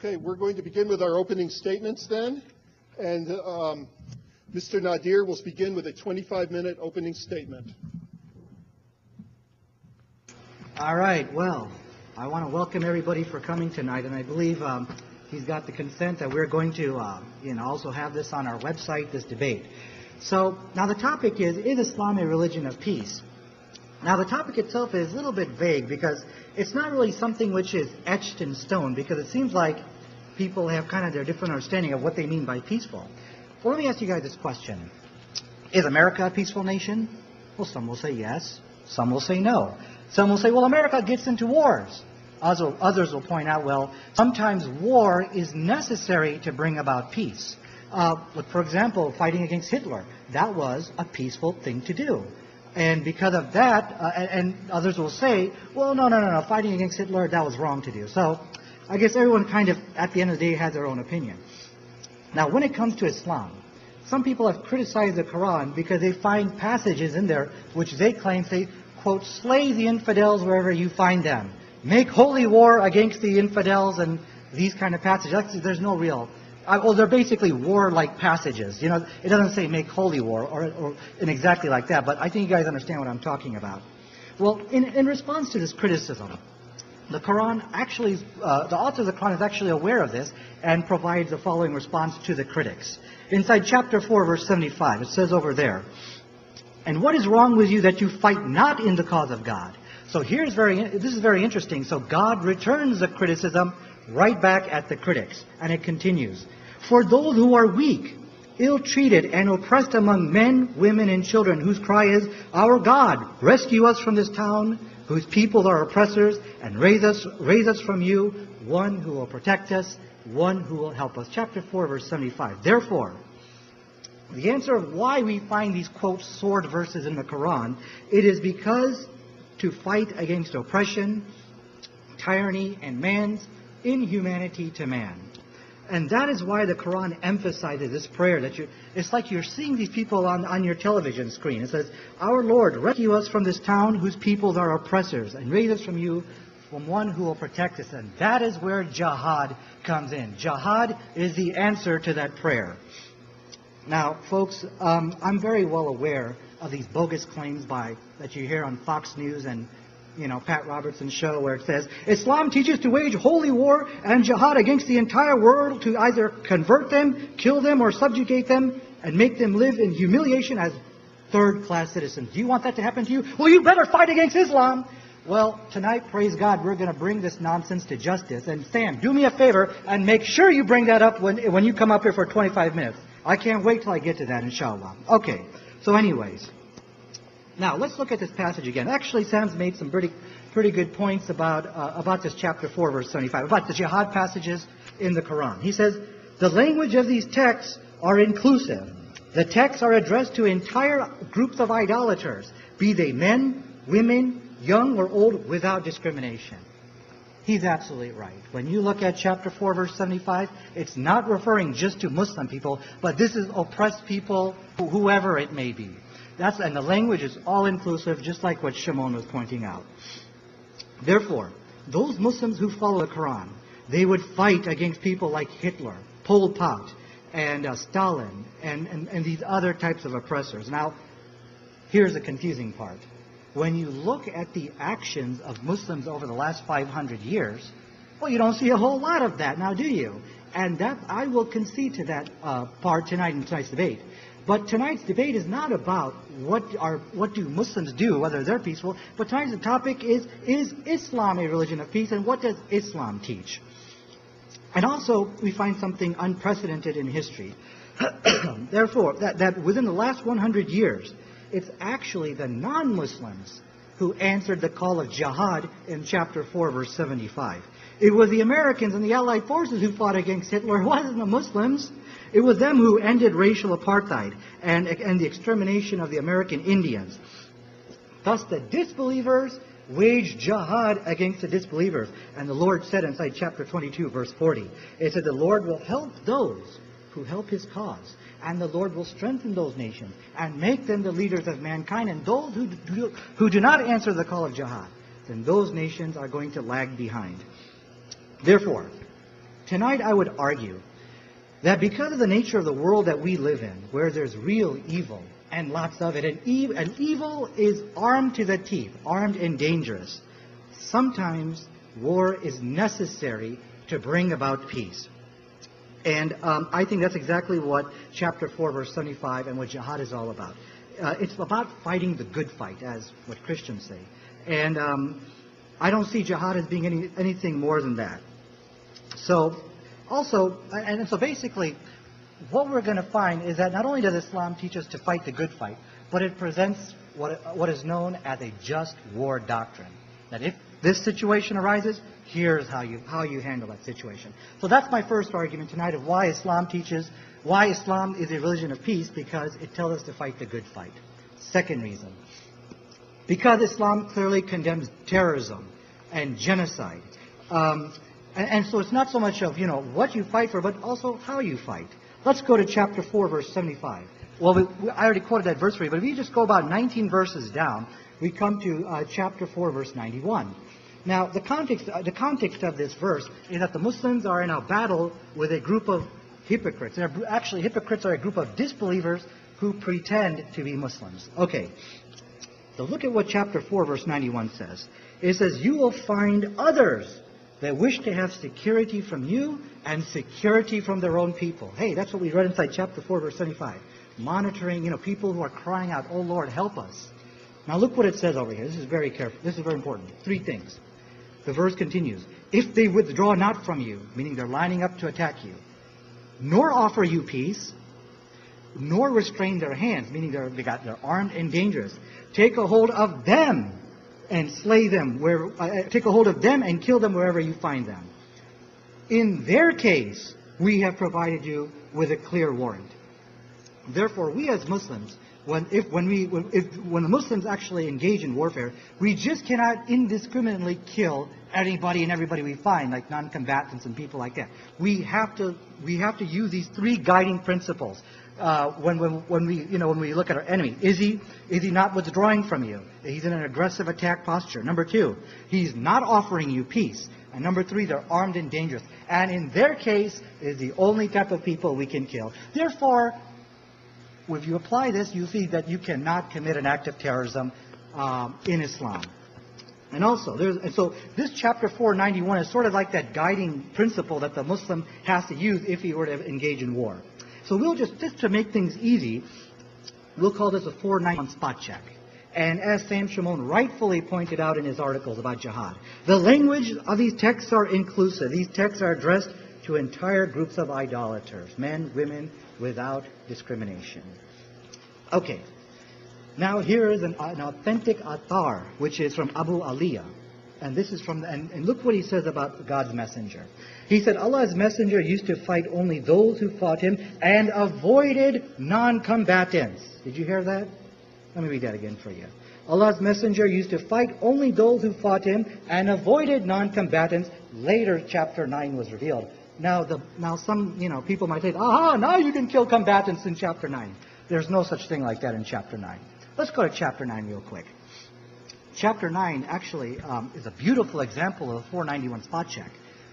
Okay, we're going to begin with our opening statements then. And Mr. Nadir will begin with a 25-minute opening statement. All right, well, I want to welcome everybody for coming tonight, and I believe he's got the consent that we're going to also have this on our website, this debate. So now the topic is Islam a religion of peace? Now the topic itself is a little bit vague because it's not really something which is etched in stone, because it seems like people have kind of their different understanding of what they mean by peaceful. Well, let me ask you guys this question. Is America a peaceful nation? Well, some will say yes. Some will say no. Some will say, well, America gets into wars. Others will point out, well, sometimes war is necessary to bring about peace. For example, fighting against Hitler, that was a peaceful thing to do. And because of that, and others will say, well, no, fighting against Hitler, that was wrong to do. So I guess everyone kind of, at the end of the day, has their own opinion. Now, when it comes to Islam, some people have criticized the Quran because they find passages in there which they claim say, quote, slay the infidels wherever you find them. Make holy war against the infidels and these kind of passages. Actually, there's no real... well, they're basically war-like passages. You know, it doesn't say make holy war or exactly like that, but I think you guys understand what I'm talking about. Well, in response to this criticism, the Quran actually, the author of the Quran is actually aware of this and provides the following response to the critics. Inside chapter 4, verse 75, it says over there, and what is wrong with you that you fight not in the cause of God? So this is very interesting. So God returns the criticism right back at the critics. And it continues, for those who are weak, ill-treated and oppressed among men, women, and children, whose cry is, our God, rescue us from this town, whose people are oppressors, and raise us from you, one who will protect us, one who will help us. Chapter 4, verse 75. Therefore, the answer of why we find these, quote, sword verses in the Quran, it is because to fight against oppression, tyranny, and man's inhumanity to man. And that is why the Quran emphasizes this prayer that it's like you're seeing these people on your television screen. It says, our Lord, rescue us from this town whose peoples are oppressors, and raise us from you, from one who will protect us. And that is where jihad comes in. Jihad is the answer to that prayer. Now, folks, I'm very well aware of these bogus claims that you hear on Fox News and Pat Robertson's show, where it says, Islam teaches to wage holy war and jihad against the entire world to either convert them, kill them, or subjugate them, and make them live in humiliation as third-class citizens. Do you want that to happen to you? Well, you better fight against Islam. Well, tonight, praise God, we're going to bring this nonsense to justice. And Sam, do me a favor and make sure you bring that up when you come up here for 25 minutes. I can't wait till I get to that, inshallah. Okay, so anyways. Now, let's look at this passage again. Actually, Sam's made some pretty good points about this chapter 4, verse 75, about the jihad passages in the Quran. He says, the language of these texts are inclusive. The texts are addressed to entire groups of idolaters, be they men, women, young or old, without discrimination. He's absolutely right. When you look at chapter 4, verse 75, it's not referring just to Muslim people, but this is oppressed people, whoever it may be. And the language is all-inclusive, just like what Shimon was pointing out. Therefore, those Muslims who follow the Quran, they would fight against people like Hitler, Pol Pot, and Stalin, and these other types of oppressors. Now, here's the confusing part. When you look at the actions of Muslims over the last 500 years, well, you don't see a whole lot of that now, do you? And that I will concede to that part tonight in tonight's debate. But tonight's debate is not about what do Muslims do, whether they're peaceful, but tonight's topic is Islam a religion of peace, and what does Islam teach? And also, we find something unprecedented in history. Therefore, that within the last 100 years, it's actually the non-Muslims who answered the call of jihad in chapter 4, verse 75. It was the Americans and the Allied forces who fought against Hitler. It wasn't the Muslims. It was them who ended racial apartheid and the extermination of the American Indians. Thus the disbelievers waged jihad against the disbelievers. And the Lord said inside chapter 22, verse 40, it said, the Lord will help those who help His cause. And the Lord will strengthen those nations and make them the leaders of mankind. And those who do not answer the call of jihad, then those nations are going to lag behind. Therefore, Tonight I would argue that because of the nature of the world that we live in, where there's real evil, and lots of it, and evil is armed to the teeth, armed and dangerous, sometimes war is necessary to bring about peace. And I think that's exactly what chapter 4, verse 75, and what jihad is all about. It's about fighting the good fight, as what Christians say. And I don't see jihad as being anything more than that. So, also, and so basically, what we're going to find is that not only does Islam teach us to fight the good fight, but it presents what is known as a just war doctrine. That if this situation arises, here's how you handle that situation. So that's my first argument tonight of why Islam is a religion of peace, because it tells us to fight the good fight. Second reason, because Islam clearly condemns terrorism and genocide. And so it's not so much of, what you fight for, but also how you fight. Let's go to chapter 4, verse 75. Well, I already quoted that verse for you, but if you just go about 19 verses down, we come to chapter 4, verse 91. Now, the context of this verse is that the Muslims are in a battle with a group of hypocrites. Actually, hypocrites are a group of disbelievers who pretend to be Muslims. Okay, so look at what chapter 4, verse 91 says. It says, "You will find others that wish to have security from you and security from their own people." Hey, that's what we read inside chapter 4, verse 75. Monitoring, people who are crying out, "Oh Lord, help us." Now look what it says over here. This is very careful. This is very important. Three things. The verse continues. "If they withdraw not from you," meaning they're lining up to attack you, "nor offer you peace, nor restrain their hands," meaning they're armed and dangerous, "take a hold of them and slay them, take a hold of them and kill them wherever you find them. In their case, we have provided you with a clear warrant." Therefore, we as Muslims, when the Muslims actually engage in warfare, we just cannot indiscriminately kill anybody and everybody we find, like non-combatants and people like that. We have to use these three guiding principles. When we look at our enemy, is he not withdrawing from you? He's in an aggressive attack posture. Number two, he's not offering you peace. And number three, they're armed and dangerous. And in their case, is the only type of people we can kill. Therefore, if you apply this, you see that you cannot commit an act of terrorism in Islam. And so this chapter 491 is sort of like that guiding principle that the Muslim has to use if he were to engage in war. So we'll just to make things easy, we'll call this a 491 spot check. And as Sam Shimon rightfully pointed out in his articles about jihad, the language of these texts are inclusive. These texts are addressed to entire groups of idolaters, men, women, without discrimination. Okay, now here is an authentic athar, which is from Abu Aliyah. And this is and look what he says about God's messenger. He said, Allah's messenger used to fight only those who fought him and avoided non-combatants. Did you hear that? Let me read that again for you. Allah's messenger used to fight only those who fought him and avoided non-combatants. Later, chapter 9 was revealed. Now some people might say, aha, now you can kill combatants in chapter 9. There's no such thing like that in chapter 9. Let's go to chapter 9 real quick. Chapter 9 actually is a beautiful example of a 491 spot check.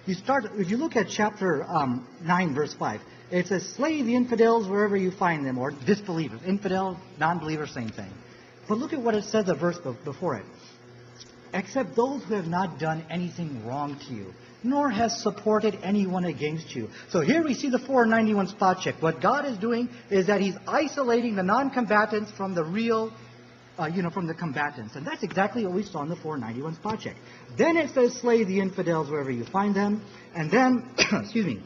If you look at chapter 9, verse 5, it says, "Slay the infidels wherever you find them," or disbelievers. Infidel, non-believer, same thing. But look at what it says, the verse before it. "Except those who have not done anything wrong to you, nor has supported anyone against you." So here we see the 491 spot check. What God is doing is that He's isolating the non-combatants from the real from the combatants. And that's exactly what we saw in the 491 spot check. Then it says, "Slay the infidels wherever you find them." And then, excuse me,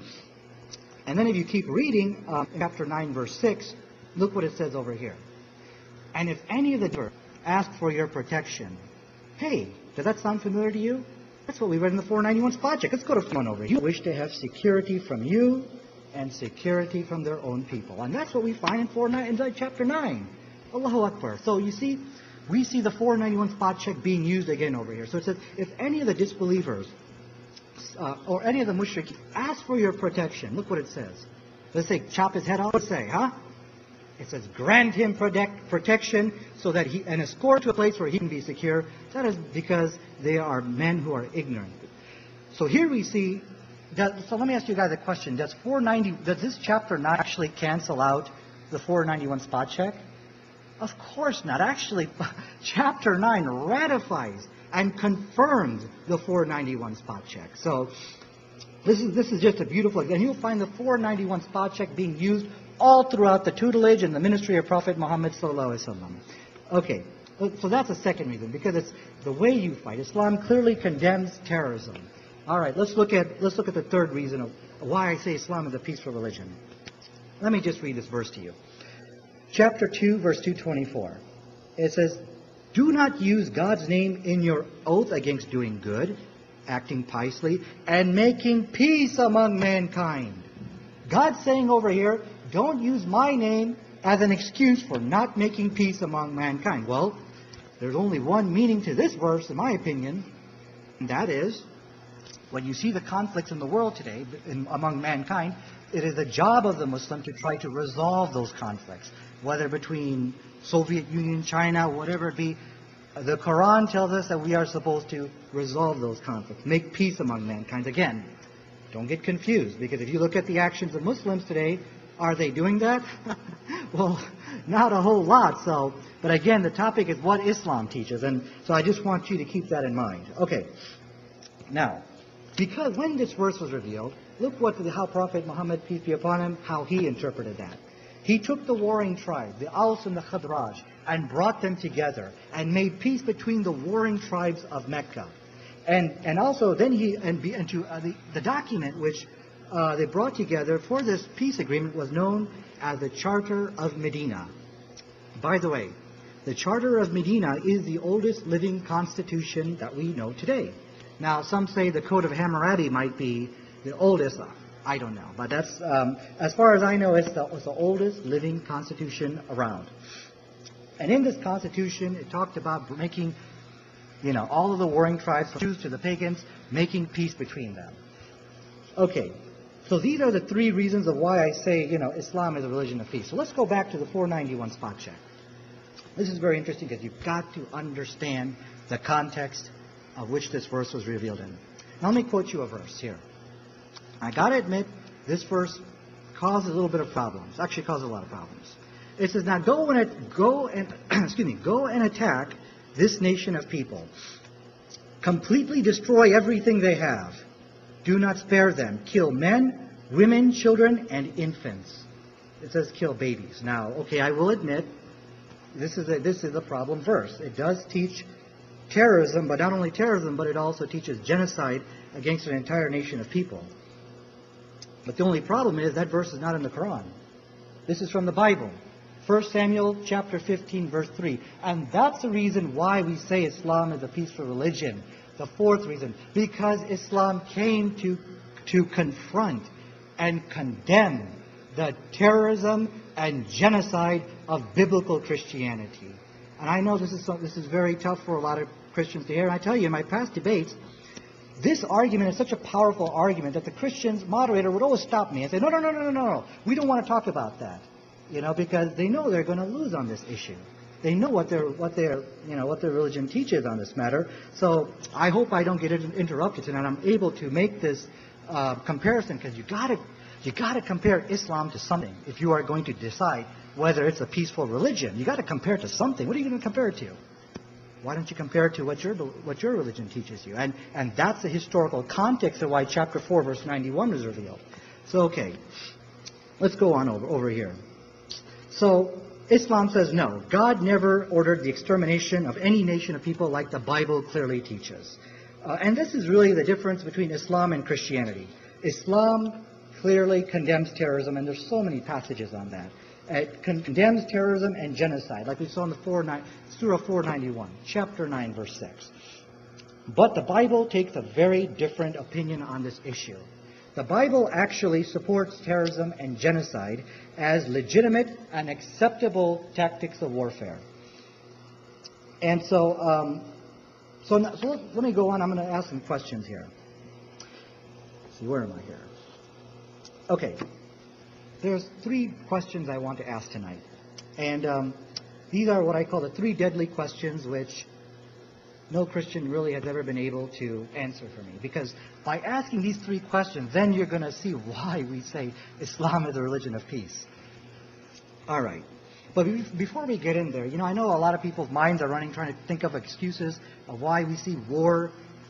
and then if you keep reading chapter 9, verse 6, look what it says over here. "And if any of the ask for your protection." Hey, does that sound familiar to you? That's what we read in the 491 spot check. Let's go to one over here. "You wish to have security from you and security from their own people." And that's what we find in chapter 9. Allahu Akbar. So you see, we see the 491 spot check being used again over here. So it says, if any of the disbelievers or any of the mushrikeen ask for your protection, look what it says. Let's say chop his head off. Let's say, It says, grant him protection so that and escort to a place where he can be secure. That is because they are men who are ignorant. So here we see So let me ask you guys a question. Does this chapter not actually cancel out the 491 spot check? Of course not. Actually, chapter 9 ratifies and confirms the 491 spot check. So this is just a beautiful, and you'll find the 491 spot check being used all throughout the tutelage and the ministry of Prophet Muhammad sallallahu alaihi wasallam. Okay, so that's the second reason, because it's the way you fight. Islam clearly condemns terrorism. All right, let's look at the third reason of why I say Islam is a peaceful religion. Let me just read this verse to you. Chapter 2, verse 224. It says, "Do not use God's name in your oath against doing good, acting piously, and making peace among mankind." God's saying over here, don't use my name as an excuse for not making peace among mankind. Well, there's only one meaning to this verse, in my opinion, and that is, when you see the conflicts in the world today among mankind, it is the job of the Muslim to try to resolve those conflicts, whether between Soviet Union, China, whatever it be. The Quran tells us that we are supposed to resolve those conflicts, make peace among mankind. Again, don't get confused, because if you look at the actions of Muslims today, are they doing that? Well, not a whole lot. So, but again, the topic is what Islam teaches, and so I just want you to keep that in mind. Okay. Now, because when this verse was revealed, look how Prophet Muhammad, peace be upon him, how he interpreted that. He took the warring tribes, the Aus and the Khadraj, and brought them together and made peace between the warring tribes of Mecca. And also then the document which they brought together for this peace agreement was known as the Charter of Medina. By the way, the Charter of Medina is the oldest living constitution that we know today. Now, some say the Code of Hammurabi might be the oldest. I don't know. But that's, as far as I know, it's the oldest living constitution around. And in this constitution, it talked about making, all of the warring tribes, from Jews to the pagans, making peace between them. Okay. So these are the three reasons of why I say, Islam is a religion of peace. So let's go back to the 491 spot check. This is very interesting because you've got to understand the context of which this verse was revealed in. Now let me quote you a verse here. I got to admit, this verse causes a little bit of problems. Actually causes a lot of problems. It says, "Now go and attack this nation of people. Completely destroy everything they have. Do not spare them. Kill men, women, children, and infants." It says kill babies. Now, okay, I will admit, this is a problem verse. It does teach terrorism, but not only terrorism, but it also teaches genocide against an entire nation of people. But the only problem is that verse is not in the Quran. This is from the Bible. 1 Samuel chapter 15, verse 3. And that's the reason why we say Islam is a peaceful religion. The fourth reason, because Islam came to confront and condemn the terrorism and genocide of biblical Christianity. And I know this is very tough for a lot of Christians to hear. And I tell you, in my past debates, this argument is such a powerful argument that the Christians moderator would always stop me and say, no, we don't want to talk about that, because they know they're going to lose on this issue. They know what their religion teaches on this matter. So I hope I don't get interrupted tonight. I'm able to make this comparison, because you got to compare Islam to something if you are going to decide whether it's a peaceful religion. You got to compare it to something. What are you going to compare it to? Why don't you compare it to what your religion teaches you? And that's the historical context of why chapter 4, verse 91 was revealed. So, okay, let's go on over here. So, Islam says no. God never ordered the extermination of any nation of people like the Bible clearly teaches. And this is really the difference between Islam and Christianity. Islam clearly condemns terrorism, and there's so many passages on that. It condemns terrorism and genocide, like we saw in the Surah 491, chapter 9, verse 6. But the Bible takes a very different opinion on this issue. The Bible actually supports terrorism and genocide as legitimate and acceptable tactics of warfare. And so let me go on. I'm going to ask some questions here. Let's see, where am I here? Okay. There's 3 questions I want to ask tonight. And these are what I call the 3 deadly questions which no Christian really has ever been able to answer for me. Because by asking these three questions, then you're going to see why we say Islam is a religion of peace. All right. But before we get in there, I know a lot of people's minds are running trying to think of excuses of why we see war,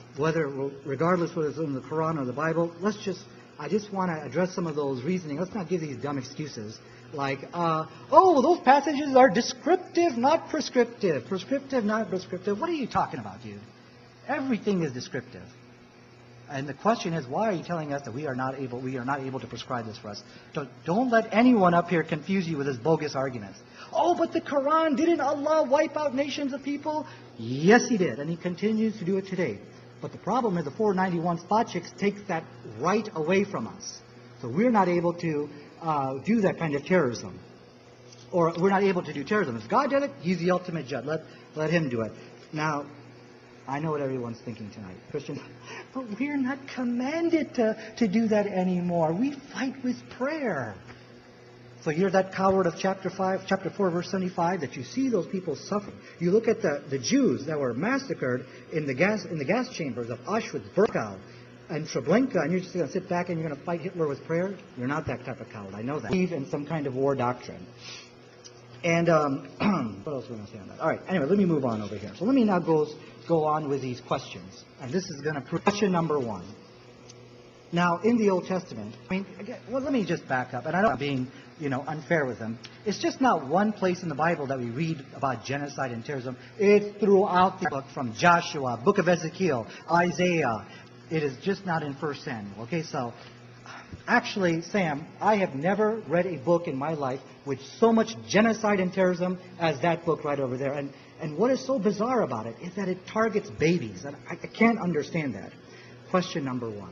regardless whether it's in the Quran or the Bible. I just want to address some of those reasoning. Let's not give these dumb excuses like, those passages are descriptive, not prescriptive. Prescriptive, not prescriptive. What are you talking about, dude? Everything is descriptive. And the question is, why are you telling us that we are not able to prescribe this for us? Don't let anyone up here confuse you with his bogus arguments. Oh, but the Quran, didn't Allah wipe out nations of people? Yes, He did, and He continues to do it today. But the problem is the 491 spot chicks takes that right away from us. So we're not able to do that kind of terrorism. Or we're not able to do terrorism. If God did it, He's the ultimate judge. Let Him do it. Now, I know what everyone's thinking tonight. Christians, but we're not commanded to do that anymore. We fight with prayer. So you're that coward of chapter 4, verse 75, that you see those people suffering. You look at the Jews that were massacred in the gas chambers of Auschwitz, Birkenau, and Treblinka, and you're just going to sit back and you're going to fight Hitler with prayer? You're not that type of coward. I know that. Believe in some kind of war doctrine. And what else are we going to say on that? All right. Anyway, let me move on over here. So let me now go on with these questions. And this is going to prove question number 1. Now, in the Old Testament, let me just back up. And I don't know being, unfair with them. It's just not one place in the Bible that we read about genocide and terrorism. It's throughout the book, from Joshua, book of Ezekiel, Isaiah. It is just not in 1 Samuel. Okay, so actually, Sam, I have never read a book in my life with so much genocide and terrorism as that book right over there. And what is so bizarre about it is that it targets babies. And I can't understand that. Question number 1.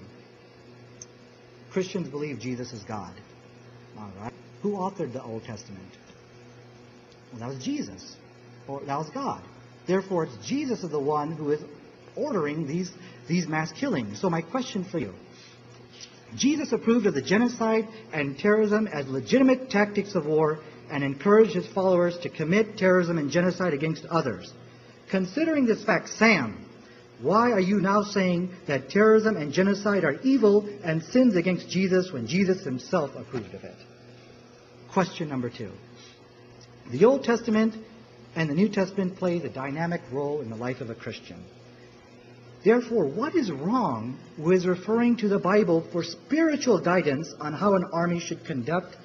Christians believe Jesus is God. All right. Who authored the Old Testament? Well, that was Jesus. Or that was God. Therefore, it's Jesus is the one who is ordering these mass killings. So my question for you. Jesus approved of the genocide and terrorism as legitimate tactics of war and encouraged His followers to commit terrorism and genocide against others. Considering this fact, Sam, why are you now saying that terrorism and genocide are evil and sins against Jesus when Jesus Himself approved of it? Question number 2. The Old Testament and the New Testament plays a dynamic role in the life of a Christian. Therefore, what is wrong with referring to the Bible for spiritual guidance on how an army should conduct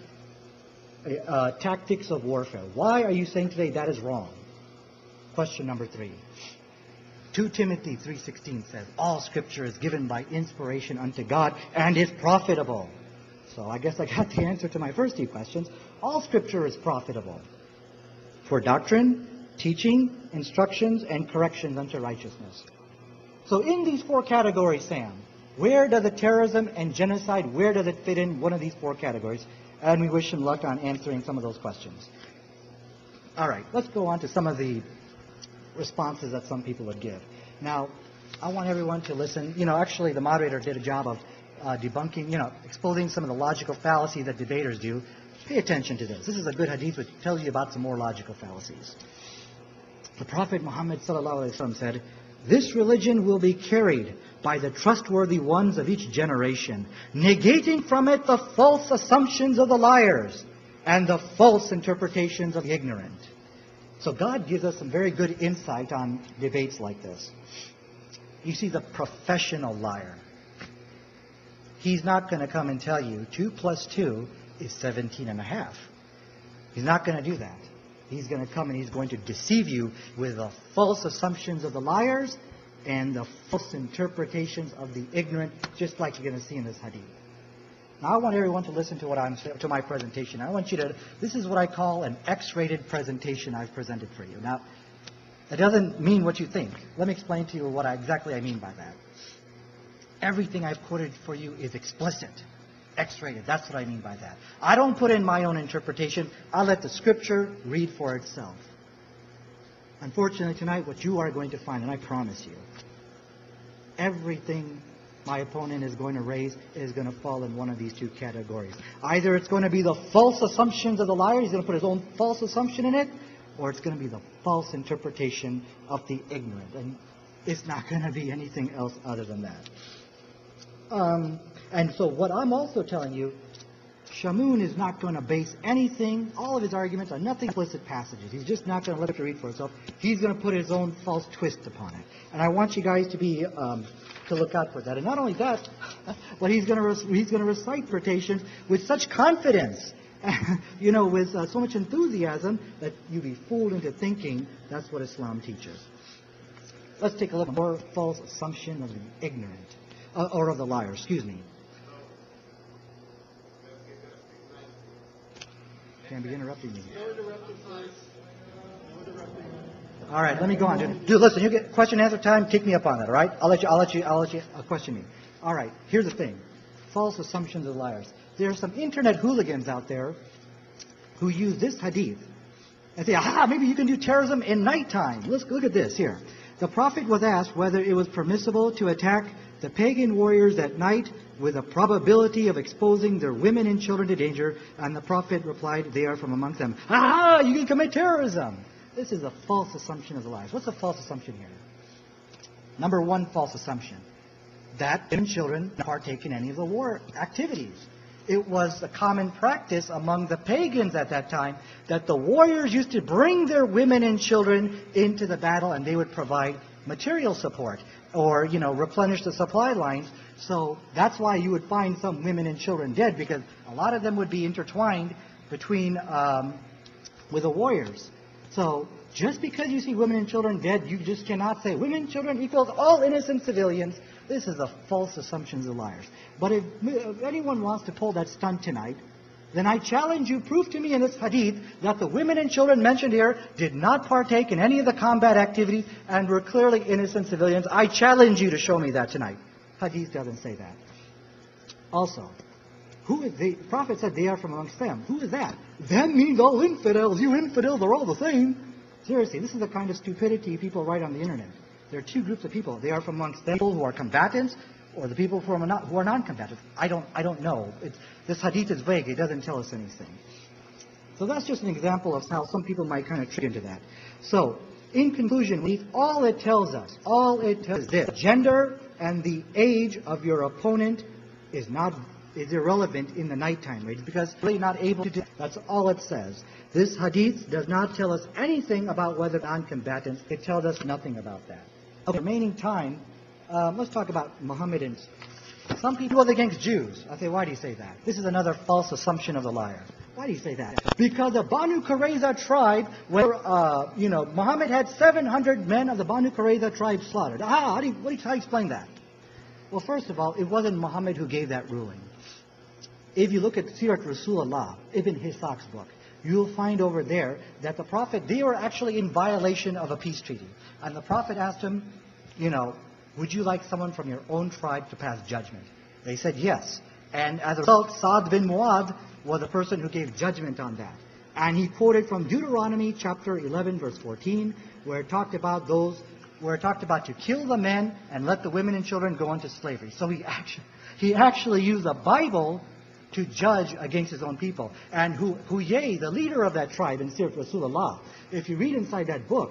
tactics of warfare? Why are you saying today that is wrong? Question number 3. 2 Timothy 3:16 says, all Scripture is given by inspiration unto God and is profitable. So I guess I got the answer to my first 2 questions. All Scripture is profitable for doctrine, teaching, instructions, and corrections unto righteousness. So in these 4 categories, Sam, where does the terrorism and genocide, where does it fit in one of these 4 categories? And we wish him luck on answering some of those questions. All right, let's go on to some of the responses that some people would give. Now, I want everyone to listen. Actually, the moderator did a job of debunking, exposing some of the logical fallacies that debaters do. Pay attention to this. This is a good hadith which tells you about some more logical fallacies. The Prophet Muhammad ﷺ said, this religion will be carried by the trustworthy ones of each generation, negating from it the false assumptions of the liars and the false interpretations of the ignorant. So God gives us some very good insight on debates like this. You see, the professional liar, he's not going to come and tell you 2 plus 2 is 17.5. He's not going to do that. He's going to come and he's going to deceive you with the false assumptions of the liars and the false interpretations of the ignorant, just like you're going to see in this hadith. Now, I want everyone to listen to my presentation. I want you to, this is what I call an X-rated presentation I've presented for you. Now, that doesn't mean what you think. Let me explain to you what exactly I mean by that. Everything I've quoted for you is explicit. X-rated. That's what I mean by that. I don't put in my own interpretation. I let the Scripture read for itself. Unfortunately, tonight, what you are going to find, and I promise you, everything my opponent is going to raise is going to fall in one of these 2 categories. Either it's going to be the false assumptions of the liar, he's going to put his own false assumption in it, or it's going to be the false interpretation of the ignorant. And It's not going to be anything else other than that. And so what I'm also telling you, Shamoun is not going to base anything, all of his arguments are nothing explicit passages. He's just not going to let it read for itself. He's going to put his own false twist upon it. And I want you guys to be to look out for that. And not only that, but he's going to recite quotations with such confidence, with so much enthusiasm that you be fooled into thinking that's what Islam teaches. Let's take a look at more false assumption of the ignorant, or of the liar, excuse me. Can't be interrupting me. No interrupting, please. No interrupting. All right, let me go on. Dude, listen, you get question and answer time. Take me up on that. All right, I'll let you question me. All right, here's the thing: false assumptions of liars. There are some internet hooligans out there who use this hadith and say, "Aha, maybe you can do terrorism in nighttime." Let's look at this here. The Prophet was asked whether it was permissible to attack the pagan warriors at night with a probability of exposing their women and children to danger, and the Prophet replied, "They are from amongst them." Aha, you can commit terrorism. This is a false assumption of the liars. What's the false assumption here? Number one false assumption, that women and children partake in any of the war activities. It was a common practice among the pagans at that time that the warriors used to bring their women and children into the battle, and they would provide material support or, replenish the supply lines. So that's why you would find some women and children dead, because a lot of them would be intertwined between with the warriors. So just because you see women and children dead, you just cannot say women and children equals all innocent civilians. This is a false assumption of the liars. But if anyone wants to pull that stunt tonight, then I challenge you, prove to me in this hadith that the women and children mentioned here did not partake in any of the combat activities and were clearly innocent civilians. I challenge you to show me that tonight. Hadith doesn't say that. Also, the Prophet said they are from amongst them. Who is that? That means all infidels. You infidels are all the same. Seriously, this is the kind of stupidity people write on the internet. There are two groups of people. They are from amongst them, people who are combatants, or the people who are non-combatants. I don't know. This hadith is vague. It doesn't tell us anything. So that's just an example of how some people might kind of trick into that. So, in conclusion, all it tells us is this: gender and the age of your opponent is irrelevant in the nighttime raids, because they're really not able to do. That's all it says. This hadith does not tell us anything about whether non-combatants. It tells us nothing about that. Okay, remaining time, let's talk about Mohammedans. Some people was against Jews. I say, why do you say that? This is another false assumption of the liar. Why do you say that? Because the Banu Qurayza tribe, where Muhammad had 700 men of the Banu Qurayza tribe slaughtered. How do you explain that? Well, first of all, it wasn't Muhammad who gave that ruling. If you look at Sirat Rasulullah, Ibn Hisaq's book, you'll find over there that the Prophet, they were actually in violation of a peace treaty. And the Prophet asked him, would you like someone from your own tribe to pass judgment? They said yes. And as a result, Sa'd bin Mu'adh was the person who gave judgment on that. And he quoted from Deuteronomy chapter 11, verse 14, where it talked about to kill the men and let the women and children go into slavery. So he actually used the Bible to judge against his own people. And Huyay, the leader of that tribe in Sirat Rasulullah, if you read inside that book,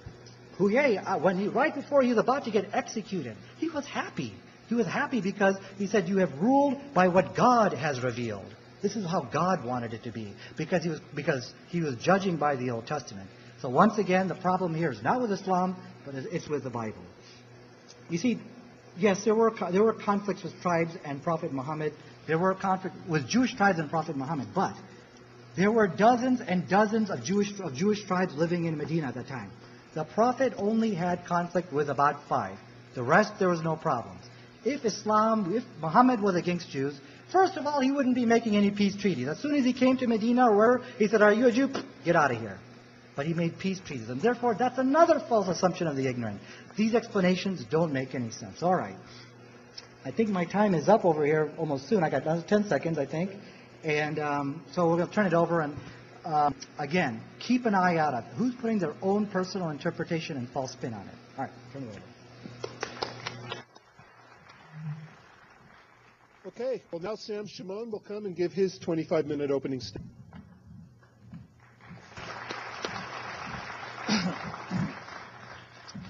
Huyay, right before he was about to get executed, he was happy. He was happy because he said, "You have ruled by what God has revealed." This is how God wanted it to be, because he was judging by the Old Testament. So once again, the problem here is not with Islam, but it's with the Bible. You see, yes, there were conflicts with tribes and Prophet Muhammad. There were conflicts with Jewish tribes and Prophet Muhammad, but there were dozens and dozens of Jewish tribes living in Medina at that time. The Prophet only had conflict with about 5. The rest, there was no problems. If Muhammad was against Jews, first of all, he wouldn't be making any peace treaties. As soon as he came to Medina or wherever, he said, "Are you a Jew? Get out of here." But he made peace treaties. And therefore, that's another false assumption of the ignorant. These explanations don't make any sense. All right. I think my time is up over here almost soon. I got 10 seconds, I think. And so we're going to turn it over. And again, keep an eye out on who's putting their own personal interpretation and false spin on it. All right, turn it over. Okay, well now Sam Shamoun will come and give his 25-minute opening statement.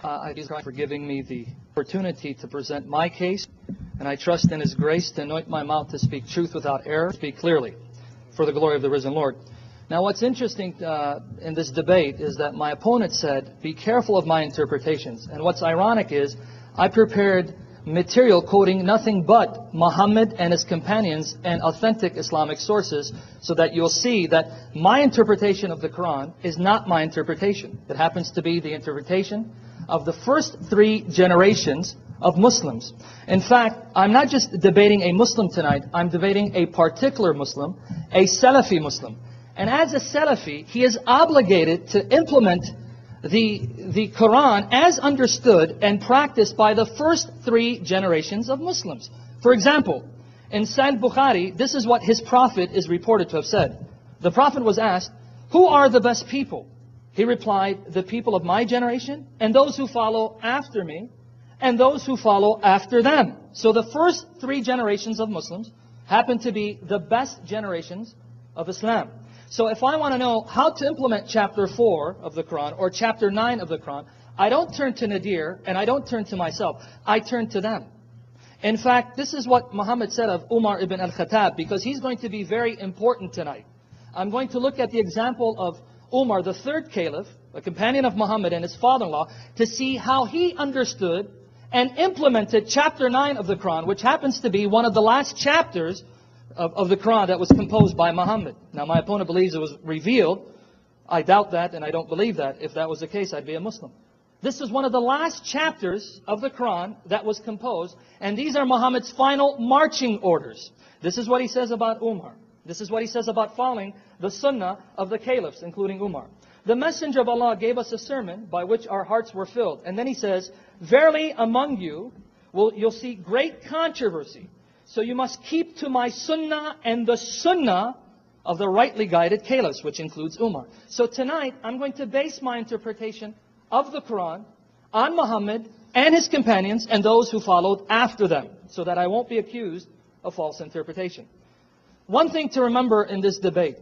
I thank God for giving me the opportunity to present my case, and I trust in His grace to anoint my mouth to speak truth without error, speak clearly, for the glory of the risen Lord. Now, what's interesting in this debate is that my opponent said, be careful of my interpretations. And what's ironic is, I prepared material quoting nothing but Muhammad and his companions and authentic Islamic sources, so that you'll see that my interpretation of the Quran is not my interpretation. It happens to be the interpretation of the first 3 generations of Muslims. In fact, I'm not just debating a Muslim tonight, I'm debating a particular Muslim, a Salafi Muslim. And as a Salafi, he is obligated to implement the Quran as understood and practiced by the first 3 generations of Muslims. For example, in Sahih Bukhari, this is what his prophet is reported to have said. The prophet was asked, who are the best people? He replied, the people of my generation, and those who follow after me, and those who follow after them. So the first 3 generations of Muslims happen to be the best generations of Islam. So if I want to know how to implement chapter 4 of the Quran or chapter 9 of the Quran, I don't turn to Nadir and I don't turn to myself. I turn to them. In fact, this is what Muhammad said of Umar ibn al-Khattab, because he's going to be very important tonight. I'm going to look at the example of Umar, the 3rd caliph, a companion of Muhammad and his father-in-law, to see how he understood and implemented chapter 9 of the Quran, which happens to be one of the last chapters of the Quran that was composed by Muhammad. Now, my opponent believes it was revealed. I doubt that, and I don't believe that. If that was the case, I'd be a Muslim. This is one of the last chapters of the Quran that was composed, and these are Muhammad's final marching orders. This is what he says about Umar. This is what he says about following the sunnah of the caliphs, including Umar. The Messenger of Allah gave us a sermon by which our hearts were filled. And then he says, verily among you, you'll see great controversy. So you must keep to my sunnah and the sunnah of the rightly guided caliphs, which includes Umar. So tonight, I'm going to base my interpretation of the Quran on Muhammad and his companions and those who followed after them, so that I won't be accused of false interpretation. One thing to remember in this debate,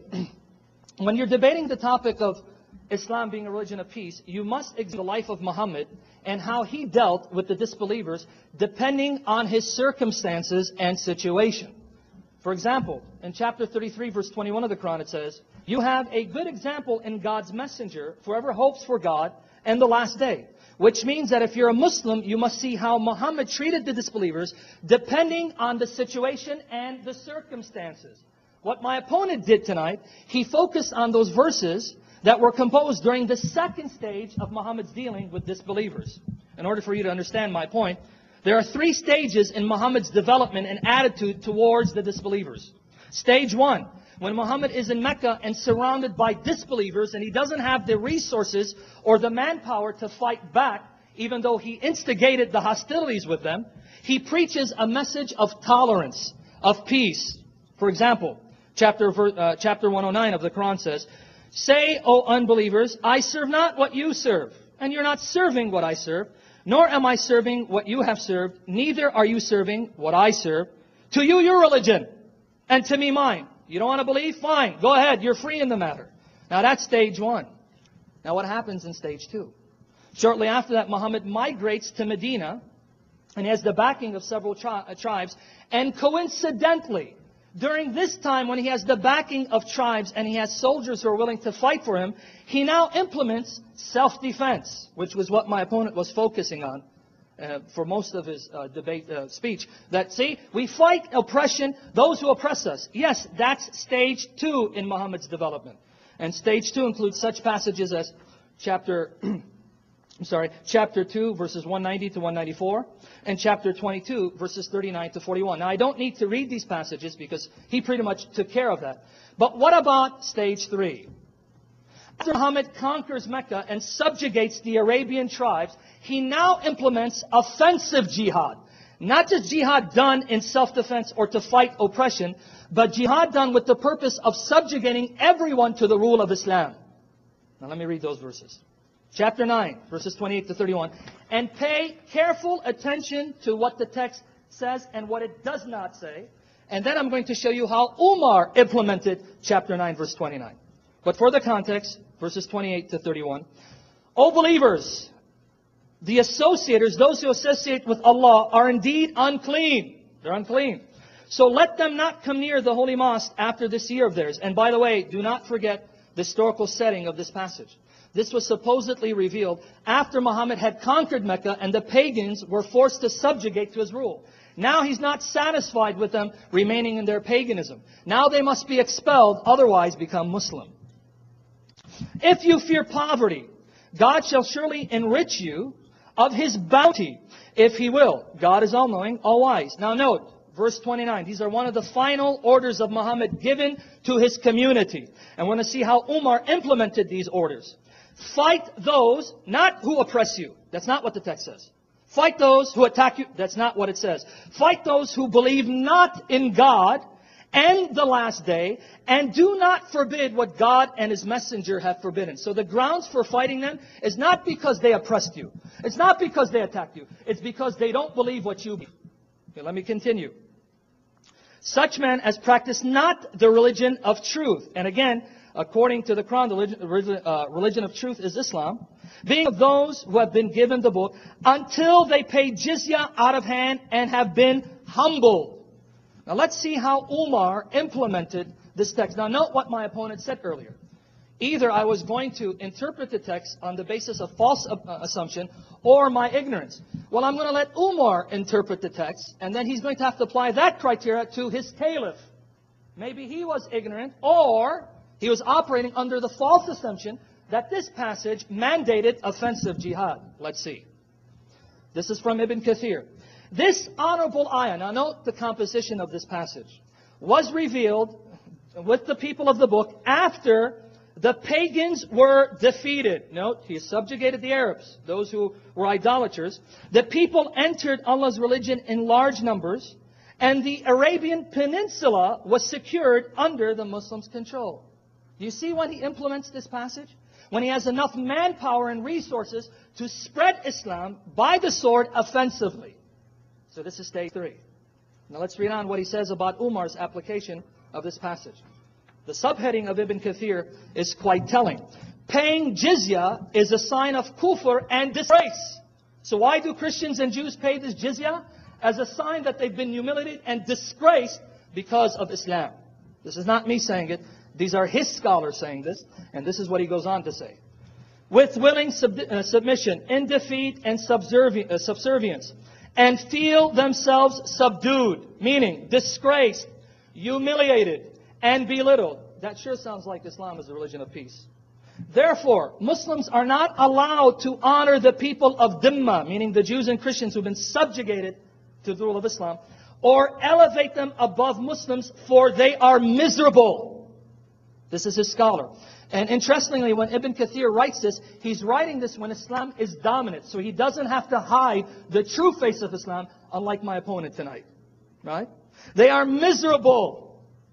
when you're debating the topic of Islam being a religion of peace, you must examine the life of Muhammad and how he dealt with the disbelievers depending on his circumstances and situation. For example, in chapter 33, verse 21 of the Quran, it says, you have a good example in God's messenger, whoever hopes for God and the last day. Which means that if you're a Muslim, you must see how Muhammad treated the disbelievers depending on the situation and the circumstances. What my opponent did tonight, he focused on those verses that were composed during the 2nd stage of Muhammad's dealing with disbelievers. In order for you to understand my point, there are 3 stages in Muhammad's development and attitude towards the disbelievers. Stage 1, when Muhammad is in Mecca and surrounded by disbelievers and he doesn't have the resources or the manpower to fight back, even though he instigated the hostilities with them, he preaches a message of tolerance, of peace. For example, chapter 109 of the Quran says, say, O unbelievers, I serve not what you serve, and you're not serving what I serve, nor am I serving what you have served, neither are you serving what I serve. To you, your religion, and to me, mine. You don't want to believe? Fine. Go ahead. You're free in the matter. Now, that's stage 1. Now, what happens in stage 2? Shortly after that, Muhammad migrates to Medina, and he has the backing of several tribes, and coincidentally, during this time when he has the backing of tribes and he has soldiers who are willing to fight for him, he now implements self-defense, which was what my opponent was focusing on for most of his debate speech. That, see, we fight oppression, those who oppress us. Yes, that's stage 2 in Muhammad's development. And stage 2 includes such passages as chapter 2, verses 190 to 194, and chapter 22, verses 39 to 41. Now, I don't need to read these passages because he pretty much took care of that. But what about stage 3? After Muhammad conquers Mecca and subjugates the Arabian tribes, he now implements offensive jihad. Not just jihad done in self-defense or to fight oppression, but jihad done with the purpose of subjugating everyone to the rule of Islam. Now, let me read those verses. Chapter 9, verses 28 to 31. And pay careful attention to what the text says and what it does not say. And then I'm going to show you how Umar implemented chapter 9, verse 29. But for the context, verses 28 to 31. O believers, the associators, those who associate with Allah, are indeed unclean. They're unclean. So let them not come near the holy mosque after this year of theirs. And by the way, do not forget the historical setting of this passage. This was supposedly revealed after Muhammad had conquered Mecca and the pagans were forced to subjugate to his rule. Now he's not satisfied with them remaining in their paganism. Now they must be expelled, otherwise become Muslim. If you fear poverty, God shall surely enrich you of His bounty, if He will. God is all-knowing, all-wise. Now note, verse 29. These are one of the final orders of Muhammad given to his community. And we're going to see how Umar implemented these orders. Fight those, not who oppress you. That's not what the text says. Fight those who attack you. That's not what it says. Fight those who believe not in God and the last day, and do not forbid what God and His messenger have forbidden. So the grounds for fighting them is not because they oppressed you. It's not because they attacked you. It's because they don't believe what you believe. Okay, let me continue. Such men as practice not the religion of truth. And again, according to the Quran, the religion of truth is Islam. Being of those who have been given the book until they pay jizya out of hand and have been humbled. Now let's see how Umar implemented this text. Now note what my opponent said earlier. Either I was going to interpret the text on the basis of false assumption or my ignorance. Well, I'm going to let Umar interpret the text, and then he's going to have to apply that criteria to his caliph. Maybe he was ignorant, or he was operating under the false assumption that this passage mandated offensive jihad. Let's see. This is from Ibn Kathir. This honorable ayah, now note the composition of this passage, was revealed with the people of the book after the pagans were defeated. Note, he subjugated the Arabs, those who were idolaters. The people entered Allah's religion in large numbers, and the Arabian Peninsula was secured under the Muslims' control. Do you see when he implements this passage? When he has enough manpower and resources to spread Islam by the sword offensively. So this is stage 3. Now let's read on what he says about Umar's application of this passage. The subheading of Ibn Kathir is quite telling. Paying jizya is a sign of kufr and disgrace. So why do Christians and Jews pay this jizya? As a sign that they've been humiliated and disgraced because of Islam. This is not me saying it. These are his scholars saying this. And this is what he goes on to say. With willing submission, in defeat and subservience, and feel themselves subdued, meaning disgraced, humiliated, and belittled. That sure sounds like Islam is a religion of peace. Therefore, Muslims are not allowed to honor the people of Dhimma, meaning the Jews and Christians who've been subjugated to the rule of Islam, or elevate them above Muslims, for they are miserable. This is his scholar. And interestingly, when Ibn Kathir writes this, he's writing this when Islam is dominant. So he doesn't have to hide the true face of Islam, unlike my opponent tonight. Right? They are miserable,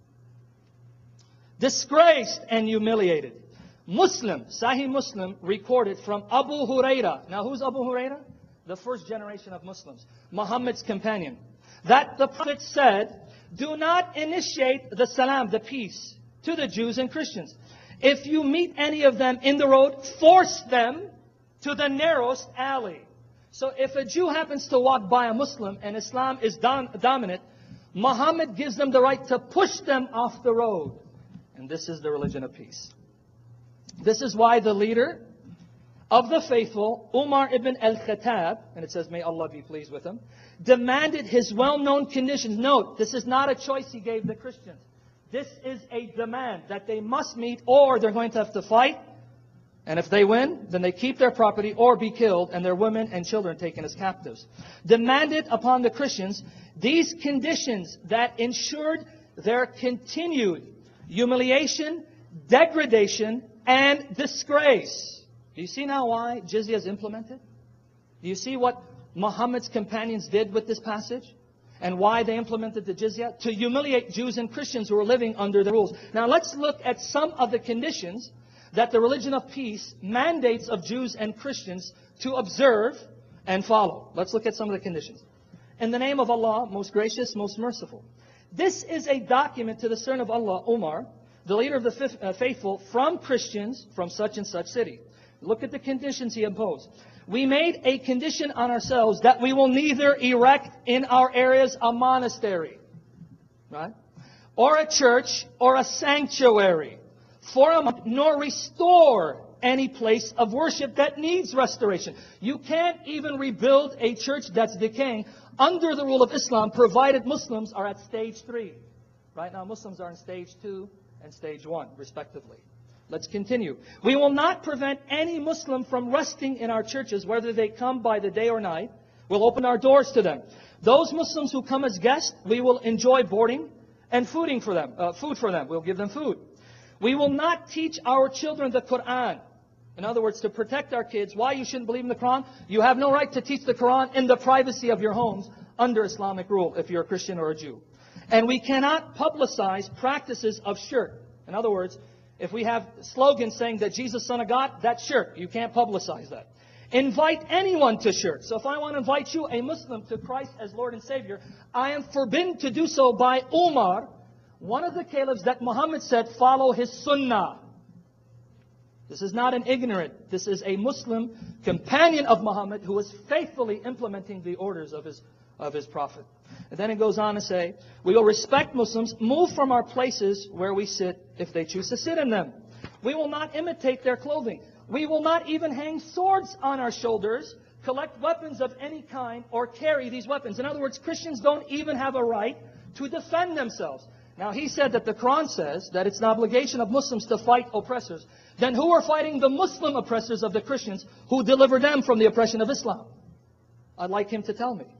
disgraced and humiliated. Muslim, Sahih Muslim, recorded from Abu Huraira. Now who's Abu Huraira? The first generation of Muslims. Muhammad's companion. That the Prophet said, do not initiate the salam, the peace, to the Jews and Christians. If you meet any of them in the road, force them to the narrowest alley. So if a Jew happens to walk by a Muslim and Islam is dominant, Muhammad gives them the right to push them off the road. And this is the religion of peace. This is why the leader of the faithful, Umar ibn al-Khattab, and it says, may Allah be pleased with him, demanded his well-known conditions. Note, this is not a choice he gave the Christians. This is a demand that they must meet, or they're going to have to fight. And if they win, then they keep their property or be killed, and their women and children taken as captives. Demanded upon the Christians these conditions that ensured their continued humiliation, degradation, and disgrace. Do you see now why jizya is implemented? Do you see what Muhammad's companions did with this passage? And why they implemented the jizya? To humiliate Jews and Christians who were living under the rules. Now let's look at some of the conditions that the religion of peace mandates of Jews and Christians to observe and follow. Let's look at some of the conditions. In the name of Allah, most gracious, most merciful. This is a document to the servant of Allah, Umar, the leader of the faithful, from Christians from such and such city. Look at the conditions he imposed. we made a condition on ourselves that we will neither erect in our areas a monastery, right, or a church, or a sanctuary for a month, nor restore any place of worship that needs restoration. You can't even rebuild a church that's decaying under the rule of Islam, provided Muslims are at stage 3. Right now, Muslims are in stage 2 and stage 1, respectively. Let's continue. We will not prevent any Muslim from resting in our churches, whether they come by the day or night. We'll open our doors to them. Those Muslims who come as guests, we will enjoy boarding and food for them. We'll give them food. We will not teach our children the Quran. In other words, to protect our kids, why you shouldn't believe in the Quran? You have no right to teach the Quran in the privacy of your homes under Islamic rule if you're a Christian or a Jew. And we cannot publicize practices of shirk. In other words, if we have slogans saying that Jesus is Son of God, that's shirk. You can't publicize that. Invite anyone to shirk. So if I want to invite you, a Muslim, to Christ as Lord and Savior, I am forbidden to do so by Umar, one of the caliphs that Muhammad said, follow his sunnah. This is not an ignorant. This is a Muslim companion of Muhammad who is faithfully implementing the orders of his prophet. And then it goes on to say, we will respect Muslims, move from our places where we sit if they choose to sit in them. We will not imitate their clothing. We will not even hang swords on our shoulders, collect weapons of any kind, or carry these weapons. In other words, Christians don't even have a right to defend themselves. Now, he said that the Quran says that it's an obligation of Muslims to fight oppressors. Then who are fighting the Muslim oppressors of the Christians who deliver them from the oppression of Islam? I'd like him to tell me.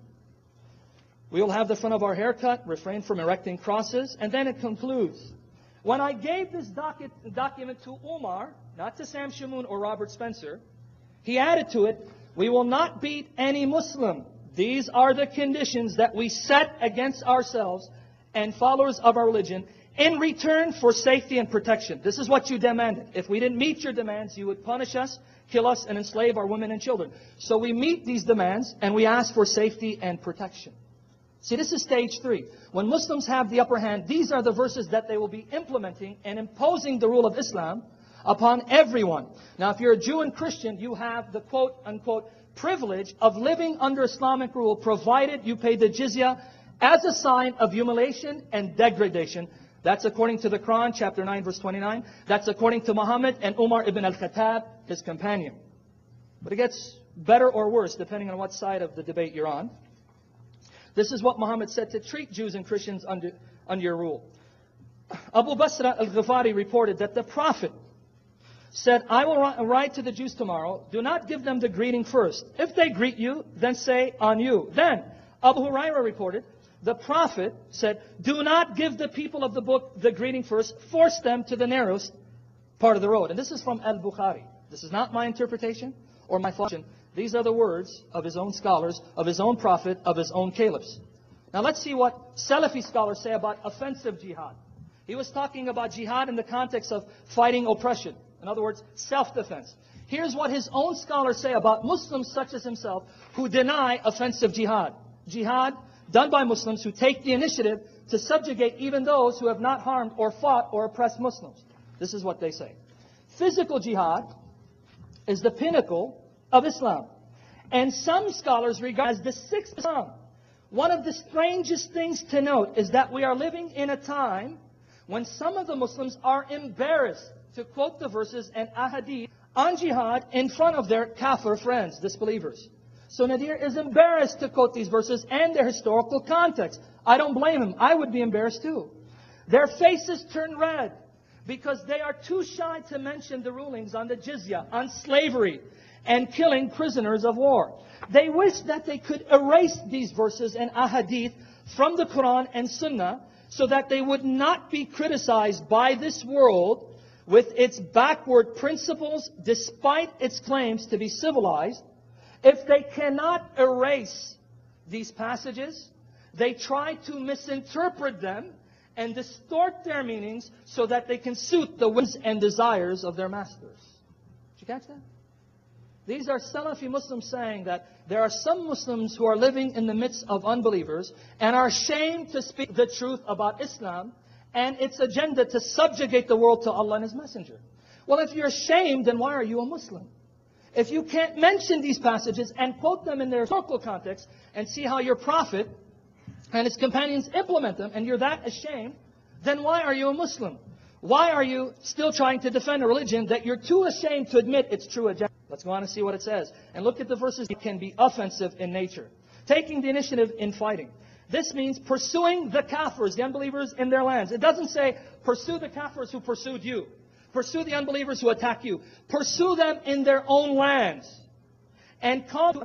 We will have the front of our hair cut, refrain from erecting crosses, and then it concludes. When I gave this document to Umar, not to Sam Shamoun or Robert Spencer, he added to it, we will not beat any Muslim. These are the conditions that we set against ourselves and followers of our religion in return for safety and protection. This is what you demanded. If we didn't meet your demands, you would punish us, kill us, and enslave our women and children. So we meet these demands and we ask for safety and protection. See, this is stage 3. When Muslims have the upper hand, these are the verses that they will be implementing and imposing the rule of Islam upon everyone. Now, if you're a Jew and Christian, you have the quote-unquote privilege of living under Islamic rule, provided you pay the jizya as a sign of humiliation and degradation. That's according to the Quran, chapter 9, verse 29. That's according to Muhammad and Umar ibn al-Khattab, his companion. But it gets better or worse, depending on what side of the debate you're on. This is what Muhammad said to treat Jews and Christians under your rule. Abu Basra al-Ghifari reported that the Prophet said, I will write to the Jews tomorrow, do not give them the greeting first. If they greet you, then say on you. Then Abu Hurairah reported, the Prophet said, do not give the people of the book the greeting first, force them to the narrowest part of the road. And this is from Al-Bukhari. This is not my interpretation or my thought. These are the words of his own scholars, of his own prophet, of his own caliphs. Now let's see what Salafi scholars say about offensive jihad. He was talking about jihad in the context of fighting oppression. In other words, self-defense. Here's what his own scholars say about Muslims such as himself who deny offensive jihad. Jihad done by Muslims who take the initiative to subjugate even those who have not harmed or fought or oppressed Muslims. This is what they say. Physical jihad is the pinnacle of Islam. And some scholars regard as the sixth Islam. One of the strangest things to note is that we are living in a time when some of the Muslims are embarrassed to quote the verses and ahadith on jihad in front of their kafir friends, disbelievers. So Nadir is embarrassed to quote these verses and their historical context. I don't blame him. I would be embarrassed too. Their faces turn red because they are too shy to mention the rulings on the jizya, on slavery, and killing prisoners of war. They wish that they could erase these verses and ahadith from the Quran and Sunnah so that they would not be criticized by this world with its backward principles despite its claims to be civilized. If they cannot erase these passages, they try to misinterpret them and distort their meanings so that they can suit the whims and desires of their masters. Did you catch that? These are Salafi Muslims saying that there are some Muslims who are living in the midst of unbelievers and are ashamed to speak the truth about Islam and its agenda to subjugate the world to Allah and His Messenger. Well, if you're ashamed, then why are you a Muslim? If you can't mention these passages and quote them in their historical context and see how your prophet and his companions implement them, and you're that ashamed, then why are you a Muslim? Why are you still trying to defend a religion that you're too ashamed to admit its true agenda? Let's go on and see what it says. And look at the verses. It can be offensive in nature. Taking the initiative in fighting. This means pursuing the kafirs, the unbelievers in their lands. It doesn't say pursue the kafirs who pursued you. Pursue the unbelievers who attack you. Pursue them in their own lands. And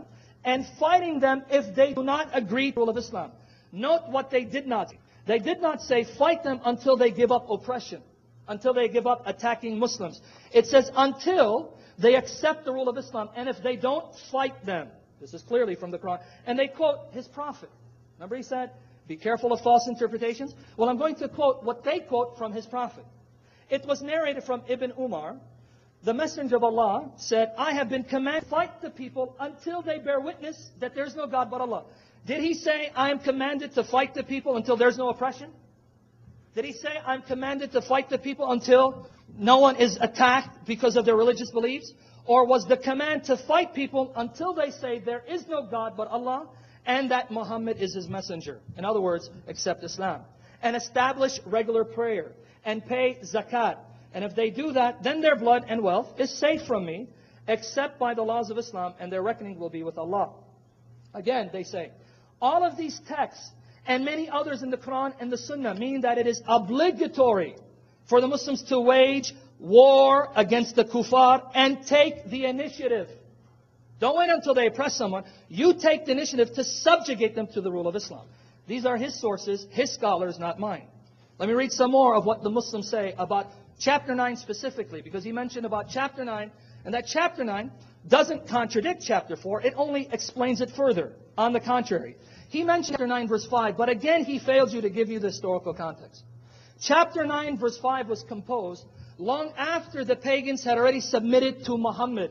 fighting them if they do not agree to the rule of Islam. Note what they did not say. They did not say fight them until they give up oppression. Until they give up attacking Muslims. It says until they accept the rule of Islam. And if they don't, fight them. This is clearly from the Quran. And they quote his prophet. Remember he said, be careful of false interpretations? Well, I'm going to quote what they quote from his prophet. It was narrated from Ibn Umar. The Messenger of Allah said, I have been commanded to fight the people until they bear witness that there is no God but Allah. Did he say, I am commanded to fight the people until there's no oppression? Did he say, I'm commanded to fight the people until no one is attacked because of their religious beliefs? Or was the command to fight people until they say there is no God but Allah and that Muhammad is his messenger? In other words, accept Islam. And establish regular prayer and pay zakat. And if they do that, then their blood and wealth is safe from me, except by the laws of Islam, and their reckoning will be with Allah. Again, they say, all of these texts and many others in the Quran and the Sunnah mean that it is obligatory for the Muslims to wage war against the kuffar and take the initiative. Don't wait until they oppress someone. You take the initiative to subjugate them to the rule of Islam. These are his sources, his scholars, not mine. Let me read some more of what the Muslims say about chapter 9 specifically, because he mentioned about chapter 9, and that chapter 9 doesn't contradict chapter 4, it only explains it further. On the contrary, he mentioned chapter 9 verse 5, but again he failed you to give you the historical context. Chapter 9 verse 5 was composed long after the pagans had already submitted to Muhammad.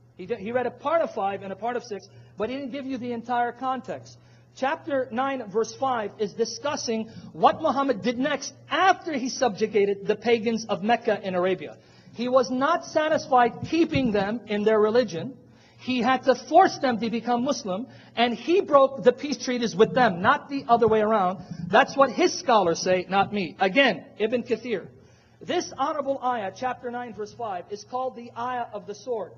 He read a part of 5 and a part of 6, but he didn't give you the entire context. Chapter 9 verse 5 is discussing what Muhammad did next after he subjugated the pagans of Mecca in Arabia. He was not satisfied keeping them in their religion. He had to force them to become Muslim, and he broke the peace treaties with them, not the other way around. That's what his scholars say, not me. Again, Ibn Kathir. This honorable ayah, chapter 9 verse 5, is called the ayah of the sword,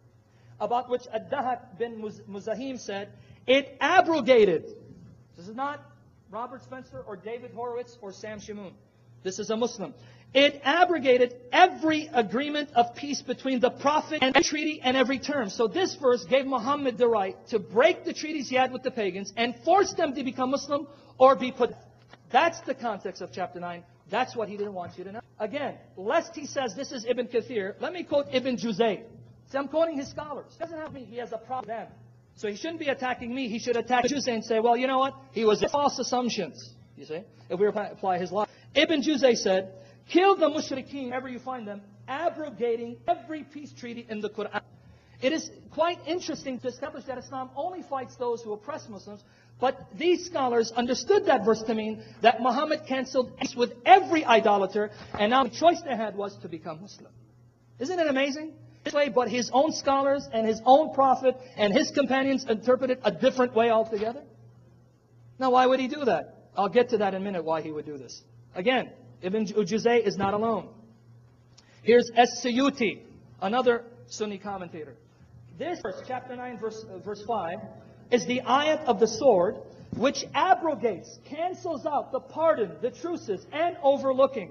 about which Ad-Dahat bin Muzahim said, it abrogated. This is not Robert Spencer or David Horowitz or Sam Shamoun. This is a Muslim. It abrogated every agreement of peace between the Prophet and the treaty and every term. So this verse gave Muhammad the right to break the treaties he had with the pagans and force them to become Muslim or be put. That's the context of chapter 9. That's what he didn't want you to know. Again, lest he says this is Ibn Kathir, let me quote Ibn Juzay. See, I'm quoting his scholars. He doesn't have me. He has a problem with them. So he shouldn't be attacking me. He should attack Juzay and say, well, you know what? He was false assumptions. You see? If we apply his law. Ibn Juzay said, kill the mushrikeen wherever you find them, abrogating every peace treaty in the Quran. It is quite interesting to establish that Islam only fights those who oppress Muslims, but these scholars understood that verse to mean that Muhammad canceled peace with every idolater, and now the choice they had was to become Muslim. Isn't it amazing? This way, but his own scholars and his own prophet and his companions interpreted a different way altogether. Now, why would he do that? I'll get to that in a minute, why he would do this. Again, Ibn Juzay is not alone. Here's As-Suyuti, another Sunni commentator. This verse, chapter 9, verse 5, is the ayat of the sword, which abrogates, cancels out the pardon, the truces, and overlooking.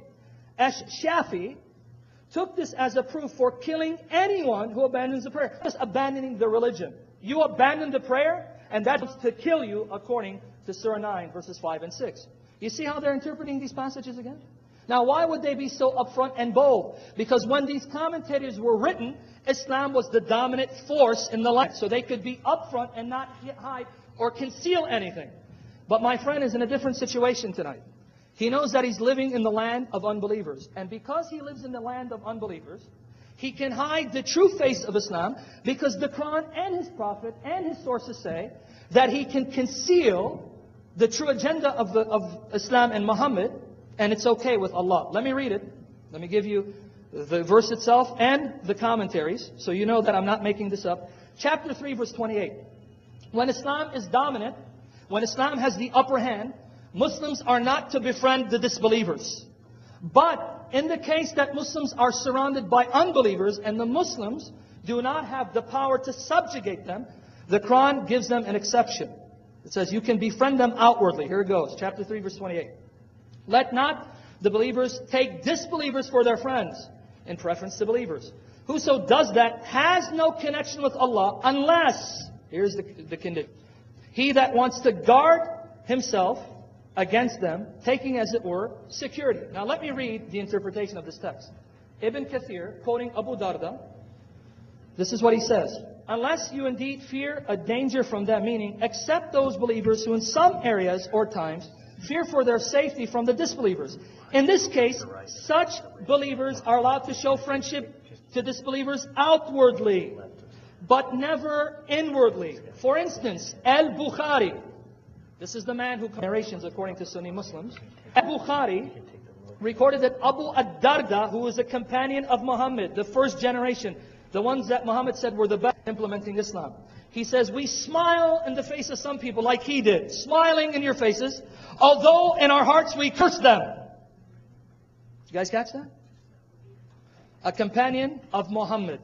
Ash-Shafi took this as a proof for killing anyone who abandons the prayer. Just abandoning the religion. You abandon the prayer, and that's to kill you, according to Surah 9, verses 5 and 6. You see how they're interpreting these passages again? Now, why would they be so upfront and bold? Because when these commentators were written, Islam was the dominant force in the land. So they could be upfront and not hide or conceal anything. But my friend is in a different situation tonight. He knows that he's living in the land of unbelievers. And because he lives in the land of unbelievers, he can hide the true face of Islam, because the Quran and his Prophet and his sources say that he can conceal the true agenda of Islam and Muhammad, and it's okay with Allah. Let me read it. Let me give you the verse itself and the commentaries, so you know that I'm not making this up. Chapter 3, verse 28. When Islam is dominant, when Islam has the upper hand, Muslims are not to befriend the disbelievers. But in the case that Muslims are surrounded by unbelievers and the Muslims do not have the power to subjugate them, the Quran gives them an exception. It says you can befriend them outwardly. Here it goes, chapter 3, verse 28. Let not the believers take disbelievers for their friends in preference to believers. Whoso does that has no connection with Allah unless, here's the condition, he that wants to guard himself against them, taking as it were security. Now let me read the interpretation of this text. Ibn Kathir, quoting Abu Darda, this is what he says. Unless you indeed fear a danger from them, meaning except those believers who in some areas or times fear for their safety from the disbelievers. In this case, such believers are allowed to show friendship to disbelievers outwardly, but never inwardly. For instance, Al-Bukhari, this is the man who narrations according to Sunni Muslims. Al-Bukhari recorded that Abu ad-Darda, who was a companion of Muhammad, the first generation, the ones that Muhammad said were the best implementing Islam. He says, we smile in the face of some people like he did, smiling in your faces, although in our hearts we curse them. You guys catch that? A companion of Muhammad.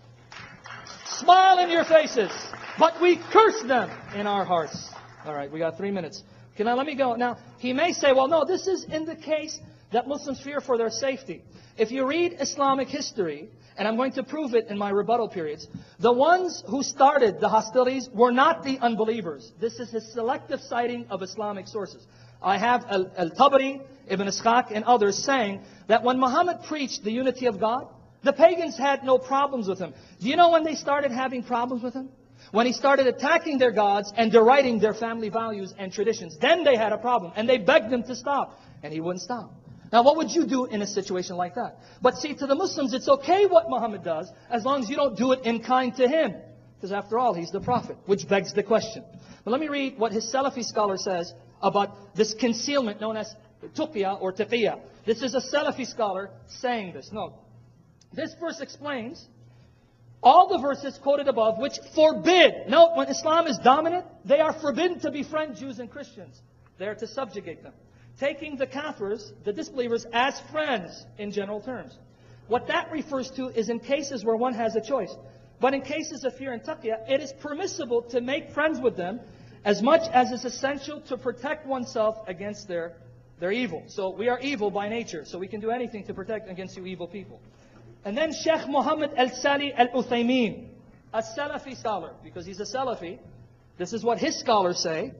Smile in your faces, but we curse them in our hearts. All right, we got 3 minutes. Okay, now let me go. Now, he may say, well, no, this is in the case that Muslims fear for their safety. If you read Islamic history, and I'm going to prove it in my rebuttal periods, the ones who started the hostilities were not the unbelievers. This is his selective citing of Islamic sources. I have Al-Tabari, Ibn Ishaq, and others saying that when Muhammad preached the unity of God, the pagans had no problems with him. Do you know when they started having problems with him? When he started attacking their gods and deriding their family values and traditions. Then they had a problem, and they begged him to stop, and he wouldn't stop. Now, what would you do in a situation like that? But see, to the Muslims, it's okay what Muhammad does, as long as you don't do it in kind to him. Because after all, he's the prophet, which begs the question. But let me read what his Salafi scholar says about this concealment known as tuqya or taqiyya. This is a Salafi scholar saying this. No. This verse explains all the verses quoted above which forbid. Note, when Islam is dominant, they are forbidden to befriend Jews and Christians. They are to subjugate them. Taking the kafirs, the disbelievers, as friends in general terms. What that refers to is in cases where one has a choice. But in cases of fear and taqiyya, it is permissible to make friends with them as much as is essential to protect oneself against their evil. So we are evil by nature, so we can do anything to protect against you evil people. And then Sheikh Muhammad al-Sali al-Uthaymin, a Salafi scholar, because he's a Salafi, this is what his scholars say.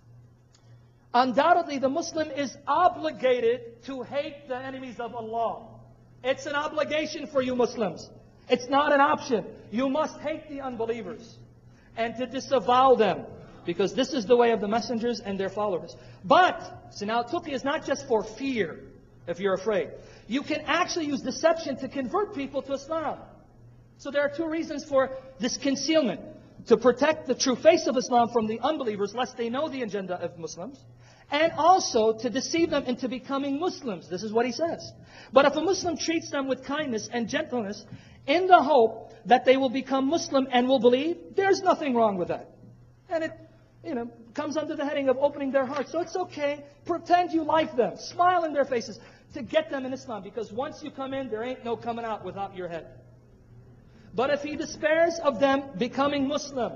Undoubtedly, the Muslim is obligated to hate the enemies of Allah. It's an obligation for you Muslims. It's not an option. You must hate the unbelievers and to disavow them, because this is the way of the messengers and their followers. But, so now tuqya is not just for fear, if you're afraid. You can actually use deception to convert people to Islam. So there are two reasons for this concealment. To protect the true face of Islam from the unbelievers, lest they know the agenda of Muslims. And also to deceive them into becoming Muslims. This is what he says. But if a Muslim treats them with kindness and gentleness, in the hope that they will become Muslim and will believe, there's nothing wrong with that. And it, comes under the heading of opening their hearts. So it's okay. Pretend you like them. Smile in their faces to get them in Islam. Because once you come in, there ain't no coming out without your head. But if he despairs of them becoming Muslim,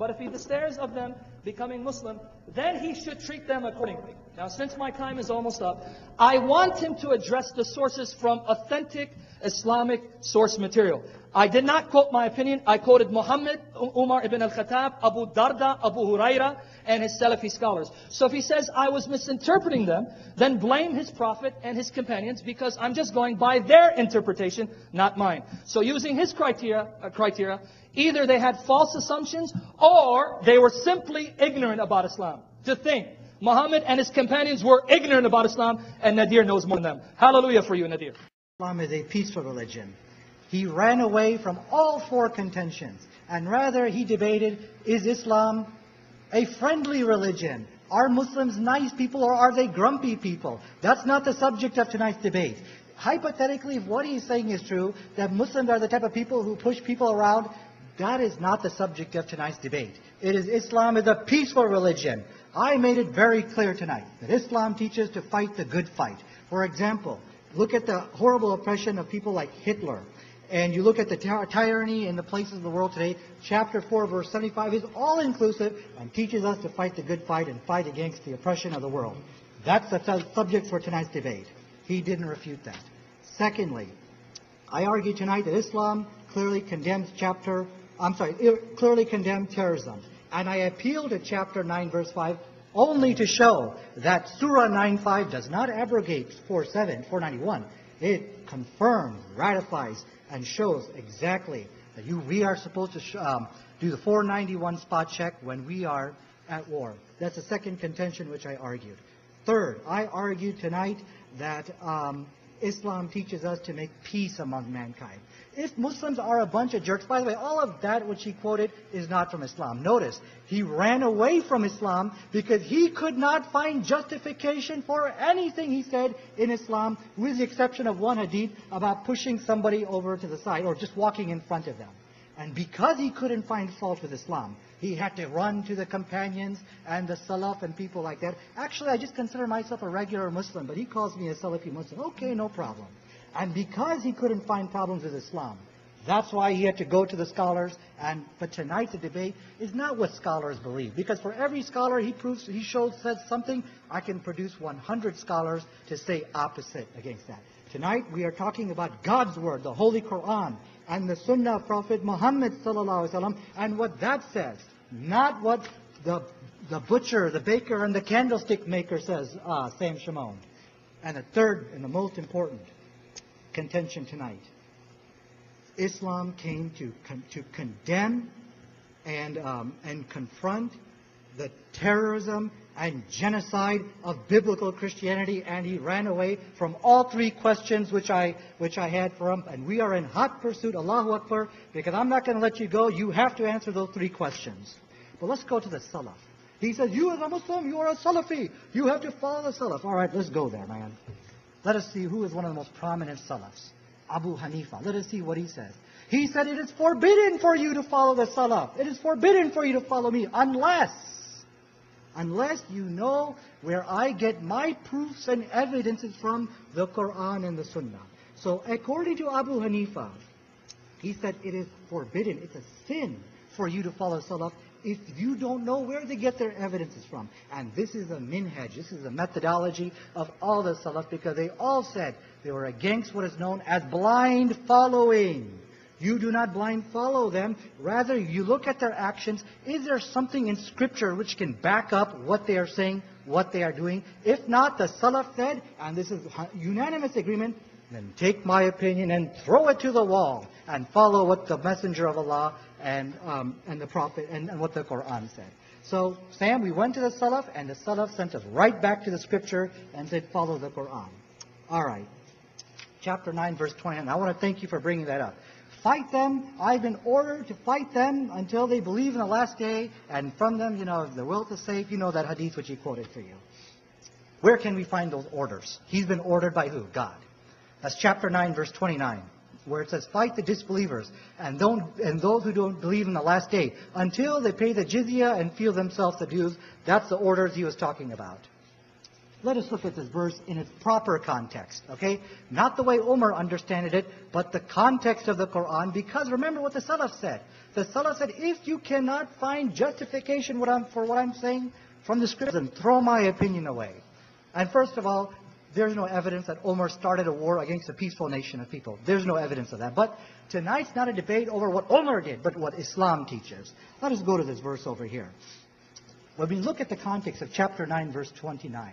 then he should treat them accordingly. Now, since my time is almost up, I want him to address the sources from authentic Islamic source material. I did not quote my opinion. I quoted Muhammad, Umar ibn al-Khattab, Abu Darda, Abu Huraira, and his Salafi scholars. So if he says I was misinterpreting them, then blame his prophet and his companions, because I'm just going by their interpretation, not mine. So using his criteria, either they had false assumptions or they were simply ignorant about Islam. To think Muhammad and his companions were ignorant about Islam, and Nadir knows more than them. Hallelujah for you, Nadir. Islam is a peaceful religion. He ran away from all four contentions, and rather he debated, is Islam a friendly religion? Are Muslims nice people or are they grumpy people? That's not the subject of tonight's debate. hypothetically, if what he's saying is true, that Muslims are the type of people who push people around, that is not the subject of tonight's debate. It is Islam is a peaceful religion. I made it very clear tonight that Islam teaches to fight the good fight. For example, look at the horrible oppression of people like Hitler. And you look at the tyranny in the places of the world today. Chapter 4, verse 75 is all-inclusive and teaches us to fight the good fight and fight against the oppression of the world. That's the subject for tonight's debate. He didn't refute that. Secondly, I argue tonight that Islam clearly condemns clearly condemns terrorism. And I appeal to chapter 9, verse 5, only to show that Surah 9:5 does not abrogate 491. It confirms, ratifies, and shows exactly that we are supposed to do the 491 spot check when we are at war. That's the second contention which I argued. Third, I argued tonight that Islam teaches us to make peace among mankind. If Muslims are a bunch of jerks, by the way, all of that which he quoted is not from Islam. Notice, he ran away from Islam because he could not find justification for anything he said in Islam, with the exception of one hadith about pushing somebody over to the side or just walking in front of them. And because he couldn't find fault with Islam, he had to run to the companions and the Salaf and people like that. Actually, I just consider myself a regular Muslim, but he calls me a Salafi Muslim. Okay, no problem. And because he couldn't find problems with Islam, that's why he had to go to the scholars. But tonight's debate is not what scholars believe. Because for every scholar says something, I can produce 100 scholars to say opposite against that. Tonight we are talking about God's Word, the Holy Quran, and the Sunnah of Prophet Muhammad sallallahu alaihi wasallam, and what that says, not what the butcher, the baker, and the candlestick maker says, Sam Shimon. And the third and the most important contention tonight, Islam came to condemn and confront the terrorism and genocide of biblical Christianity, and he ran away from all three questions which I had for him. And we are in hot pursuit, Allahu Akbar, because I'm not going to let you go. You have to answer those three questions. But let's go to the Salaf. He says, you as a Muslim, you are a Salafi. You have to follow the Salaf. All right, let's go there, man. Let us see who is one of the most prominent Salafs. Abu Hanifa. Let us see what he says. He said, it is forbidden for you to follow the Salaf. It is forbidden for you to follow me unless you know where I get my proofs and evidences from, the Quran and the Sunnah. So according to Abu Hanifa, he said it is forbidden, it's a sin for you to follow Salaf if you don't know where they get their evidences from. And this is a minhaj, this is a methodology of all the Salaf, because they all said they were against what is known as blind following. You do not blind follow them. Rather, you look at their actions. Is there something in Scripture which can back up what they are saying, what they are doing? If not, the Salaf said, and this is unanimous agreement, then take my opinion and throw it to the wall and follow what the Messenger of Allah and the Prophet and what the Quran said. So, Sam, we went to the Salaf, and the Salaf sent us right back to the Scripture and said, follow the Quran. All right. Chapter 9, verse 29. I want to thank you for bringing that up. Fight them. I've been ordered to fight them until they believe in the last day, and from them, the will to save. That hadith which he quoted for you. Where can we find those orders? He's been ordered by who? God. That's chapter 9, verse 29, where it says, fight the disbelievers and those who don't believe in the last day until they pay the jizya and feel themselves the dues. That's the orders he was talking about. Let us look at this verse in its proper context, okay? Not the way Umar understood it, but the context of the Quran, because remember what the Salaf said. The Salaf said, if you cannot find justification for what I'm saying from the Scripture, then throw my opinion away. And first of all, there's no evidence that Umar started a war against a peaceful nation of people. There's no evidence of that. But tonight's not a debate over what Umar did, but what Islam teaches. Let us go to this verse over here. When we look at the context of chapter 9, verse 29,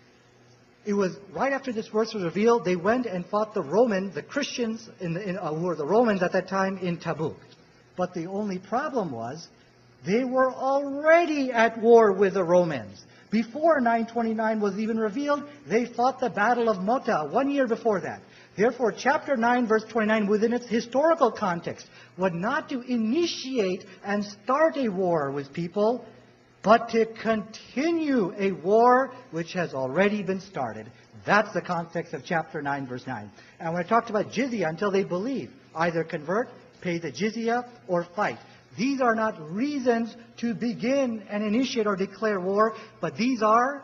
it was right after this verse was revealed, they went and fought the Christians, who were the Romans at that time, in Tabuk. But the only problem was, they were already at war with the Romans. Before 929 was even revealed, they fought the Battle of Mota 1 year before that. Therefore, chapter 9, verse 29, within its historical context, was not to initiate and start a war with people, but to continue a war which has already been started. That's the context of chapter 9, verse 9. And when I talked about jizya, until they believe, either convert, pay the jizya, or fight. These are not reasons to begin and initiate or declare war, but these are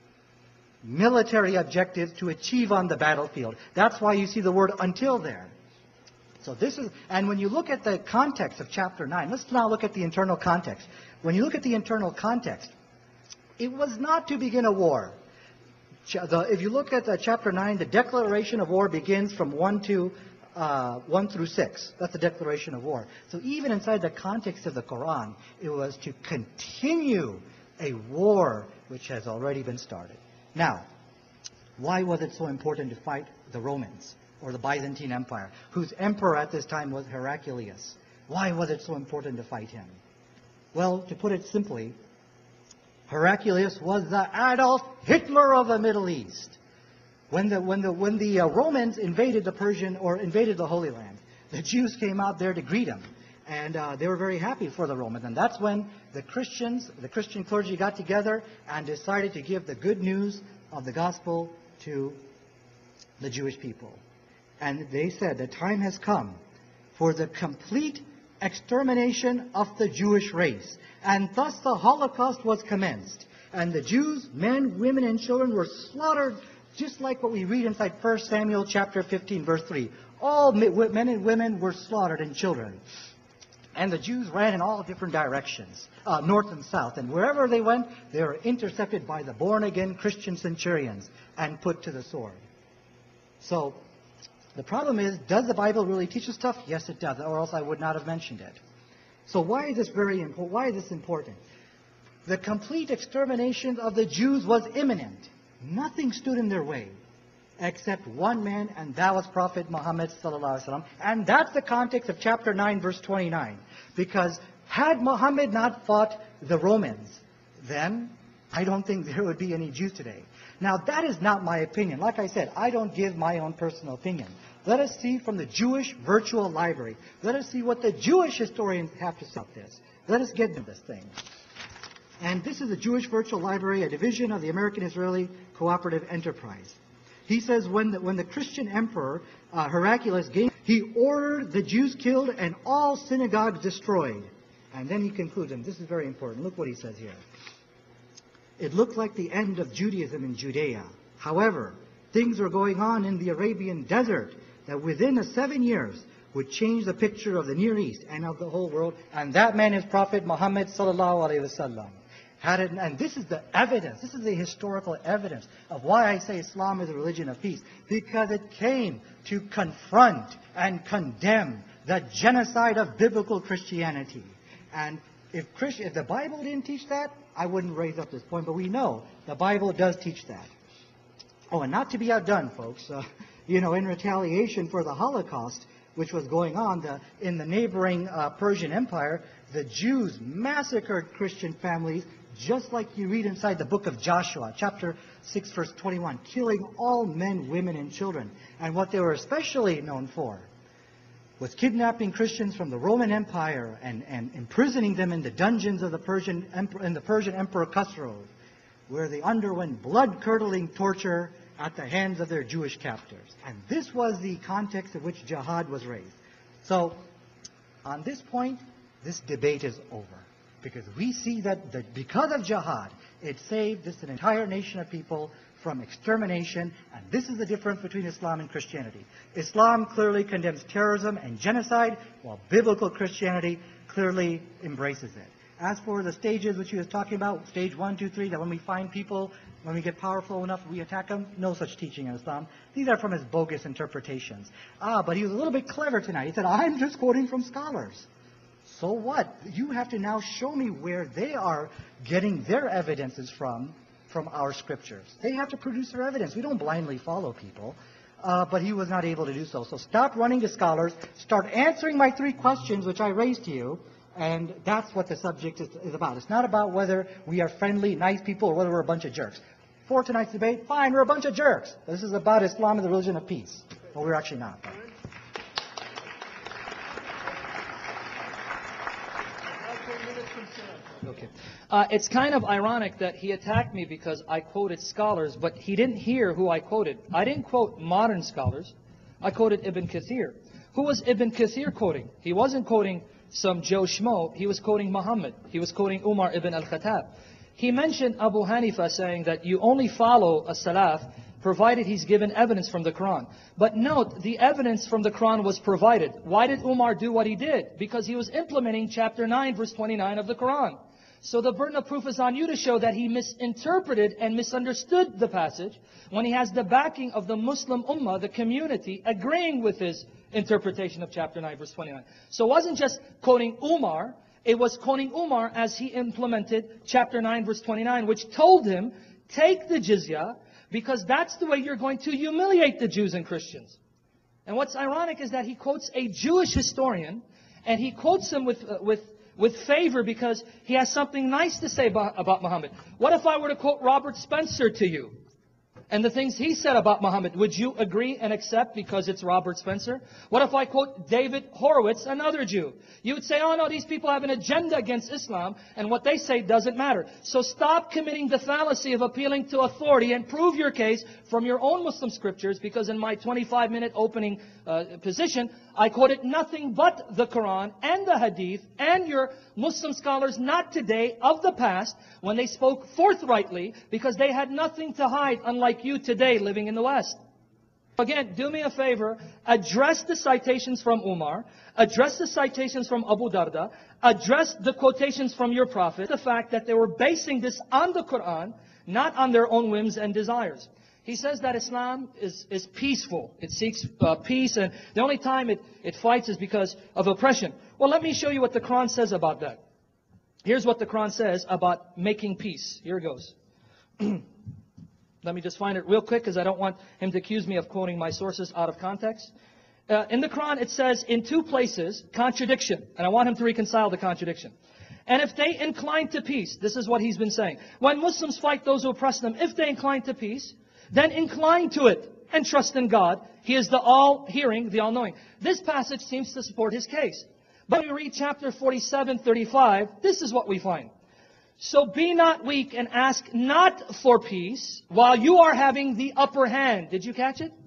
military objectives to achieve on the battlefield. That's why you see the word until there. So this is, and when you look at the context of chapter 9, let's now look at the internal context. When you look at the internal context, it was not to begin a war. If you look at chapter 9, the declaration of war begins from 1 through 6. That's the declaration of war. So even inside the context of the Quran, it was to continue a war which has already been started. Now, why was it so important to fight the Romans or the Byzantine Empire, whose emperor at this time was Heraclius? Why was it so important to fight him? Well, to put it simply, Heraclius was the Adolf Hitler of the Middle East. When the Romans invaded the Persian or invaded the Holy Land, the Jews came out there to greet them, and they were very happy for the Romans. And that's when the Christian clergy got together and decided to give the good news of the gospel to the Jewish people. And they said the time has come for the complete extermination of the Jewish race. And thus the Holocaust was commenced. And the Jews, men, women, and children were slaughtered, just like what we read inside 1 Samuel chapter 15, verse 3. All men and women were slaughtered, and children. And the Jews ran in all different directions, north and south. And wherever they went, they were intercepted by the born-again Christian centurions and put to the sword. So the problem is, does the Bible really teach us stuff? Yes, it does, or else I would not have mentioned it. So why is this very important? Why is this important? The complete extermination of the Jews was imminent. Nothing stood in their way except one man, and that was Prophet Muhammad sallallahu alaihi wasallam. And that's the context of chapter 9, verse 29. Because had Muhammad not fought the Romans, then I don't think there would be any Jews today. Now, that is not my opinion. Like I said, I don't give my own personal opinion. Let us see from the Jewish Virtual Library. Let us see what the Jewish historians have to say about this. Let us get into this thing. And this is the Jewish Virtual Library, a division of the American-Israeli Cooperative Enterprise. He says when the Christian emperor Heraclius he ordered the Jews killed and all synagogues destroyed. And then he concludes, and this is very important. Look what he says here. It looked like the end of Judaism in Judea. However, things were going on in the Arabian desert that within 7 years would change the picture of the Near East and of the whole world. And that man is Prophet Muhammad sallallahu alaihi wasallam. And this is the evidence, this is the historical evidence of why I say Islam is a religion of peace. Because it came to confront and condemn the genocide of biblical Christianity. And if the Bible didn't teach that, I wouldn't raise up this point. But we know the Bible does teach that. Oh, and not to be outdone, folks, in retaliation for the Holocaust, which was going on in the neighboring Persian Empire, the Jews massacred Christian families, just like you read inside the book of Joshua, chapter 6, verse 21, killing all men, women, and children. And what they were especially known for was kidnapping Christians from the Roman Empire and imprisoning them in the dungeons of the Persian Emperor Khosrow, where they underwent blood-curdling torture at the hands of their Jewish captors. And this was the context in which jihad was raised. So, on this point, this debate is over. Because we see that because of jihad, it saved an entire nation of people from extermination. And this is the difference between Islam and Christianity. Islam clearly condemns terrorism and genocide, while biblical Christianity clearly embraces it. As for the stages which he was talking about, stage 1, 2, 3, that when we find people, when we get powerful enough, we attack them, no such teaching in Islam. These are from his bogus interpretations. But he was a little bit clever tonight. He said, I'm just quoting from scholars. So what? You have to now show me where they are getting their evidences from our scriptures. They have to produce their evidence. We don't blindly follow people. But he was not able to do so. So stop running to scholars. Start answering my 3 questions which I raised to you. And that's what the subject is about. It's not about whether we are friendly, nice people, or whether we're a bunch of jerks. For tonight's debate, fine, we're a bunch of jerks. This is about Islam and the religion of peace. Well, we're actually not. Okay. It's kind of ironic that he attacked me because I quoted scholars, but he didn't hear who I quoted. I didn't quote modern scholars. I quoted Ibn Kathir. Who was Ibn Kathir quoting? He wasn't quoting some Joe Schmo. He was quoting Muhammad. He was quoting Umar ibn al-Khattab. He mentioned Abu Hanifa saying that you only follow a salaf provided he's given evidence from the Quran. But note, the evidence from the Quran was provided. Why did Umar do what he did? Because he was implementing chapter 9, verse 29 of the Quran. So the burden of proof is on you to show that he misinterpreted and misunderstood the passage when he has the backing of the Muslim Ummah, the community, agreeing with his interpretation of chapter 9, verse 29. So it wasn't just quoting Umar, it was quoting Umar as he implemented chapter 9, verse 29, which told him, take the jizya, because that's the way you're going to humiliate the Jews and Christians. And what's ironic is that he quotes a Jewish historian, and he quotes him with favor because he has something nice to say about Muhammad. What if I were to quote Robert Spencer to you? And the things he said about Muhammad, would you agree and accept because it's Robert Spencer? What if I quote David Horowitz, another Jew? You would say, oh no, these people have an agenda against Islam, and what they say doesn't matter. So stop committing the fallacy of appealing to authority and prove your case from your own Muslim scriptures, because in my 25-minute opening position, I quoted nothing but the Quran and the Hadith and your Muslim scholars, not today, of the past, when they spoke forthrightly, because they had nothing to hide, unlike you today living in the West. Again, do me a favor, address the citations from Umar, address the citations from Abu Darda, address the quotations from your Prophet, the fact that they were basing this on the Quran, not on their own whims and desires. He says that Islam is peaceful. It seeks peace, and the only time it fights is because of oppression. Well, let me show you what the Quran says about that. Here's what the Quran says about making peace. Here it goes. Let me just find it real quick because I don't want him to accuse me of quoting my sources out of context. In the Quran, it says in two places, contradiction. And I want him to reconcile the contradiction. And if they incline to peace, this is what he's been saying. When Muslims fight those who oppress them, if they incline to peace, then incline to it and trust in God. He is the all-hearing, the all-knowing. This passage seems to support his case. But when we read chapter 47:35, this is what we find. So be not weak and ask not for peace while you are having the upper hand. Did you catch it?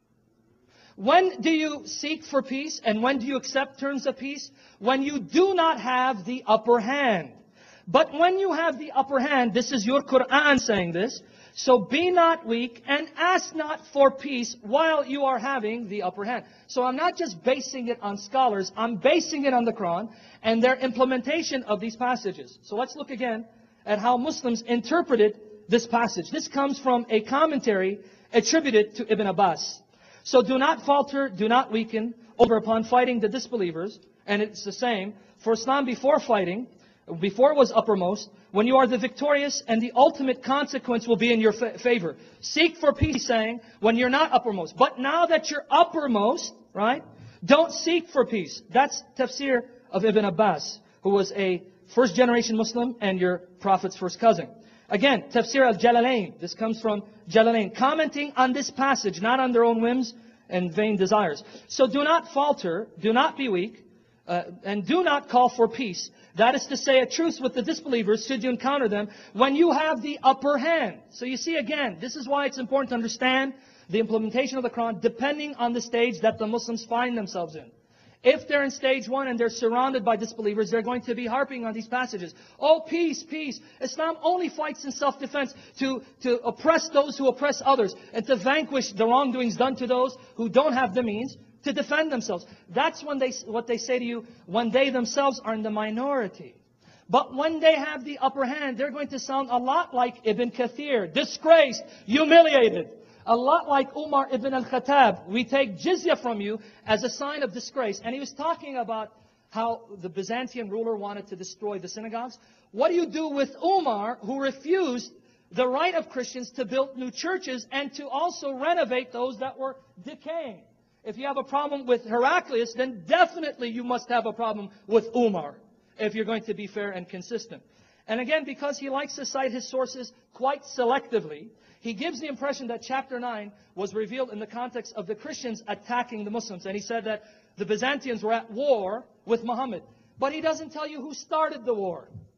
When do you seek for peace and when do you accept terms of peace? When you do not have the upper hand. But when you have the upper hand, this is your Quran saying this, so be not weak and ask not for peace while you are having the upper hand. So I'm not just basing it on scholars, I'm basing it on the Quran and their implementation of these passages. So let's look again at how Muslims interpreted this passage. This comes from a commentary attributed to Ibn Abbas. So do not falter, do not weaken over upon fighting the disbelievers. And it's the same for Islam before fighting, before it was uppermost, when you are the victorious and the ultimate consequence will be in your favor. Seek for peace, saying, when you're not uppermost. But now that you're uppermost, right, don't seek for peace. That's tafsir of Ibn Abbas, who was a first-generation Muslim and your Prophet's first cousin. Again, tafsir al-Jalalain. This comes from Jalalain, commenting on this passage, not on their own whims and vain desires. So do not falter, do not be weak, and do not call for peace. That is to say, a truce with the disbelievers should you encounter them when you have the upper hand. So you see again, this is why it's important to understand the implementation of the Quran depending on the stage that the Muslims find themselves in. If they're in stage 1 and they're surrounded by disbelievers, they're going to be harping on these passages. Oh, peace, peace. Islam only fights in self-defense to oppress those who oppress others and to vanquish the wrongdoings done to those who don't have the means to defend themselves. That's when what they say to you when they themselves are in the minority. But when they have the upper hand, they're going to sound a lot like Ibn Kathir, disgraced, humiliated. A lot like Umar ibn al-Khattab. We take jizya from you as a sign of disgrace. And he was talking about how the Byzantine ruler wanted to destroy the synagogues. What do you do with Umar, who refused the right of Christians to build new churches and to also renovate those that were decaying? If you have a problem with Heraclius, then definitely you must have a problem with Umar, if you're going to be fair and consistent. And again, because he likes to cite his sources quite selectively, he gives the impression that chapter 9 was revealed in the context of the Christians attacking the Muslims. And he said that the Byzantines were at war with Muhammad. But he doesn't tell you who started the war.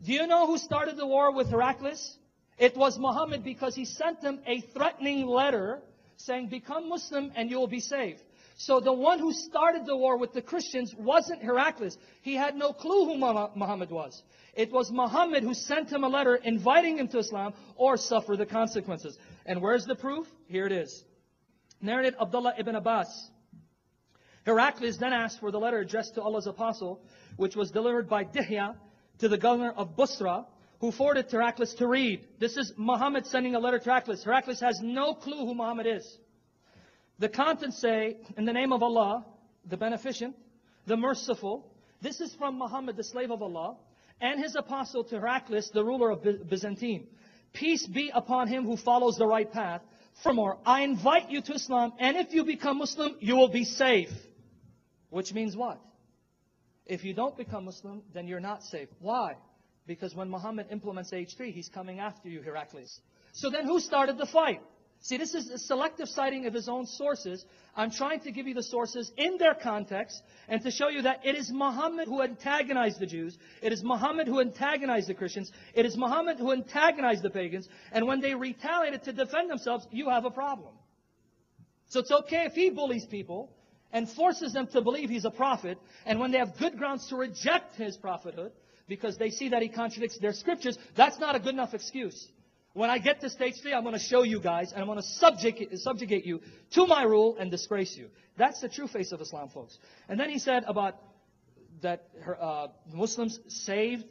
Do you know who started the war with Heraclius? It was Muhammad, because he sent them a threatening letter saying, become Muslim and you will be saved. So the one who started the war with the Christians wasn't Heraclius. He had no clue who Muhammad was. It was Muhammad who sent him a letter inviting him to Islam or suffer the consequences. And where's the proof? Here it is. Narrated Abdullah ibn Abbas. Heraclius then asked for the letter addressed to Allah's apostle, which was delivered by Dihya to the governor of Busra, who forwarded to Heraclius to read. This is Muhammad sending a letter to Heraclius. Heraclius has no clue who Muhammad is. The contents say, in the name of Allah, the Beneficent, the Merciful. This is from Muhammad, the slave of Allah, and his apostle to Heraclius, the ruler of Byzantine. Peace be upon him who follows the right path. Furthermore, I invite you to Islam, and if you become Muslim, you will be safe. Which means what? If you don't become Muslim, then you're not safe. Why? Because when Muhammad implements age 3, he's coming after you, Heraclius. So then who started the fight? See, this is a selective citing of his own sources. I'm trying to give you the sources in their context and to show you that it is Muhammad who antagonized the Jews. It is Muhammad who antagonized the Christians. It is Muhammad who antagonized the pagans. And when they retaliated to defend themselves, you have a problem. So it's okay if he bullies people and forces them to believe he's a prophet. And when they have good grounds to reject his prophethood, because they see that he contradicts their scriptures, that's not a good enough excuse. When I get to stage 3, I'm going to show you guys, and I'm going to subjugate you to my rule and disgrace you. That's the true face of Islam, folks. And then he said about that Muslims saved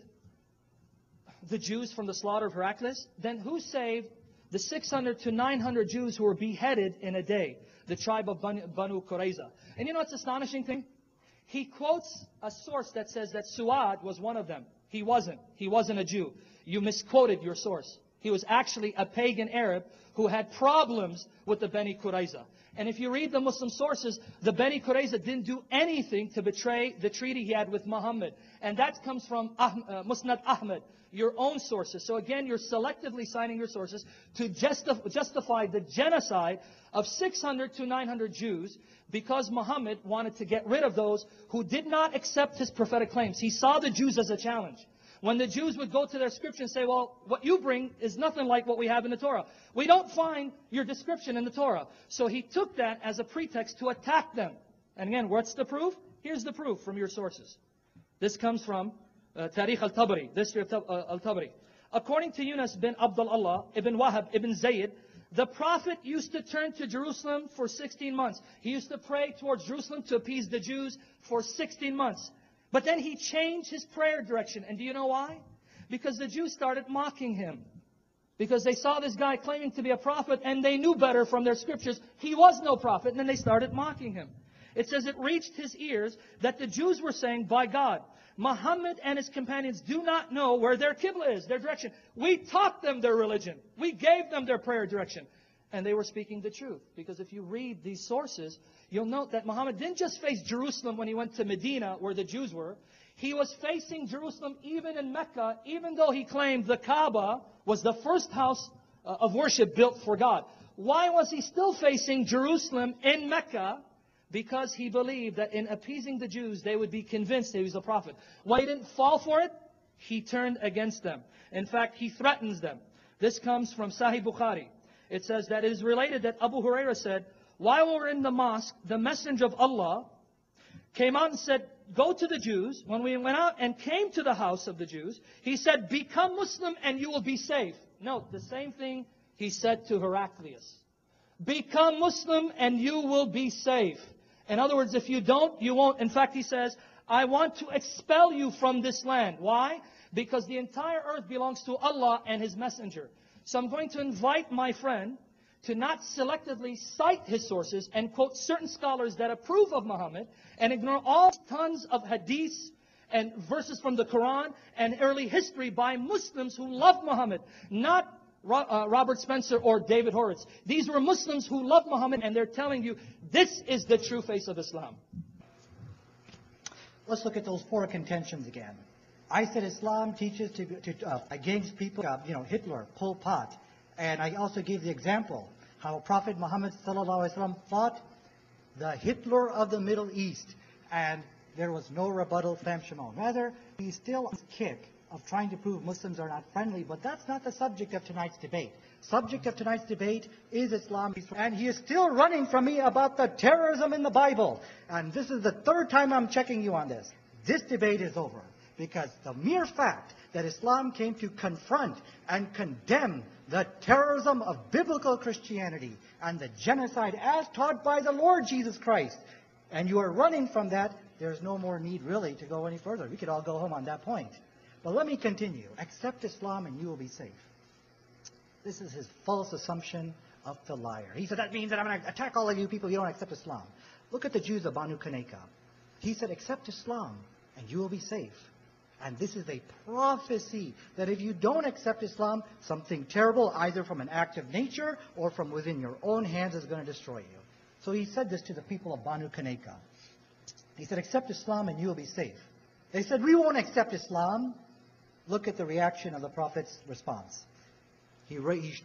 the Jews from the slaughter of Heraclius. Then who saved the 600 to 900 Jews who were beheaded in a day? The tribe of Banu Qurayza. And you know what's the astonishing thing? He quotes a source that says that Suad was one of them. He wasn't. He wasn't a Jew. You misquoted your source. He was actually a pagan Arab who had problems with the Bani Qurayza. And if you read the Muslim sources, the Bani Qurayza didn't do anything to betray the treaty he had with Muhammad. And that comes from Musnad Ahmad, your own sources. So again, you're selectively citing your sources to justify the genocide of 600 to 900 Jews because Muhammad wanted to get rid of those who did not accept his prophetic claims. He saw the Jews as a challenge. When the Jews would go to their scripture and say, well, what you bring is nothing like what we have in the Torah. We don't find your description in the Torah. So he took that as a pretext to attack them. And again, what's the proof? Here's the proof from your sources. This comes from Tarikh al-Tabari, the history of al-Tabari. According to Yunus bin Abdullah ibn Wahab ibn Zayd, the Prophet used to turn to Jerusalem for 16 months. He used to pray towards Jerusalem to appease the Jews for 16 months. But then he changed his prayer direction. And do you know why? Because the Jews started mocking him. Because they saw this guy claiming to be a prophet and they knew better from their scriptures. He was no prophet. And then they started mocking him. It says it reached his ears that the Jews were saying, by God, Muhammad and his companions do not know where their Qibla is, their direction. We taught them their religion. We gave them their prayer direction. And they were speaking the truth. Because if you read these sources, you'll note that Muhammad didn't just face Jerusalem when he went to Medina, where the Jews were. He was facing Jerusalem even in Mecca, even though he claimed the Kaaba was the first house of worship built for God. Why was he still facing Jerusalem in Mecca? Because he believed that in appeasing the Jews, they would be convinced that he was a prophet. Why he didn't fall for it? He turned against them. In fact, he threatens them. This comes from Sahih Bukhari. It says that it is related that Abu Hurairah said, while we were in the mosque, the Messenger of Allah came out and said, go to the Jews. When we went out and came to the house of the Jews, he said, become Muslim and you will be safe. Note, the same thing he said to Heraclius. Become Muslim and you will be safe. In other words, if you don't, you won't. In fact, he says, I want to expel you from this land. Why? Because the entire earth belongs to Allah and His Messenger. So I'm going to invite my friend to not selectively cite his sources and quote certain scholars that approve of Muhammad and ignore all tons of hadiths and verses from the Quran and early history by Muslims who loved Muhammad, not Robert Spencer or David Horowitz. These were Muslims who loved Muhammad, and they're telling you this is the true face of Islam. Let's look at those 4 contentions again. I said Islam teaches against people, Hitler, Pol Pot. And I also gave the example how Prophet Muhammad ﷺ fought the Hitler of the Middle East. And there was no rebuttal from Shimon. Rather, he still kick of trying to prove Muslims are not friendly, but that's not the subject of tonight's debate. Subject of tonight's debate is Islam, and he is still running from me about the terrorism in the Bible. And this is the third time I'm checking you on this. This debate is over, because the mere fact that Islam came to confront and condemn the terrorism of biblical Christianity and the genocide as taught by the Lord Jesus Christ, and you are running from that, there's no more need really to go any further. We could all go home on that point. But let me continue. Accept Islam and you will be safe. This is his false assumption of the liar. He said, that means that I'm going to attack all of you people who don't accept Islam. Look at the Jews of Banu Qunayqa. He said, accept Islam and you will be safe. And this is a prophecy that if you don't accept Islam, something terrible, either from an act of nature or from within your own hands, is going to destroy you. So he said this to the people of Banu Qunayqa. He said, accept Islam and you will be safe. They said, we won't accept Islam. Look at the reaction of the Prophet's response. He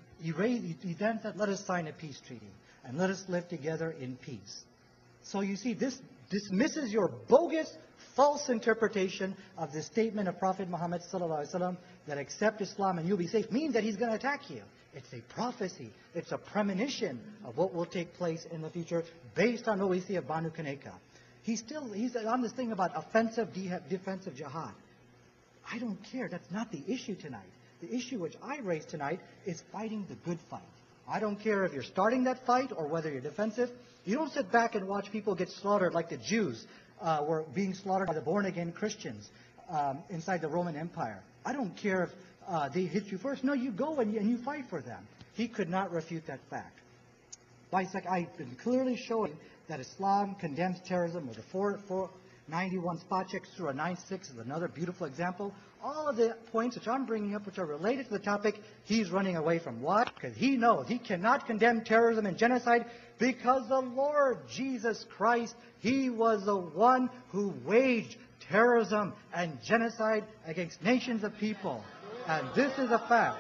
then said, let us sign a peace treaty and let us live together in peace. So you see, this dismisses your bogus, false interpretation of the statement of Prophet Muhammad ﷺ that accept Islam and you'll be safe means that he's going to attack you. It's a prophecy. It's a premonition of what will take place in the future based on what we see of Banu Qunayqa. He's on this thing about offensive, defensive jihad. I don't care. That's not the issue tonight. The issue which I raised tonight is fighting the good fight. I don't care if you're starting that fight or whether you're defensive. You don't sit back and watch people get slaughtered like the Jews were being slaughtered by the born-again Christians inside the Roman Empire. I don't care if they hit you first. No, you go and you fight for them. He could not refute that fact. I've been clearly showing that Islam condemns terrorism with the 491 spot checks through a 96 is another beautiful example. All of the points which I'm bringing up, which are related to the topic, he's running away from. Why? Because he knows he cannot condemn terrorism and genocide because the Lord Jesus Christ, he was the one who waged terrorism and genocide against nations of people. And this is a fact.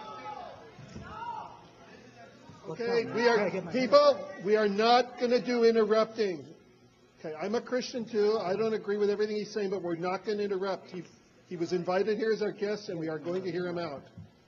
Okay, we are not going to do interrupting. Okay, I'm a Christian too. I don't agree with everything he's saying, but we're not going to interrupt. He was invited here as our guest, and we are going to hear him out.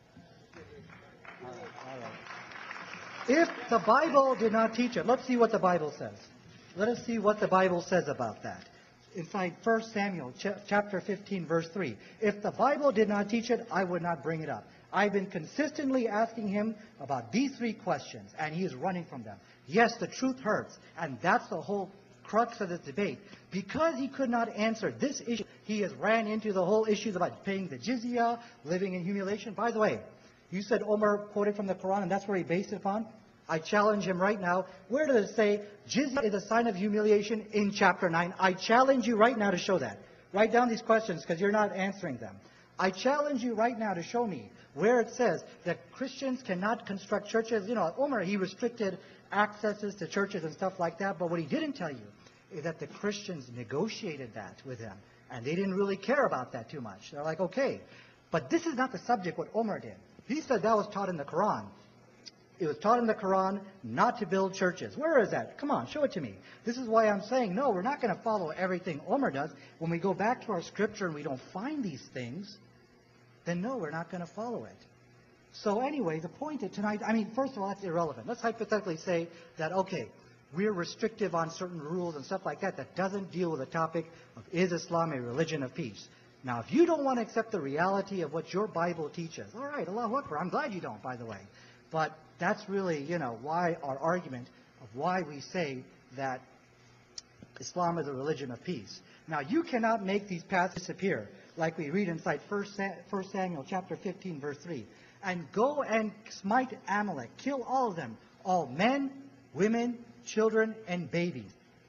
If the Bible did not teach it, let's see what the Bible says. Let us see what the Bible says about that. Inside 1 Samuel chapter 15, verse 3. If the Bible did not teach it, I would not bring it up. I've been consistently asking him about these three questions, and he is running from them. Yes, the truth hurts, and that's the whole crux of this debate. Because he could not answer this issue, he has ran into the whole issues about paying the jizya, living in humiliation. By the way, you said Omar quoted from the Quran, and that's where he based it upon. I challenge him right now. Where does it say jizya is a sign of humiliation in chapter 9? I challenge you right now to show that. Write down these questions because you're not answering them. I challenge you right now to show me where it says that Christians cannot construct churches. You know, Omar, he restricted accesses to churches and stuff like that, but what he didn't tell you is that the Christians negotiated that with him, and they didn't really care about that too much. They're like, okay, but this is not the subject what Omar did. He said that was taught in the Quran. It was taught in the Quran not to build churches. Where is that? Come on, show it to me. This is why I'm saying, no, we're not going to follow everything Omar does. When we go back to our scripture and we don't find these things, then no, we're not going to follow it. So anyway, the point of tonight, first of all, that's irrelevant. Let's hypothetically say that, okay, we're restrictive on certain rules and stuff like that. That doesn't deal with the topic of is Islam a religion of peace. Now, if you don't want to accept the reality of what your Bible teaches, all right, Allahu Akbar, I'm glad you don't, by the way. But that's really, why our argument of why we say that Islam is a religion of peace. Now, you cannot make these paths disappear, like we read inside 1 Samuel chapter 15, verse 3. And go and smite Amalek, kill all of them, all men, women, children, and babies.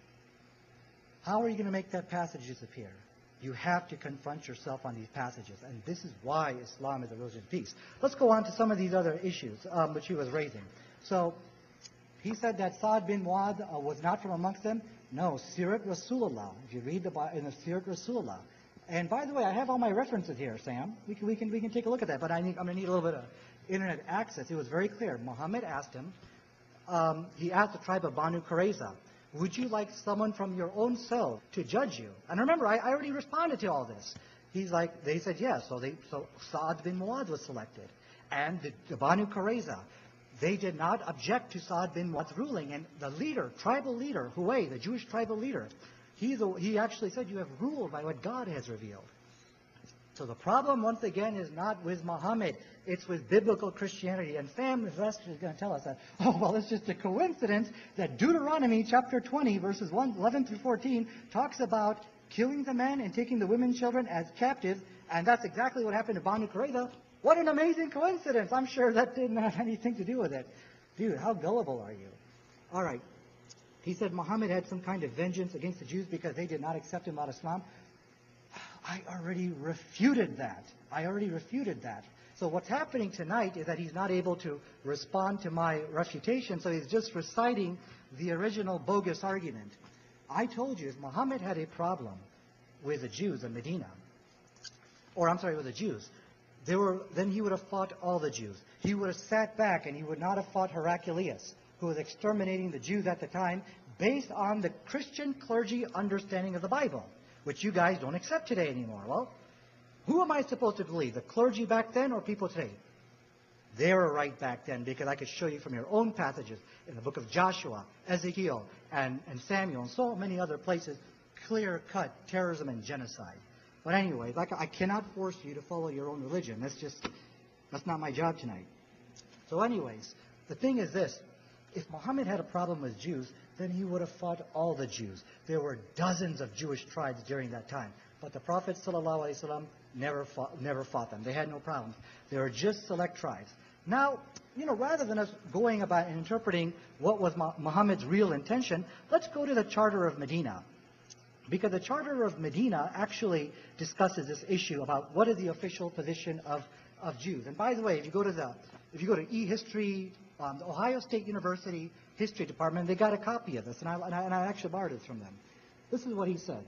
How are you going to make that passage disappear? You have to confront yourself on these passages, and this is why Islam is a religion of peace. Let's go on to some of these other issues which he was raising. So, he said that Sa'd bin Mu'adh was not from amongst them. No, Sirat Rasulullah. If you read the Bible in the Sirat Rasulullah. And by the way, I have all my references here, Sam. We can take a look at that, but I'm going to need a little bit of internet access. It was very clear. Muhammad asked him, he asked the tribe of Banu Qurayza, would you like someone from your own cell to judge you? And remember, I already responded to all this. They said yes. So Sa'ad bin Mu'adh was selected. And the Banu Qurayza, they did not object to Sa'ad bin Mu'adh's ruling. And the leader, tribal leader, Huway, the Jewish tribal leader, he actually said, you have ruled by what God has revealed. So the problem, once again, is not with Muhammad. It's with biblical Christianity. And Sam is going to tell us that, it's just a coincidence that Deuteronomy chapter 20, verses 11 through 14, talks about killing the men and taking the women and children as captives. And that's exactly what happened to Banu Qurayza. What an amazing coincidence. I'm sure that didn't have anything to do with it. Dude, how gullible are you? All right. He said Muhammad had some kind of vengeance against the Jews because they did not accept him out of Islam. I already refuted that. So what's happening tonight is that he's not able to respond to my refutation, so he's just reciting the original bogus argument. I told you, if Muhammad had a problem with the Jews in Medina, with the Jews, then he would have fought all the Jews. He would have sat back and he would not have fought Heraclius, who was exterminating the Jews at the time based on the Christian clergy understanding of the Bible, which you guys don't accept today anymore. Well, who am I supposed to believe? The clergy back then or people today? They were right back then, because I could show you from your own passages in the book of Joshua, Ezekiel, and Samuel, and so many other places, clear-cut terrorism and genocide. But anyway, I cannot force you to follow your own religion. That's not my job tonight. So anyways, the thing is this. If Muhammad had a problem with Jews, then he would have fought all the Jews. There were dozens of Jewish tribes during that time. But the Prophet ﷺ never fought them. They had no problems. They were just select tribes. Now, rather than us going about and interpreting what was Muhammad's real intention, let's go to the Charter of Medina. Because the Charter of Medina actually discusses this issue about what is the official position of Jews. And by the way, if you go to eHistory, the Ohio State University History Department, they got a copy of this, and I actually borrowed it from them. This is what he said.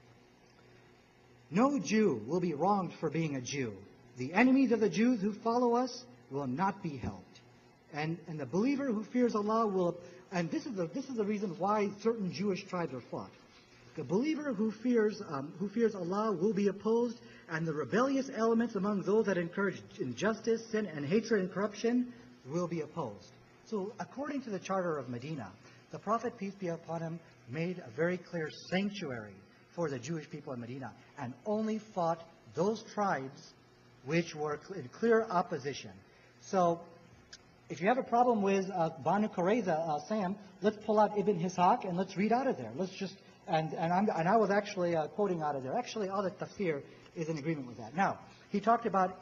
No Jew will be wronged for being a Jew. The enemies of the Jews who follow us will not be helped. And the believer who fears Allah will, and this is the reason why certain Jewish tribes are fought. The believer who fears Allah will be opposed, and the rebellious elements among those that encourage injustice, sin, and hatred and corruption will be opposed. So according to the Charter of Medina, the Prophet, peace be upon him, made a very clear sanctuary for the Jewish people in Medina, and only fought those tribes which were in clear opposition. So if you have a problem with Banu Qurayza, Sam, let's pull out Ibn Ishaq and let's read out of there. Let's just and I was actually quoting out of there. Actually, all the tafsir is in agreement with that. Now, he talked about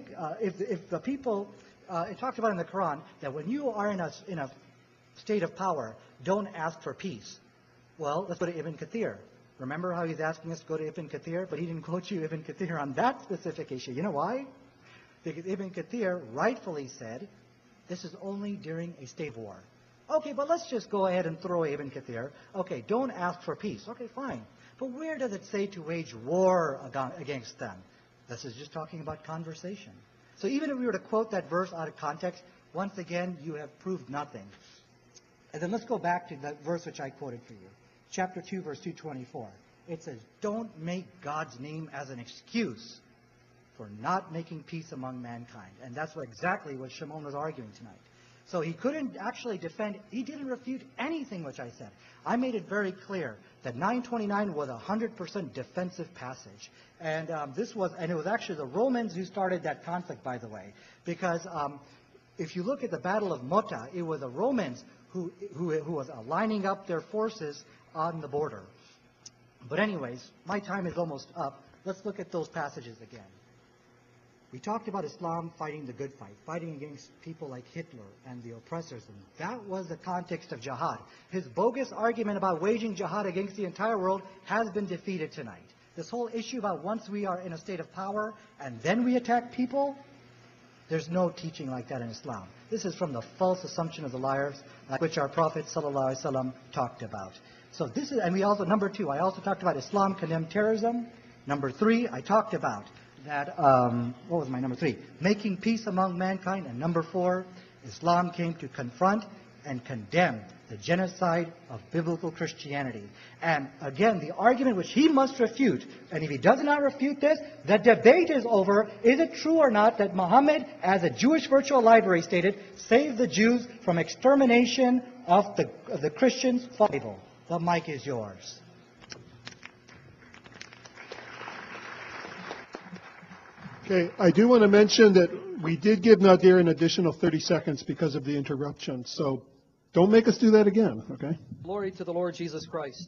if the people. It talked about in the Quran that when you are in a state of power, don't ask for peace. Well, let's go to Ibn Kathir. Remember how he's asking us to go to Ibn Kathir, but he didn't quote you Ibn Kathir on that specific issue. You know why? Because Ibn Kathir rightfully said, this is only during a state of war. Okay, but let's just go ahead and throw away Ibn Kathir. Okay, don't ask for peace. Okay, fine. But where does it say to wage war against them? This is just talking about conversation. So even if we were to quote that verse out of context, once again, you have proved nothing. And then let's go back to that verse which I quoted for you. Chapter 2, verse 224. It says, don't make God's name as an excuse for not making peace among mankind. And that's exactly what Shimon was arguing tonight. So he couldn't actually defend, he didn't refute anything which I said. I made it very clear that 929 was a 100% defensive passage. And it was actually the Romans who started that conflict, by the way. Because if you look at the Battle of Mota, it was the Romans who was lining up their forces on the border. But anyways, my time is almost up. Let's look at those passages again. We talked about Islam fighting the good fight, fighting against people like Hitler and the oppressors. And that was the context of jihad. His bogus argument about waging jihad against the entire world has been defeated tonight. This whole issue about once we are in a state of power and then we attack people, there's no teaching like that in Islam. This is from the false assumption of the liars, which our Prophet ﷺ talked about. So this is, and we also, number 2, I also talked about Islam condemned terrorism. Number 3, I talked about that, what was my number 3? Making peace among mankind. And number 4, Islam came to confront and condemn the genocide of biblical Christianity. And again, the argument which he must refute, and if he does not refute this, the debate is over. Is it true or not that Muhammad, as a Jewish virtual library stated, saved the Jews from extermination of the Christians? Bible. The mic is yours. Okay, I do want to mention that we did give Nadir an additional 30 seconds because of the interruption. So don't make us do that again, okay? Glory to the Lord Jesus Christ.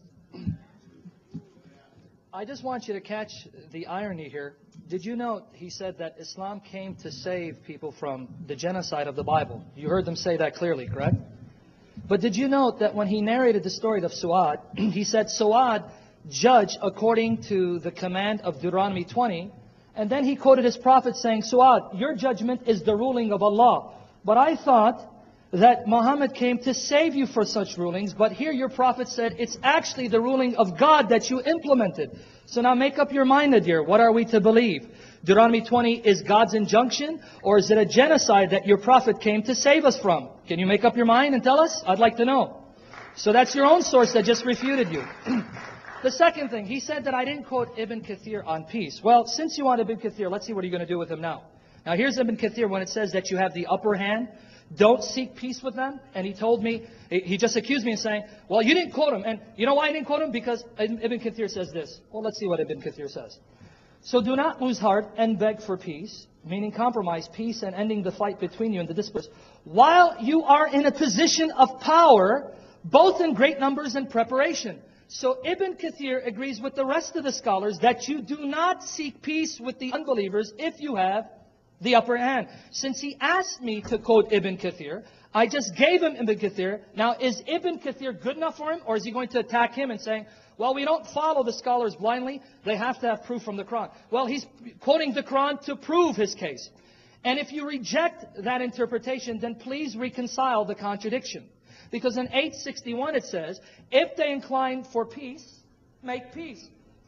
I just want you to catch the irony here. Did you note he said that Islam came to save people from the genocide of the Bible? You heard them say that clearly, correct? But did you note that when he narrated the story of Su'ad, he said, Su'ad, judge according to the command of Deuteronomy 20, and then he quoted his prophet saying, Su'ad, your judgment is the ruling of Allah. But I thought that Muhammad came to save you for such rulings, but here your prophet said it's actually the ruling of God that you implemented. So now make up your mind, Nadir. What are we to believe? Deuteronomy 20 is God's injunction, or is it a genocide that your prophet came to save us from? Can you make up your mind and tell us? I'd like to know. So that's your own source that just refuted you. The second thing, he said that I didn't quote Ibn Kathir on peace. Well, since you want Ibn Kathir, let's see what you're going to do with him now. Now here's Ibn Kathir when it says that you have the upper hand. Don't seek peace with them. And he told me, he just accused me of saying, well, you didn't quote him. And you know why I didn't quote him? Because Ibn Kathir says this. Well, let's see what Ibn Kathir says. So do not lose heart and beg for peace, meaning compromise peace and ending the fight between you and the dispersed, while you are in a position of power, both in great numbers and preparation. So Ibn Kathir agrees with the rest of the scholars that you do not seek peace with the unbelievers if you have the upper hand. Since he asked me to quote Ibn Kathir, I just gave him Ibn Kathir. Now, is Ibn Kathir good enough for him? Or is he going to attack him and saying, well, we don't follow the scholars blindly. They have to have proof from the Quran. Well, he's quoting the Quran to prove his case. And if you reject that interpretation, then please reconcile the contradiction. Because in 861 it says, if they incline for peace, make peace.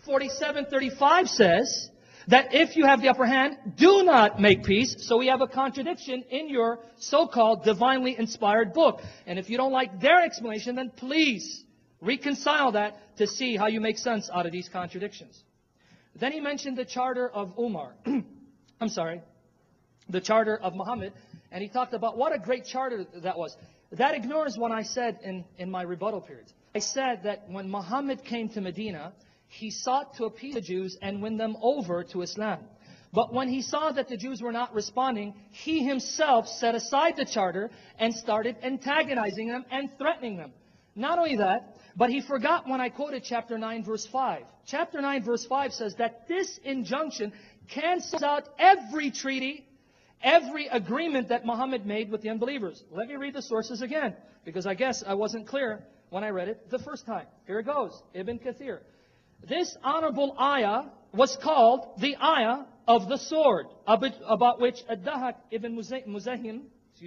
4735 says that if you have the upper hand, do not make peace. So we have a contradiction in your so-called divinely inspired book. And if you don't like their explanation, then please reconcile that to see how you make sense out of these contradictions. Then he mentioned the charter of Umar. The charter of Muhammad. And he talked about what a great charter that was. That ignores what I said in my rebuttal periods. I said that when Muhammad came to Medina, he sought to appease the Jews and win them over to Islam. But when he saw that the Jews were not responding, he himself set aside the charter and started antagonizing them and threatening them. Not only that, but he forgot when I quoted chapter 9 verse 5. Chapter 9 verse 5 says that this injunction cancels out every treaty, every agreement that Muhammad made with the unbelievers. Let me read the sources again, because I guess I wasn't clear when I read it the first time. Here it goes, Ibn Kathir. This honorable ayah was called the ayah of the sword, about which Ad-Dahak ibn Muzahim,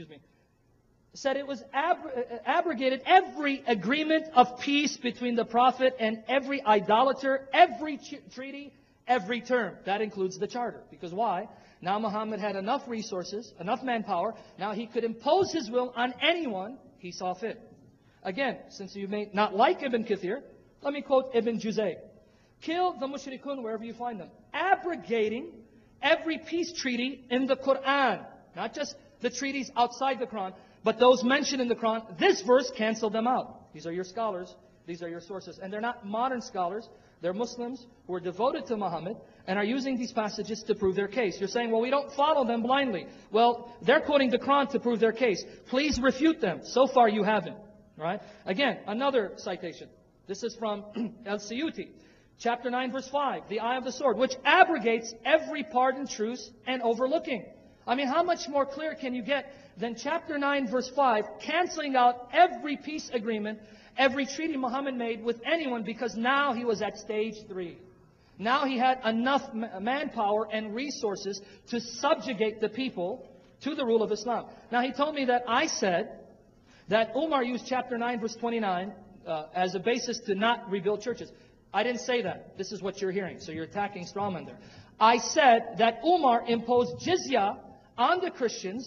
said it was abrogated every agreement of peace between the Prophet and every idolater, every treaty, every term. That includes the charter. Because why? Now Muhammad had enough resources, enough manpower. Now he could impose his will on anyone he saw fit. Again, since you may not like Ibn Kathir, let me quote Ibn Juzay. Kill the mushrikun wherever you find them. Abrogating every peace treaty in the Quran. Not just the treaties outside the Quran, but those mentioned in the Quran. This verse canceled them out. These are your scholars. These are your sources. And they're not modern scholars. They're Muslims who are devoted to Muhammad and are using these passages to prove their case. You're saying, well, we don't follow them blindly. Well, they're quoting the Quran to prove their case. Please refute them. So far you haven't. Right? Again, another citation. This is from Al-Suyuti. Chapter 9, verse 5. The eye of the sword, which abrogates every pardon, truce, and overlooking. I mean, how much more clear can you get than chapter 9, verse 5, canceling out every peace agreement, every treaty Muhammad made with anyone, because now he was at stage 3. Now he had enough manpower and resources to subjugate the people to the rule of Islam. Now he told me that I said that Umar used chapter 9, verse 29 as a basis to not rebuild churches. I didn't say that. This is what you're hearing. So you're attacking strawman there. I said that Umar imposed jizya on the Christians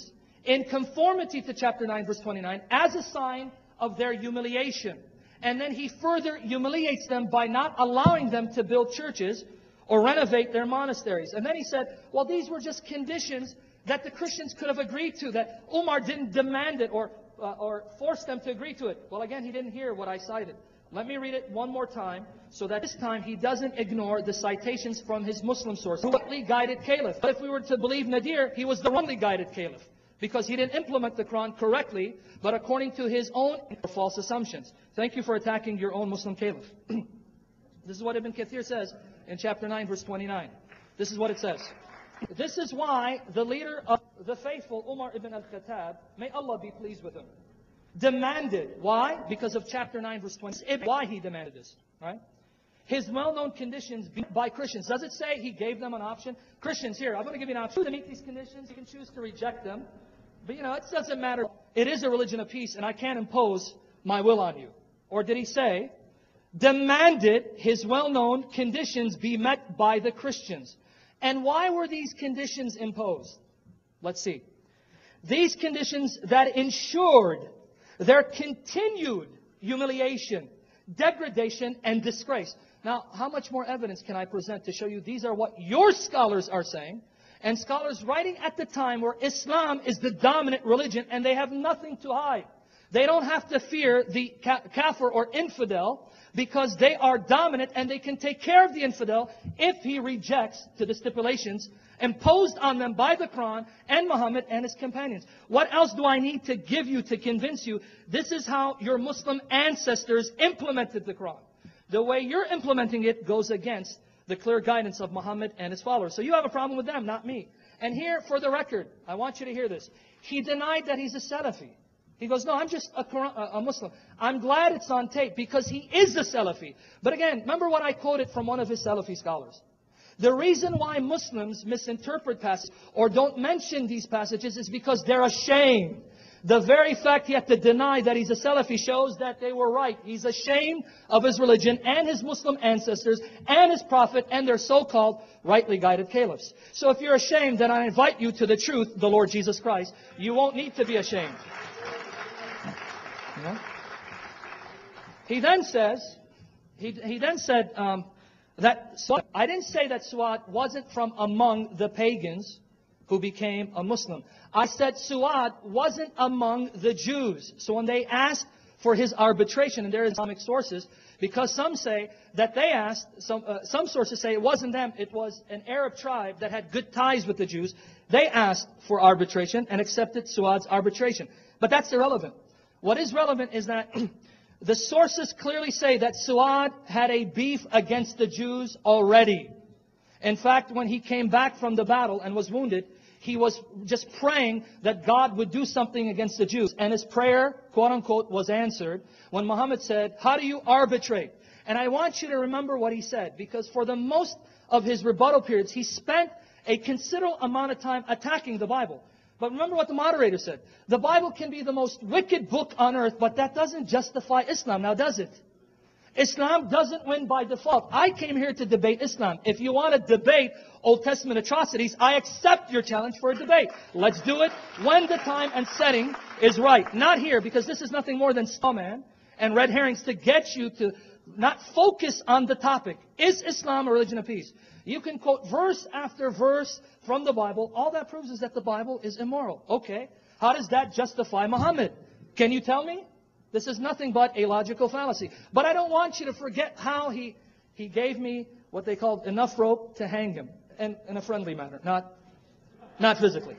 in conformity to chapter 9, verse 29, as a sign of their humiliation. And then he further humiliates them by not allowing them to build churches or renovate their monasteries. And then he said, well, these were just conditions that the Christians could have agreed to, that Umar didn't demand it or force them to agree to it. Well, again, he didn't hear what I cited. Let me read it one more time, so that this time he doesn't ignore the citations from his Muslim source, the rightly guided caliph. But if we were to believe Nadir, he was the wrongly guided caliph, because he didn't implement the Quran correctly, but according to his own false assumptions. Thank you for attacking your own Muslim caliph. This is what Ibn Kathir says in chapter 9, verse 29. This is what it says. This is why the leader of the faithful, Umar ibn al-Khattab, may Allah be pleased with him, demanded. Why? Because of chapter 9, verse 20. Why he demanded this, right? His well-known conditions by Christians. Does it say he gave them an option? Christians, here, I'm going to give you an option to meet these conditions. You can choose to reject them. But, it doesn't matter. It is a religion of peace, and I can't impose my will on you. Or did he say, demanded his well-known conditions be met by the Christians? And why were these conditions imposed? Let's see. These conditions that ensured their continued humiliation, degradation, and disgrace. Now, how much more evidence can I present to show you these are what your scholars are saying? And scholars writing at the time where Islam is the dominant religion and they have nothing to hide. They don't have to fear the kafir or infidel because they are dominant and they can take care of the infidel if he rejects to the stipulations imposed on them by the Quran and Muhammad and his companions. What else do I need to give you to convince you? This is how your Muslim ancestors implemented the Quran. The way you're implementing it goes against the clear guidance of Muhammad and his followers. So you have a problem with them, not me. And here, for the record, I want you to hear this. He denied that he's a Salafi. He goes, no, I'm just a Muslim. I'm glad it's on tape because he is a Salafi. But again, remember what I quoted from one of his Salafi scholars. The reason why Muslims misinterpret passages or don't mention these passages is because they're ashamed. The very fact he had to deny that he's a Salafi shows that they were right. He's ashamed of his religion and his Muslim ancestors and his prophet and their so-called rightly guided caliphs. So if you're ashamed, then I invite you to the truth, the Lord Jesus Christ. You won't need to be ashamed. He then said that I didn't say that Su'ad wasn't from among the pagans who became a Muslim. I said Su'ad wasn't among the Jews. So when they asked for his arbitration, and there are Islamic sources, because some say that they asked, some sources say it wasn't them, it was an Arab tribe that had good ties with the Jews. They asked for arbitration and accepted Su'ad's arbitration. But that's irrelevant. What is relevant is that the sources clearly say that Su'ad had a beef against the Jews already. In fact, when he came back from the battle and was wounded, he was just praying that God would do something against the Jews. And his prayer, quote unquote, was answered when Muhammad said, how do you arbitrate? And I want you to remember what he said, because for the most of his rebuttal periods, he spent a considerable amount of time attacking the Bible. But remember what the moderator said. The Bible can be the most wicked book on earth, but that doesn't justify Islam, now does it? Islam doesn't win by default. I came here to debate Islam. If you want to debate Old Testament atrocities, I accept your challenge for a debate. Let's do it when the time and setting is right. Not here, because this is nothing more than strawman and red herrings to get you to not focus on the topic. Is Islam a religion of peace? You can quote verse after verse from the Bible. All that proves is that the Bible is immoral. Okay, how does that justify Muhammad? Can you tell me? This is nothing but a logical fallacy. But I don't want you to forget how he gave me what they called enough rope to hang him. And in a friendly manner, not physically.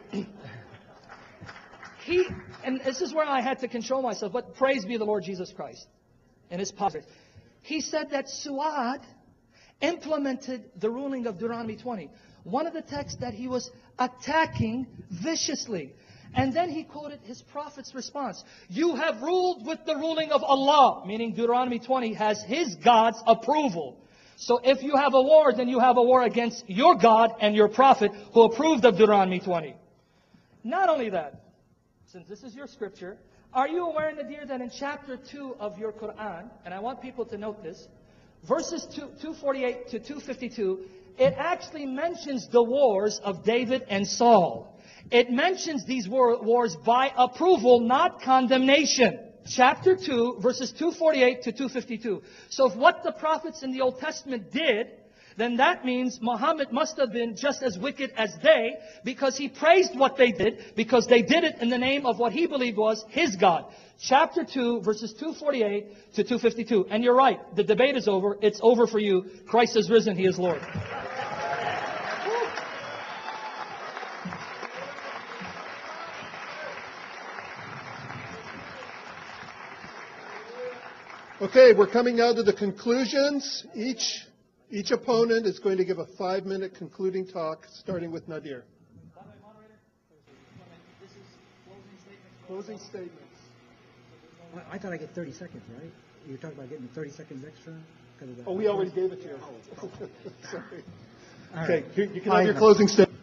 And this is where I had to control myself, but praise be the Lord Jesus Christ and his power. He said that Su'ad implemented the ruling of Deuteronomy 20. One of the texts that he was attacking viciously. And then he quoted his prophet's response. You have ruled with the ruling of Allah, meaning Deuteronomy 20 has his God's approval. So if you have a war, then you have a war against your God and your prophet who approved of Deuteronomy 20. Not only that, since this is your scripture, are you aware, Nadir, that in chapter 2 of your Quran, and I want people to note this, verses 248 to 252, it actually mentions the wars of David and Saul. it mentions these wars by approval, not condemnation. Chapter 2, verses 248 to 252. So if what the prophets in the Old Testament did, then that means Muhammad must have been just as wicked as they, because he praised what they did, because they did it in the name of what he believed was his God. Chapter 2, verses 248 to 252. And you're right, the debate is over. It's over for you. Christ is risen. He is Lord. Okay, we're coming now to the conclusions. Each opponent is going to give a 5-minute concluding talk, starting with Nadir. Closing statements. I thought I get 30 seconds, right? You were talking about getting 30 seconds extra? Oh, we already gave it to you. Sorry. All Okay, right. you can have your closing statement.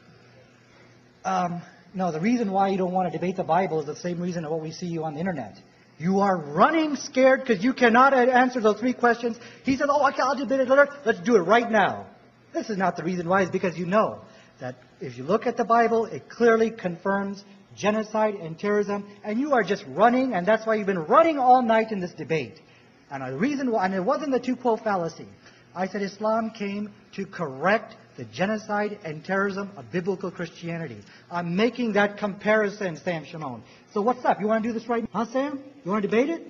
No, the reason why you don't want to debate the Bible is the same reason of what we see you on the internet. You are running scared because you cannot answer those 3 questions. He said, oh, okay, I'll debate it later. Let's do it right now. This is not the reason why. It's because you know that if you look at the Bible, it clearly confirms genocide and terrorism. And you are just running, and that's why you've been running all night in this debate. And the reason why, and it wasn't the two-quote fallacy. I said Islam came to correct the genocide and terrorism of biblical Christianity. I'm making that comparison, Sam Shimon. So what's up? You want to do this right now, huh, Sam? You want to debate it?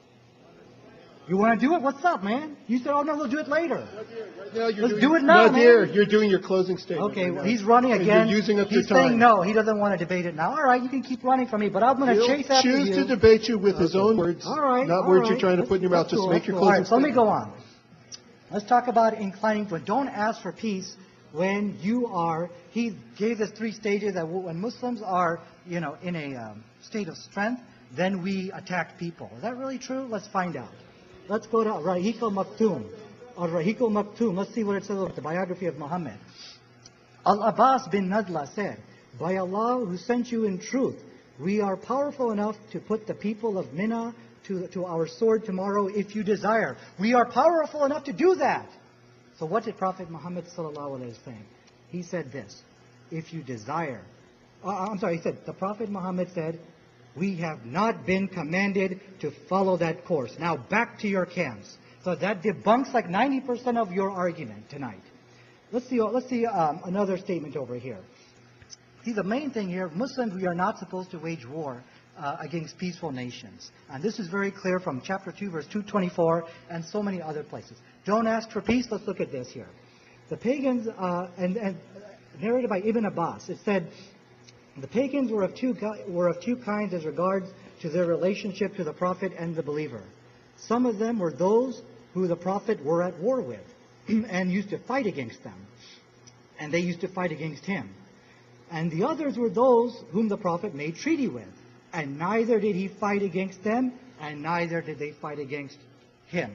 You want to do it? What's up, man? You said, oh, no, we'll do it later. Let's do it now, Nadir, man. you're doing your closing statement. Okay, right well, now. he's running And again. You're using up your He's time. saying no, he doesn't want to debate it now. All right, you can keep running from me, but I'm going to He'll chase after you. choose to debate you with his own words, All right, not all words right. you're trying to put in your mouth. That's Just cool, make that's your cool. All closing right, so let me statement. go on. Let's talk about inclining to. Don't ask for peace when you are. He gave us 3 stages that when Muslims are, in a state of strength, then we attack people. Is that really true? Let's find out. Let's go to Rahiq al-Maktoum. Rahiq al-Maktoum. Let's see what it says about the biography of Muhammad. Al-Abbas bin Nadla said, by Allah who sent you in truth, we are powerful enough to put the people of Mina to our sword tomorrow if you desire. We are powerful enough to do that. So what did Prophet Muhammad sallallahu alaihi wasallam say? He said this, if you desire. He said, the Prophet Muhammad said, we have not been commanded to follow that course. Now back to your camps. So that debunks like 90% of your argument tonight. Let's see another statement over here. See, the main thing here, Muslims, we are not supposed to wage war against peaceful nations. And this is very clear from chapter 2, verse 224, and so many other places. Don't ask for peace. Let's look at this here. The pagans, and narrated by Ibn Abbas, it said, the pagans were of two kinds as regards to their relationship to the Prophet and the believer. Some of them were those who the Prophet were at war with and used to fight against them. And they used to fight against him. And the others were those whom the Prophet made treaty with. And neither did he fight against them, and neither did they fight against him.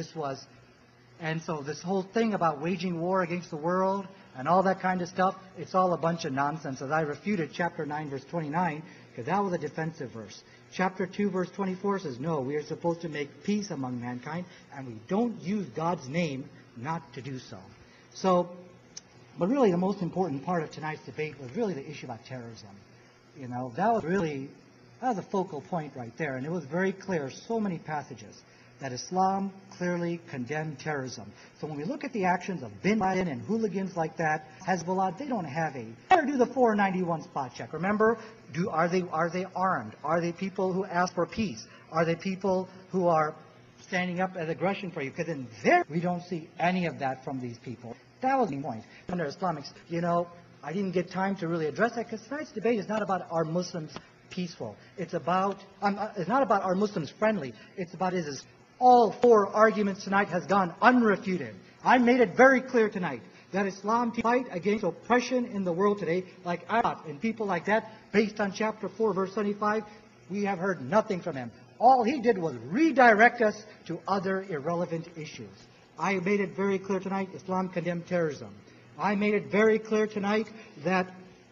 And so this whole thing about waging war against the world and all that kind of stuff, it's all a bunch of nonsense. As I refuted chapter 9, verse 29, because that was a defensive verse. Chapter 2, verse 24 says, no, we are supposed to make peace among mankind, and we don't use God's name not to do so. But really the most important part of tonight's debate was really the issue about terrorism. That was a focal point right there, and it was very clear, so many passages, that Islam clearly condemned terrorism. So when we look at the actions of Bin Laden and hooligans like that, Hezbollah, they don't have never do the 491 spot check. Remember, are they armed? Are they people who ask for peace? Are they people who are standing up as aggression for you? Because in there, we don't see any of that from these people. That was the point. Under Islamics, I didn't get time to really address that, because tonight's debate is not about are Muslims peaceful. It's not about are Muslims friendly. It's about all 4 arguments tonight has gone unrefuted. I made it very clear tonight that Islam fight against oppression in the world today, like Arab and people like that, based on chapter 4, verse 75. We have heard nothing from him. All he did was redirect us to other irrelevant issues. I made it very clear tonight, Islam condemned terrorism. I made it very clear tonight that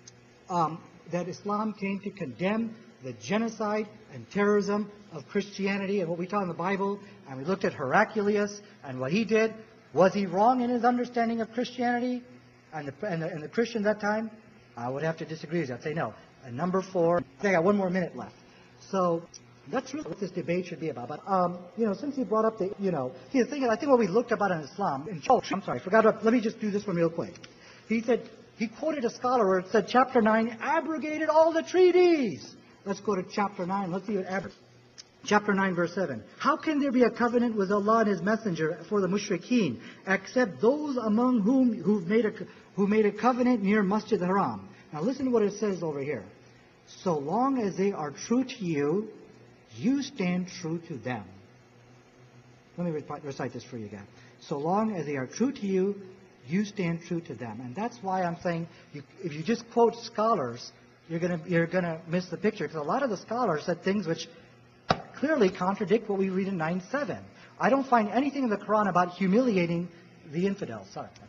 Islam came to condemn the genocide and terrorism of Christianity and what we taught in the Bible. And we looked at Heraclius and what he did. Was he wrong in his understanding of Christianity and the Christians at that time? I would have to disagree with you. I'd say no. And number 4, I think I got 1 more minute left. So that's really what this debate should be about. But, since you brought up the, see, the thing is, I think what we looked about in Islam, I'm sorry, I forgot about, let me just do this one real quick. He said, he quoted a scholar where it said chapter 9 abrogated all the treaties. Let's go to chapter 9. Let's see what abrogated. Chapter 9, verse 7. How can there be a covenant with Allah and His Messenger for the mushrikeen, except those among whom who made a covenant near Masjid Haram? Now listen to what it says over here. So long as they are true to you, you stand true to them. Let me recite this for you again. So long as they are true to you, you stand true to them. And that's why I'm saying, if you just quote scholars, you're gonna miss the picture. Because a lot of the scholars said things which clearly contradict what we read in 9:7. I don't find anything in the Quran about humiliating the infidels. Sorry. Okay.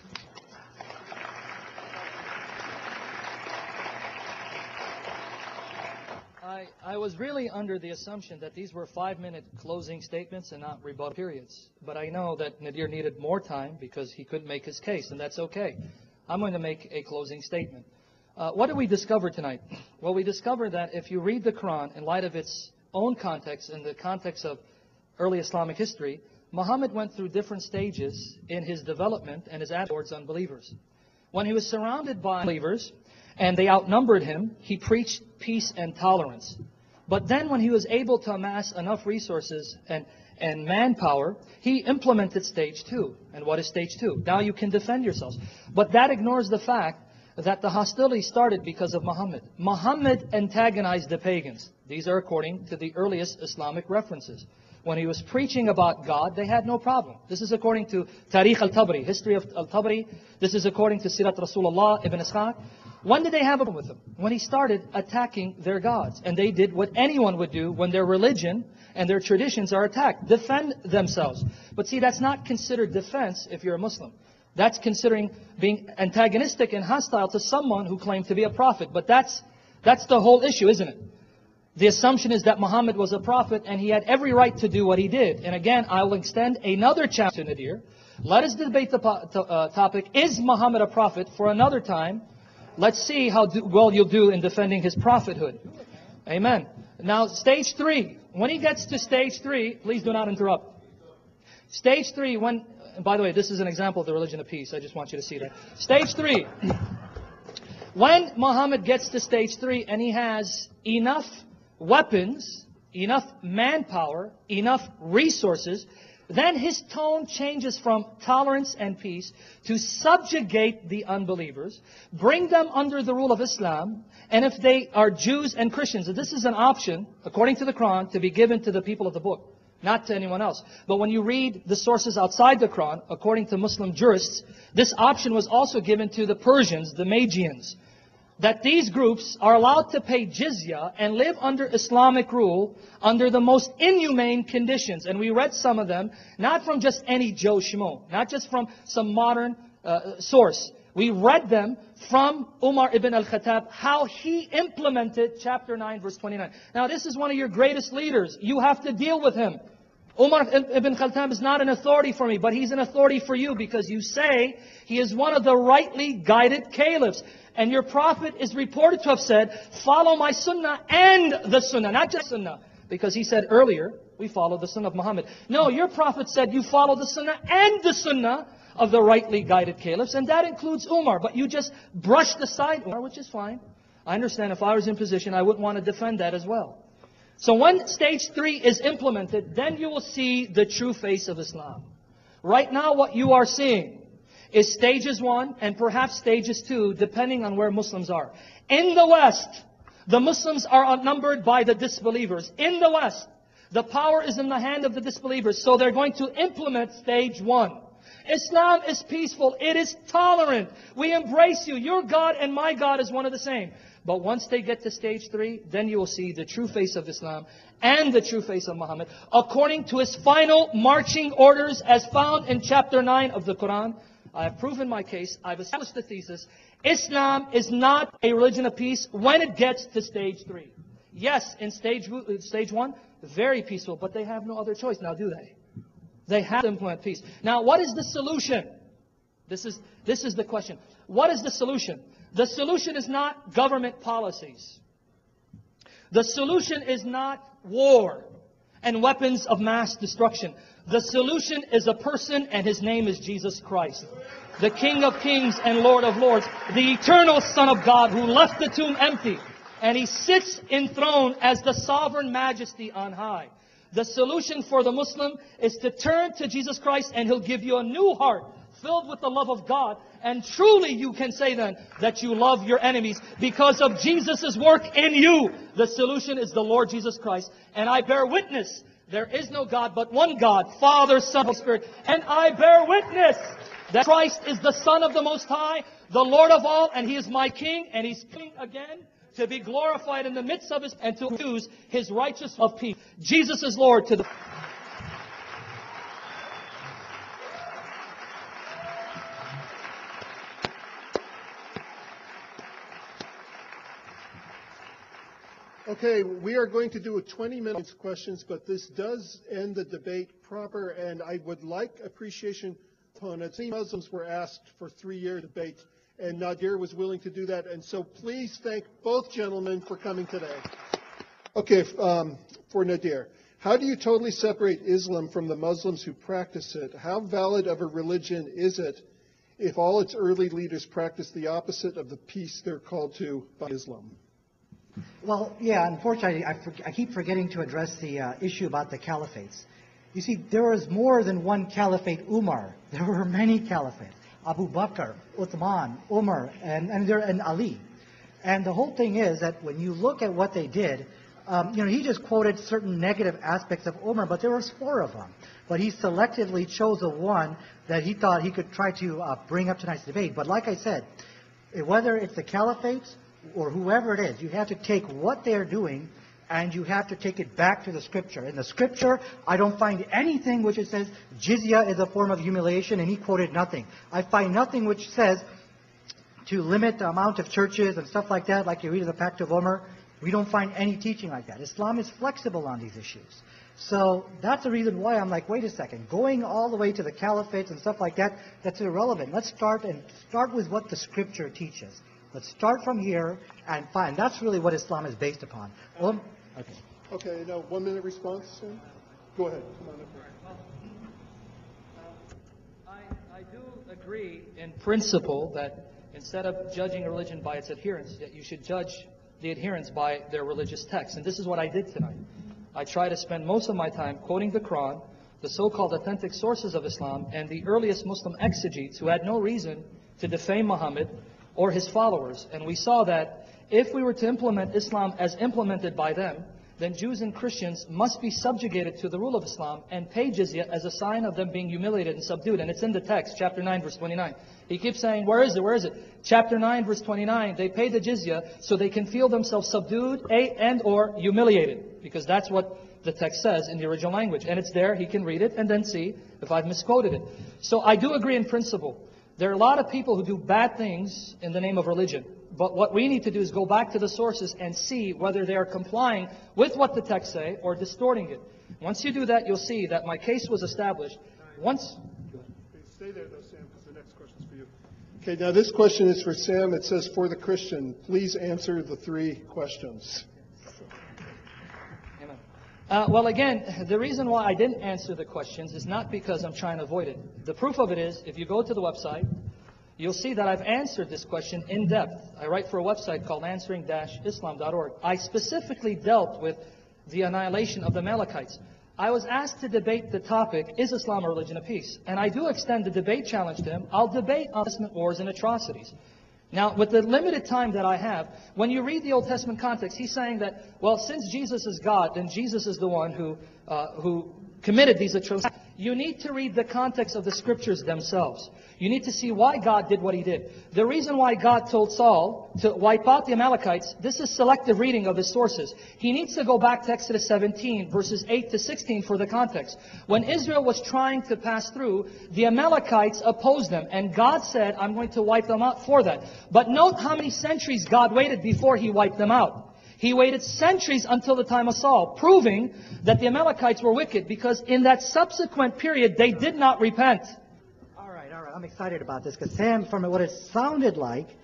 I was really under the assumption that these were 5-minute closing statements and not rebuttal periods. But I know that Nadir needed more time because he couldn't make his case, and that's okay. I'm going to make a closing statement. What did we discover tonight? Well, we discovered that if you read the Quran in light of its own context, in the context of early Islamic history, Muhammad went through different stages in his development and his attitude towards unbelievers. When he was surrounded by unbelievers and they outnumbered him, he preached peace and tolerance. But then when he was able to amass enough resources and manpower, he implemented stage 2. And what is stage 2? Now you can defend yourselves. But that ignores the fact that the hostility started because of Muhammad. Muhammad antagonized the pagans. These are according to the earliest Islamic references. When he was preaching about God, they had no problem. This is according to Tarikh al-Tabari, history of al-Tabari. This is according to Sirat Rasulullah ibn Ishaq. When did they have a problem with him? When he started attacking their gods. And they did what anyone would do when their religion and their traditions are attacked. Defend themselves. But see, that's not considered defense if you're a Muslim. That's considering being antagonistic and hostile to someone who claimed to be a prophet. But that's the whole issue, isn't it? The assumption is that Muhammad was a prophet and he had every right to do what he did. And again, I will extend another chapter, Nadir. Let us debate the topic, is Muhammad a prophet, for another time. Let's see how well you'll do in defending his prophethood. Amen. Now, stage 3. When he gets to stage 3, please do not interrupt. Stage 3, by the way, this is an example of the religion of peace. I just want you to see that. Stage 3. When Muhammad gets to stage 3 and he has enough weapons, enough manpower, enough resources, then his tone changes from tolerance and peace to subjugate the unbelievers, bring them under the rule of Islam, and if they are Jews and Christians, this is an option, according to the Quran, to be given to the people of the book, not to anyone else. But when you read the sources outside the Quran, according to Muslim jurists, this option was also given to the Persians, the Magians, that these groups are allowed to pay jizya and live under Islamic rule under the most inhumane conditions. And we read some of them, not from just any Joe Schmo, not just from some modern source. We read them from Umar ibn al-Khattab, how he implemented chapter 9, verse 29. Now this is one of your greatest leaders. You have to deal with him. Umar ibn Khattab is not an authority for me, but he's an authority for you because you say he is one of the rightly guided caliphs. And your prophet is reported to have said, follow my sunnah and the sunnah, not just sunnah. Because he said earlier, we follow the sunnah of Muhammad. No, your prophet said you follow the sunnah and the sunnah of the rightly guided caliphs. And that includes Umar. But you just brushed aside Umar, which is fine. I understand if I was in position, I wouldn't want to defend that as well. So when stage 3 is implemented, then you will see the true face of Islam. Right now what you are seeing is stages 1 and perhaps stages 2, depending on where Muslims are. In the West, the Muslims are outnumbered by the disbelievers. In the West, the power is in the hand of the disbelievers, so they're going to implement stage 1. Islam is peaceful. It is tolerant. We embrace you. Your God and my God is one of the same. But once they get to stage 3, then you will see the true face of Islam and the true face of Muhammad, according to his final marching orders as found in chapter 9 of the Quran. I have proven my case. I've established the thesis. Islam is not a religion of peace when it gets to stage 3. Yes, in stage 1, very peaceful, but they have no other choice now, do they? They have to implement peace. Now, what is the solution? This is the question. What is the solution? The solution is not government policies. The solution is not war and weapons of mass destruction. The solution is a person, and His name is Jesus Christ, the King of Kings and Lord of Lords, the eternal Son of God who left the tomb empty, and He sits enthroned as the sovereign majesty on high. The solution for the Muslim is to turn to Jesus Christ, and He'll give you a new heart filled with the love of God. And truly you can say then that you love your enemies because of Jesus' work in you. The solution is the Lord Jesus Christ. And I bear witness, there is no God but one God, Father, Son, Holy Spirit. And I bear witness that Christ is the Son of the Most High, the Lord of all, and He is my King, and He's King again, to be glorified in the midst of His, and to use His righteousness of peace. Jesus is Lord to the... Okay, we are going to do a 20-minute questions, but this does end the debate proper, and I would like appreciation opponents. Muslims were asked for 3-year debate, and Nadir was willing to do that, and so please thank both gentlemen for coming today. Okay, for Nadir, how do you totally separate Islam from the Muslims who practice it? How valid of a religion is it if all its early leaders practice the opposite of the peace they're called to by Islam? Well, yeah, unfortunately, I keep forgetting to address the issue about the caliphates. You see, there was more than one caliphate Umar. There were many caliphates. Abu Bakr, Uthman, Umar, and Ali. And the whole thing is that when you look at what they did, he just quoted certain negative aspects of Umar, but there was 4 of them. But he selectively chose the one that he thought he could try to bring up tonight's debate. But like I said, whether it's the caliphates or whoever it is, you have to take what they're doing and you have to take it back to the Scripture. In the Scripture, I don't find anything which it says jizya is a form of humiliation, and he quoted nothing. I find nothing which says to limit the amount of churches and stuff like that, like you read in the Pact of Umar. We don't find any teaching like that. Islam is flexible on these issues. So that's the reason why I'm like, wait a second, going all the way to the caliphates and stuff like that, that's irrelevant. Let's start with what the Scripture teaches. Let's start from here and find. That's really what Islam is based upon. Okay. Okay, now 1-minute response. Go ahead. Come on up. I do agree in principle that instead of judging a religion by its adherents, that you should judge the adherents by their religious texts. And this is what I did tonight. I try to spend most of my time quoting the Quran, the so-called authentic sources of Islam, and the earliest Muslim exegetes who had no reason to defame Muhammad or his followers. And we saw that if we were to implement Islam as implemented by them, then Jews and Christians must be subjugated to the rule of Islam and pay jizya as a sign of them being humiliated and subdued. And it's in the text, chapter 9, verse 29. He keeps saying, where is it? Where is it? Chapter 9, verse 29. They pay the jizya so they can feel themselves subdued and or humiliated. Because that's what the text says in the original language. And it's there. He can read it and then see if I've misquoted it. So I do agree in principle. There are a lot of people who do bad things in the name of religion. But what we need to do is go back to the sources and see whether they are complying with what the texts say or distorting it. Once you do that, you'll see that my case was established. Once... Stay there, though, Sam, because the next question is for you. Okay, now this question is for Sam. It says, for the Christian, please answer the 3 questions. Well, again, the reason why I didn't answer the questions is not because I'm trying to avoid it. The proof of it is, if you go to the website, you'll see that I've answered this question in depth. I write for a website called answering-islam.org. I specifically dealt with the annihilation of the Amalekites. I was asked to debate the topic, is Islam a religion of peace? And I do extend the debate challenge to him. I'll debate Old Testament wars and atrocities. Now, with the limited time that I have, when you read the Old Testament context, he's saying that, well, since Jesus is God, then Jesus is the one who committed these atrocities. You need to read the context of the Scriptures themselves. You need to see why God did what He did. The reason why God told Saul to wipe out the Amalekites, this is selective reading of his sources. He needs to go back to Exodus 17, verses 8 to 16 for the context. When Israel was trying to pass through, the Amalekites opposed them. And God said, I'm going to wipe them out for that. But note how many centuries God waited before He wiped them out. He waited centuries until the time of Saul, proving that the Amalekites were wicked, because in that subsequent period, they did not repent. All right. I'm excited about this, because Sam, from what it sounded like,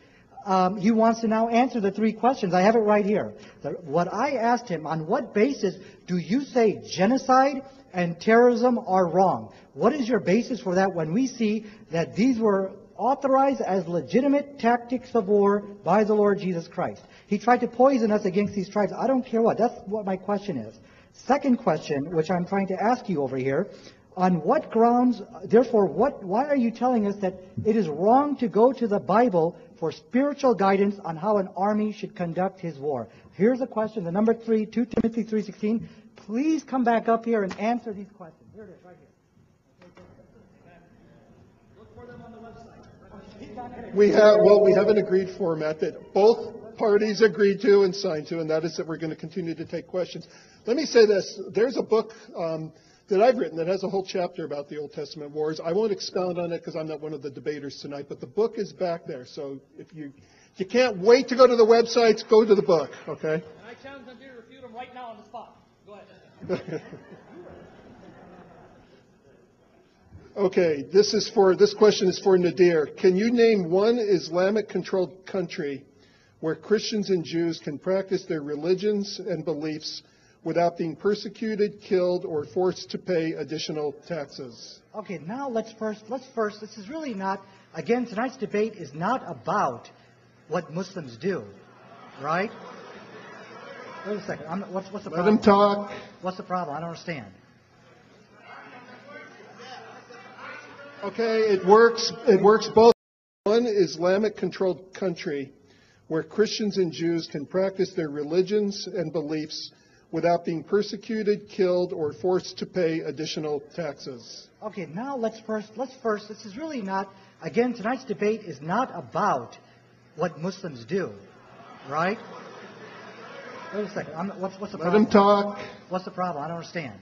he wants to now answer the 3 questions. I have it right here. What I asked him, on what basis do you say genocide and terrorism are wrong? What is your basis for that when we see that these were authorized as legitimate tactics of war by the Lord Jesus Christ? He tried to poison us against these tribes. I don't care what. That's what my question is. Second question, which I'm trying to ask you over here, on what grounds, therefore, why are you telling us that it is wrong to go to the Bible for spiritual guidance on how an army should conduct his war? Here's a question, the number 3, 2 Timothy 3:16. Please come back up here and answer these questions. Here it is, right here. Look for them on the website. We have an agreed format that both parties agreed to and signed to, and that is that we're going to continue to take questions. Let me say this. There's a book that I've written that has a whole chapter about the Old Testament wars. I won't expound on it because I'm not one of the debaters tonight, but the book is back there. So if you can't wait to go to the websites, go to the book, okay? And I challenge them to refute them right now on the spot. Go ahead. Okay, this question is for Nadir. Can you name one Islamic-controlled country where Christians and Jews can practice their religions and beliefs without being persecuted, killed, or forced to pay additional taxes? Okay, now let's first, this is really not, again, tonight's debate is not about what Muslims do, right? Wait a second, what's the problem? Let him talk. What's the problem? I don't understand. Okay, it works both. One Islamic-controlled country where Christians and Jews can practice their religions and beliefs without being persecuted, killed, or forced to pay additional taxes. Okay, now let's first, this is really not, again, tonight's debate is not about what Muslims do, right? Wait a second, what's the problem? Let him talk. What's the problem? I don't understand.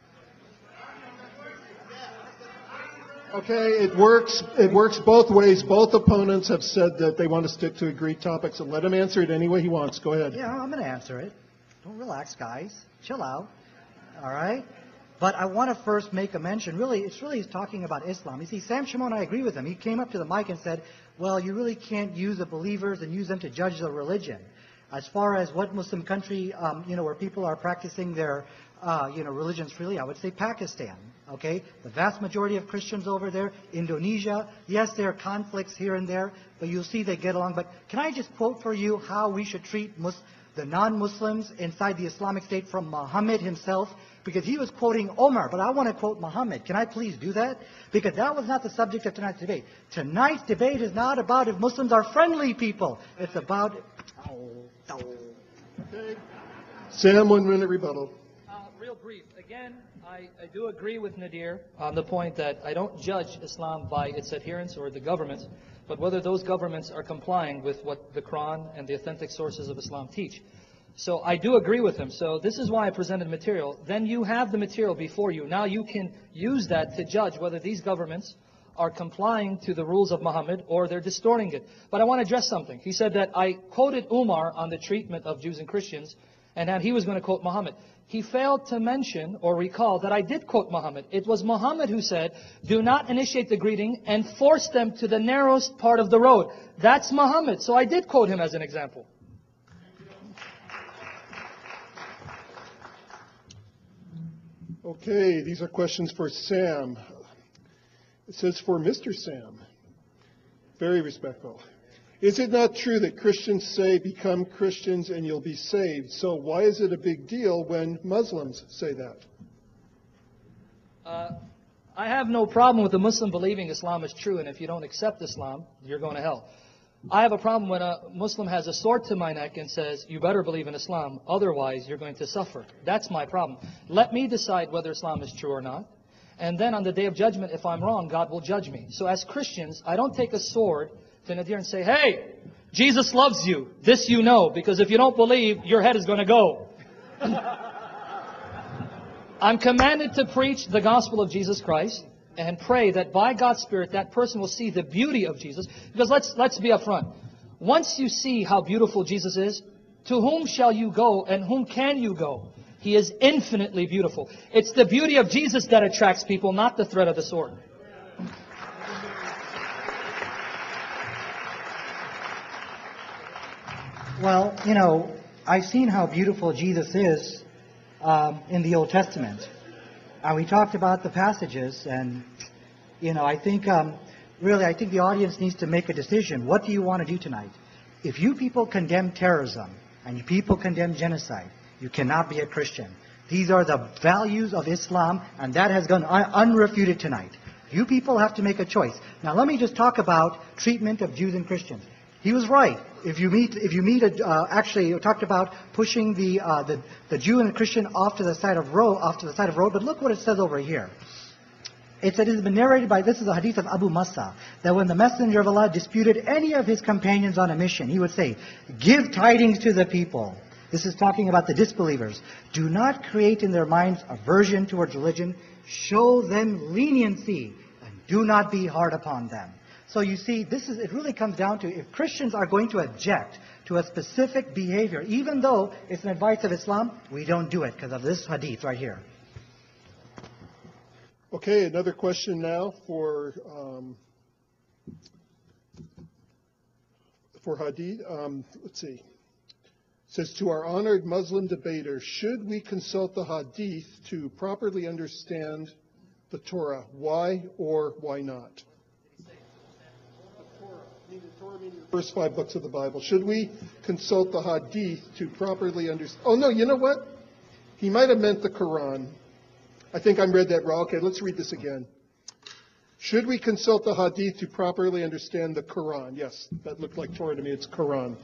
Okay, it works both ways. Both opponents have said that they want to stick to agreed topics, and let him answer it any way he wants. Go ahead. Yeah, I'm going to answer it. Don't relax, guys. Chill out. All right? But I want to first make a mention. He's talking about Islam. You see, Sam Shimon, I agree with him. He came up to the mic and said, well, you really can't use the believers and use them to judge the religion. As far as what Muslim country, where people are practicing their, religions freely, I would say Pakistan. Okay? The vast majority of Christians over there, Indonesia. Yes, there are conflicts here and there, but you'll see they get along. But can I just quote for you how we should treat the non-Muslims inside the Islamic State from Muhammad himself? Because he was quoting Omar, but I want to quote Muhammad. Can I please do that? Because that was not the subject of tonight's debate. Tonight's debate is not about if Muslims are friendly people. It's about... Okay. Sam, 1 minute rebuttal. Real brief. Again, I do agree with Nadir on the point that I don't judge Islam by its adherents or the governments, but whether those governments are complying with what the Quran and the authentic sources of Islam teach. So I do agree with him. So this is why I presented material. Then you have the material before you. Now you can use that to judge whether these governments are complying to the rules of Muhammad or they're distorting it. But I want to address something. He said that I quoted Umar on the treatment of Jews and Christians and that he was going to quote Muhammad. He failed to mention or recall that I did quote Muhammad. It was Muhammad who said, do not initiate the greeting and force them to the narrowest part of the road. That's Muhammad. So I did quote him as an example. Okay, these are questions for Sam. It says for Mr. Sam. Very respectful. Is it not true that Christians say, become Christians and you'll be saved? So why is it a big deal when Muslims say that? I have no problem with a Muslim believing Islam is true, and if you don't accept Islam, you're going to hell. I have a problem when a Muslim has a sword to my neck and says, you better believe in Islam, otherwise you're going to suffer. That's my problem. Let me decide whether Islam is true or not. And then on the day of judgment, if I'm wrong, God will judge me. So as Christians, I don't take a sword to Nadir and say, hey, Jesus loves you. This you know, because if you don't believe, your head is going to go. I'm commanded to preach the gospel of Jesus Christ and pray that by God's Spirit, that person will see the beauty of Jesus. Because let's be upfront. Once you see how beautiful Jesus is, to whom shall you go and whom can you go? He is infinitely beautiful. It's the beauty of Jesus that attracts people, not the threat of the sword. Well, I've seen how beautiful Jesus is in the Old Testament. We talked about the passages, and, I think, I think the audience needs to make a decision. What do you want to do tonight? If you people condemn terrorism, and you people condemn genocide, you cannot be a Christian. These are the values of Islam, and that has gone unrefuted tonight. You people have to make a choice. Now, let me just talk about treatment of Jews and Christians. He was right. If you actually talked about pushing the Jew and the Christian off to the side of road. But look what it says over here. It said it has been narrated by, this is a hadith of Abu Massa, that when the Messenger of Allah disputed any of his companions on a mission, he would say, "Give tidings to the people." This is talking about the disbelievers. Do not create in their minds aversion towards religion. Show them leniency, and do not be hard upon them. So you see, it really comes down to, if Christians are going to object to a specific behavior, even though it's an advice of Islam, we don't do it because of this hadith right here. Okay, another question now for hadith. Let's see. It says, to our honored Muslim debater, should we consult the hadith to properly understand the Torah? Why or why not? The Torah meaning the first 5 books of the Bible. Should we consult the hadith to properly understand? Oh, no, you know what? He might have meant the Quran. I think I read that wrong. Okay, let's read this again. Should we consult the hadith to properly understand the Quran? Yes, that looked like Torah to me. It's Quran.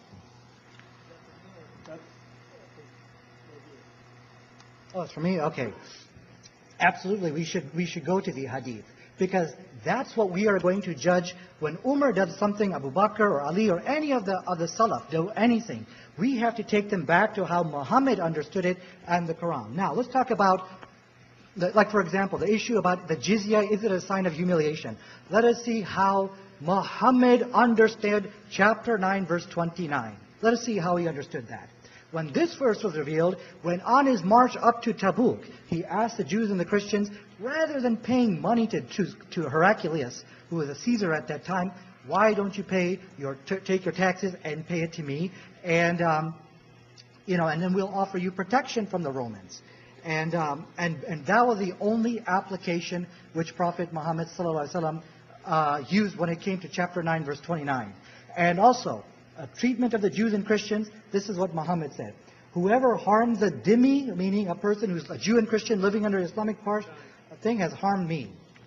Oh, it's for me? Okay. Absolutely, we should go to the hadith. Because that's what we are going to judge when Umar does something, Abu Bakr or Ali or any of the Salaf do anything. We have to take them back to how Muhammad understood it and the Quran. Now, let's talk about, for example, the issue about the jizya, is it a sign of humiliation? Let us see how Muhammad understood chapter 9, verse 29. Let us see how he understood that. When this verse was revealed, when on his march up to Tabuk, he asked the Jews and the Christians, rather than paying money to Heraclius, who was a Caesar at that time, why don't you take your taxes and pay it to me, and then we'll offer you protection from the Romans. And that was the only application which Prophet Muhammad used when it came to chapter 9, verse 29. And also, treatment of the Jews and Christians, this is what Muhammad said. Whoever harms a dhimmi, meaning a person who's a Jew and Christian living under Islamic thing, has harmed me.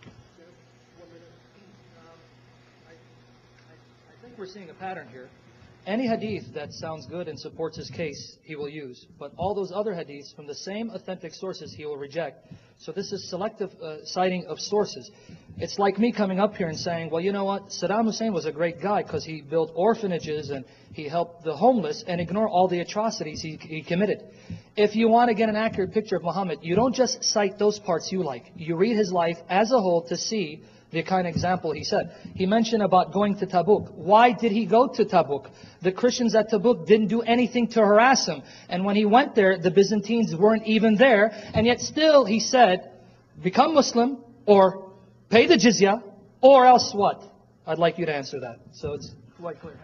I think we're seeing a pattern here. Any hadith that sounds good and supports his case, he will use. But all those other hadiths from the same authentic sources, he will reject. So this is selective citing of sources. It's like me coming up here and saying, well, you know what? Saddam Hussein was a great guy because he built orphanages and he helped the homeless, and ignore all the atrocities he committed. If you want to get an accurate picture of Muhammad, you don't just cite those parts you like. You read his life as a whole to see the kind of example he said. He mentioned about going to Tabuk. Why did he go to Tabuk? The Christians at Tabuk didn't do anything to harass him. And when he went there, the Byzantines weren't even there. And yet still he said, become Muslim or pay the jizya or else what? I'd like you to answer that. So it's quite clear.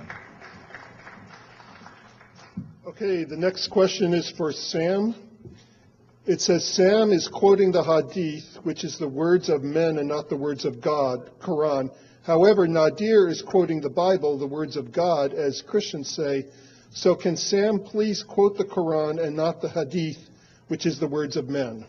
Okay, the next question is for Sam. It says Sam is quoting the hadith, which is the words of men and not the words of God, Quran. However, Nadir is quoting the Bible, the words of God, as Christians say. So can Sam please quote the Quran and not the hadith, which is the words of men?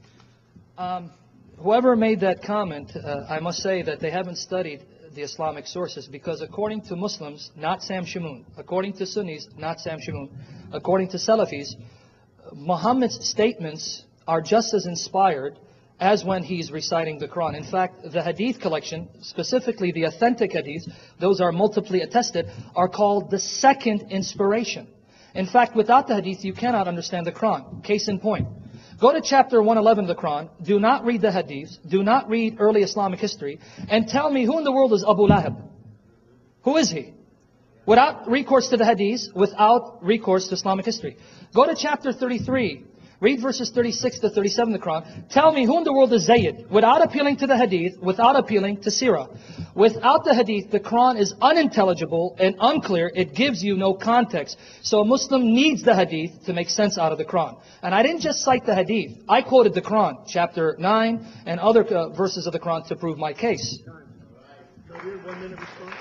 Whoever made that comment, I must say that they haven't studied the Islamic sources, because according to Muslims, not Sam Shamoun. According to Sunnis, not Sam Shamoun. According to Salafis, Muhammad's statements are just as inspired as when he's reciting the Quran. In fact, the hadith collection, specifically the authentic hadiths, those are multiply attested, are called the second inspiration. In fact, without the hadith, you cannot understand the Quran. Case in point. Go to chapter 111 of the Quran, do not read the hadiths, do not read early Islamic history, and tell me who in the world is Abu Lahab? Who is he? Without recourse to the hadiths, without recourse to Islamic history. Go to chapter 33. Read verses 36 to 37 of the Quran. Tell me who in the world is Zayd? Without appealing to the hadith, without appealing to seerah. Without the hadith, the Quran is unintelligible and unclear. It gives you no context. So a Muslim needs the hadith to make sense out of the Quran. And I didn't just cite the hadith. I quoted the Quran, chapter 9, and other verses of the Quran to prove my case. Nadir, 1 minute response.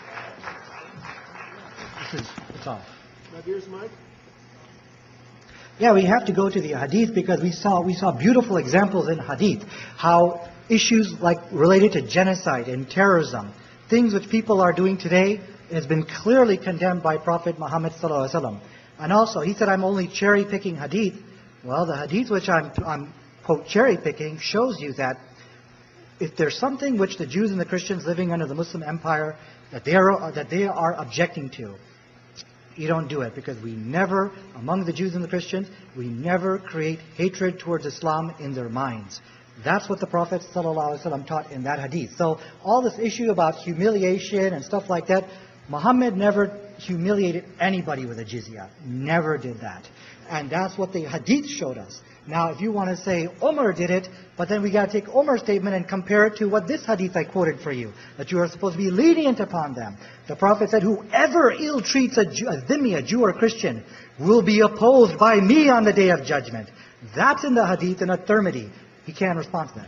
That's all. Nadir's mic. Yeah, we have to go to the hadith because we saw beautiful examples in hadith, how issues like related to genocide and terrorism, things which people are doing today, has been clearly condemned by Prophet Muhammad sallallahu alaihi wasallam. And also, he said, I'm only cherry picking hadith. Well, the hadith which I'm quote cherry picking shows you that if there's something which the Jews and the Christians living under the Muslim empire that they are objecting to, you don't do it, because we never, among the Jews and the Christians, we never create hatred towards Islam in their minds. That's what the Prophet ﷺ taught in that hadith. So all this issue about humiliation and stuff like that, Muhammad never humiliated anybody with a jizya. Never did that. And that's what the hadith showed us. Now, if you want to say Umar did it, but then we got to take Umar's statement and compare it to what this hadith I quoted for you, that you are supposed to be lenient upon them. The Prophet said, whoever ill-treats a dhimmi, a Jew or Christian, will be opposed by me on the day of judgment. That's in the hadith in At-Tirmidhi. He can't respond to that.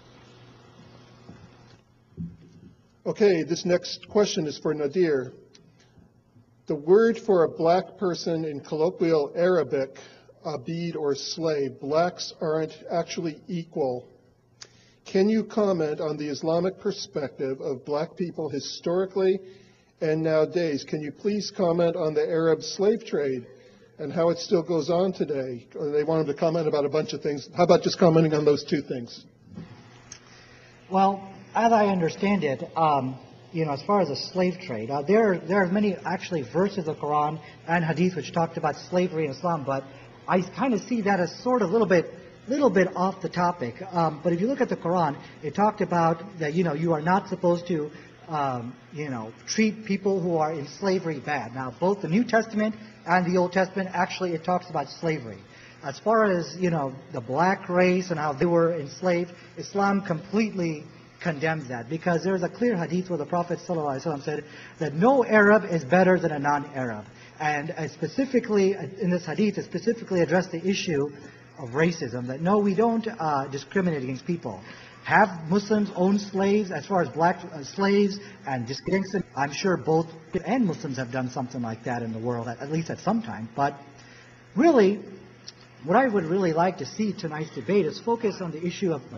Okay, this next question is for Nadir. The word for a black person in colloquial Arabic, abid or slave, blacks aren't actually equal. Can you comment on the Islamic perspective of black people historically and nowadays? Can you please comment on the Arab slave trade and how it still goes on today? They wanted to comment about a bunch of things. How about just commenting on those two things? Well, as I understand it, as far as the slave trade, there are many actually verses of Quran and Hadith which talked about slavery in Islam, but I kind of see that as sort of a little bit off the topic. But if you look at the Quran, it talked about that you are not supposed to treat people who are in slavery bad. Now, both the New Testament and the Old Testament, actually, it talks about slavery. As far as the black race and how they were enslaved, Islam completely condemns that, because there's a clear hadith where the Prophet ﷺ said that no Arab is better than a non-Arab. And specifically, in this hadith, it specifically addressed the issue of racism, that no, we don't discriminate against people. Have Muslims own slaves? As far as black slaves and discrimination, I'm sure both and Muslims have done something like that in the world, at least at some time. But really, what I would really like to see tonight's debate is focus on the issue of...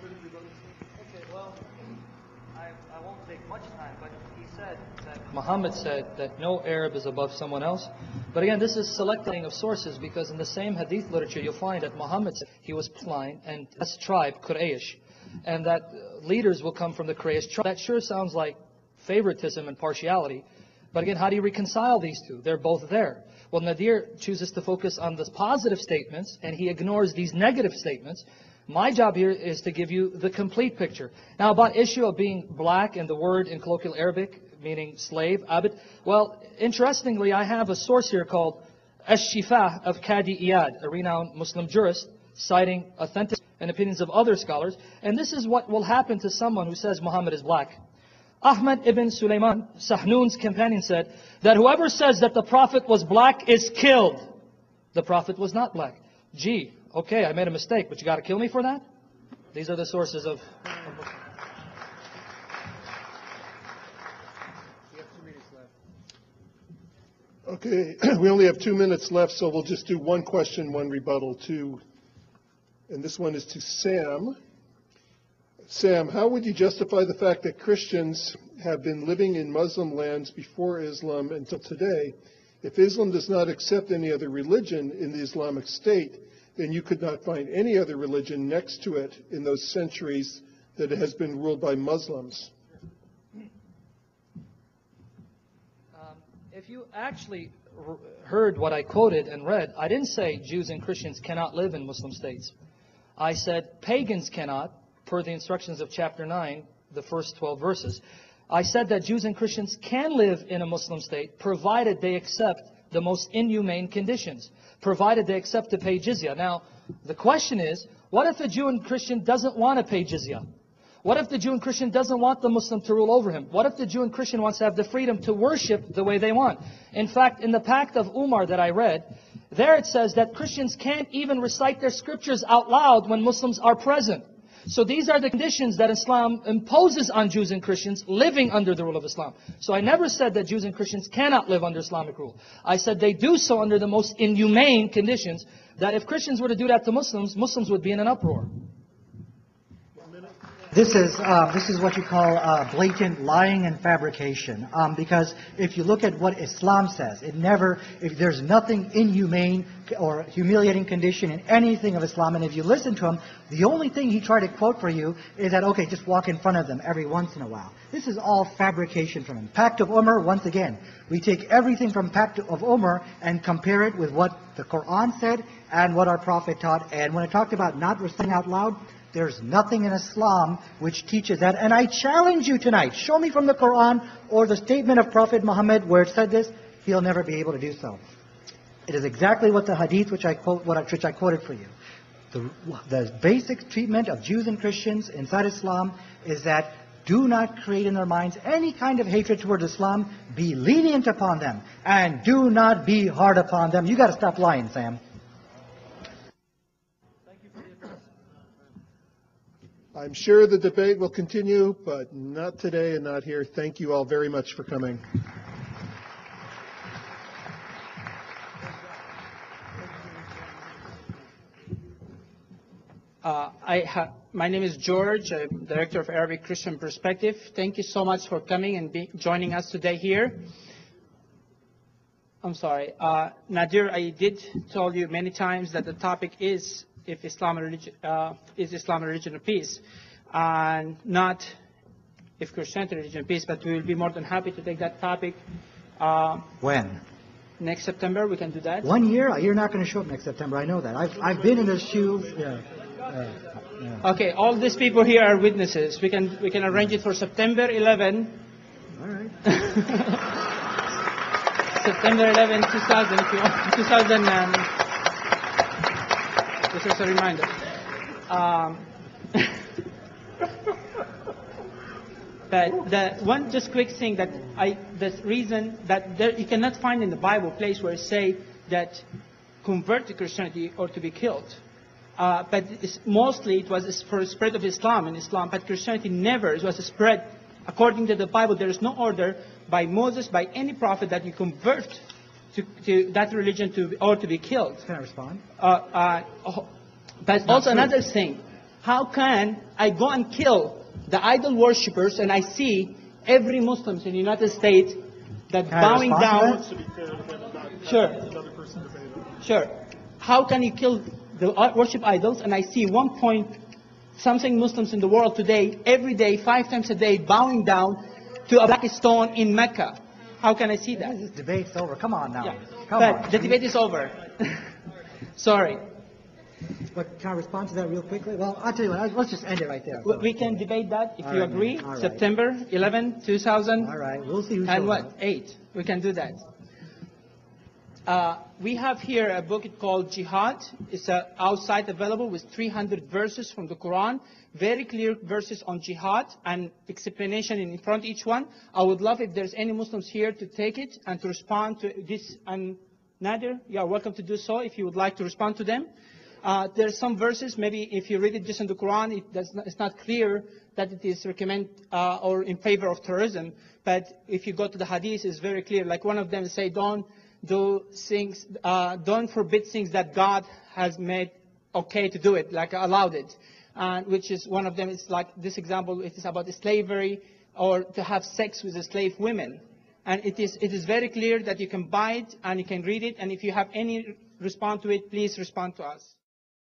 Muhammad said that no Arab is above someone else. But again, this is selecting of sources, because in the same hadith literature you'll find that Muhammad said he was blind, and his tribe, Quraysh, and that leaders will come from the Quraysh tribe. That sure sounds like favoritism and partiality. But again, how do you reconcile these two? They're both there. Well, Nadir chooses to focus on the positive statements, and he ignores these negative statements. My job here is to give you the complete picture. Now, about issue of being black and the word in colloquial Arabic, meaning slave, abid. Well, interestingly, I have a source here called Ash-Shifa of Qadi Iyad, a renowned Muslim jurist, citing authentic and opinions of other scholars. And this is what will happen to someone who says Muhammad is black. Ahmad ibn Sulaiman, Sahnun's companion, said that whoever says that the Prophet was black is killed. The Prophet was not black. Gee, okay, I made a mistake, but you got to kill me for that? These are the sources of... Okay, we only have 2 minutes left, so we'll just do one question, one rebuttal to, and this one is to Sam. Sam, how would you justify the fact that Christians have been living in Muslim lands before Islam until today? If Islam does not accept any other religion in the Islamic State, then you could not find any other religion next to it in those centuries that it has been ruled by Muslims. If you actually heard what I quoted and read, I didn't say Jews and Christians cannot live in Muslim states. I said pagans cannot, per the instructions of chapter 9, the first 12 verses. I said that Jews and Christians can live in a Muslim state, provided they accept the most inhumane conditions, provided they accept to pay jizya. Now, The question is, what if a Jew and Christian doesn't want to pay jizya? What if the Jew and Christian doesn't want the Muslim to rule over him? What if the Jew and Christian wants to have the freedom to worship the way they want? In fact, in the Pact of Umar that I read, there it says that Christians can't even recite their scriptures out loud when Muslims are present. So these are the conditions that Islam imposes on Jews and Christians living under the rule of Islam. So I never said that Jews and Christians cannot live under Islamic rule. I said they do so under the most inhumane conditions, that if Christians were to do that to Muslims, Muslims would be in an uproar. This is what you call blatant lying and fabrication. Because if you look at what Islam says, if there's nothing inhumane or humiliating condition in anything of Islam, and if you listen to him, the only thing he tried to quote for you is that, okay, just walk in front of them every once in a while. This is all fabrication from him. Pact of Umar, once again, we take everything from Pact of Umar and compare it with what the Quran said and what our Prophet taught. And when it talked about not reciting out loud, there's nothing in Islam which teaches that. And I challenge you tonight, show me from the Quran or the statement of Prophet Muhammad where it said this. He'll never be able to do so. It is exactly what the hadith which I quoted for you. The basic treatment of Jews and Christians inside Islam is that do not create in their minds any kind of hatred towards Islam. Be lenient upon them. And do not be hard upon them. You got to stop lying, Sam. I'm sure the debate will continue, but not today and not here. Thank you all very much for coming. My name is George. I'm Director of Arabic Christian Perspective. Thank you so much for coming and joining us today here. I'm sorry. Nadir, I did tell you many times that the topic is if Islam is Islam a religion of peace, and not if Christianity is a religion of peace, but we will be more than happy to take that topic. When? Next September, we can do that. 1 year? You're not going to show up next September. I know that. I've been in those shoes. Yeah. Okay, all these people here are witnesses. We can arrange it for September 11. All right. September 11, 2000. If you want, 2000. This is a reminder. But the one just quick thing that the reason that you cannot find in the Bible place where it say that convert to Christianity or to be killed. But mostly it was for the spread of Islam in Islam. But Christianity never. It was a spread. According to the Bible, there is no order by Moses, by any prophet, that you convert to that religion or to be killed. Can I respond? But also another thing. How can I go and kill the idol worshippers and I see every Muslim in the United States that bowing down? Sure. How can you kill the worship idols and I see 1-point-something Muslims in the world today, every day, 5 times a day, bowing down to a black stone in Mecca? How can I see that? This debate's over. Come on now. Yeah. Come But on. the debate is over. Sorry. But can I respond to that real quickly? Well, I'll tell you what. Let's just end it right there. We can debate that if All you right, agree. all right. September 11, 2000. All right. We'll see who And shows what? up. 8. We can do that. We have here a book called Jihad. It's outside available with 300 verses from the Quran. Very clear verses on Jihad and explanation in front of each one. I would love if there's any Muslims here to take it and to respond to this. And Nadir, you are welcome to do so if you would like to respond to them. There's some verses, maybe if you read it just in the Quran, it's not clear that it is recommend or in favor of terrorism. But if you go to the Hadith, it's very clear. Like one of them say, don't do things, don't forbid things that God has made okay to do it, like allowed it. Which is one of them is like this example, it is about slavery or to have sex with the slave women. And it is very clear that you can buy it and you can read it. And if you have any response to it, please respond to us.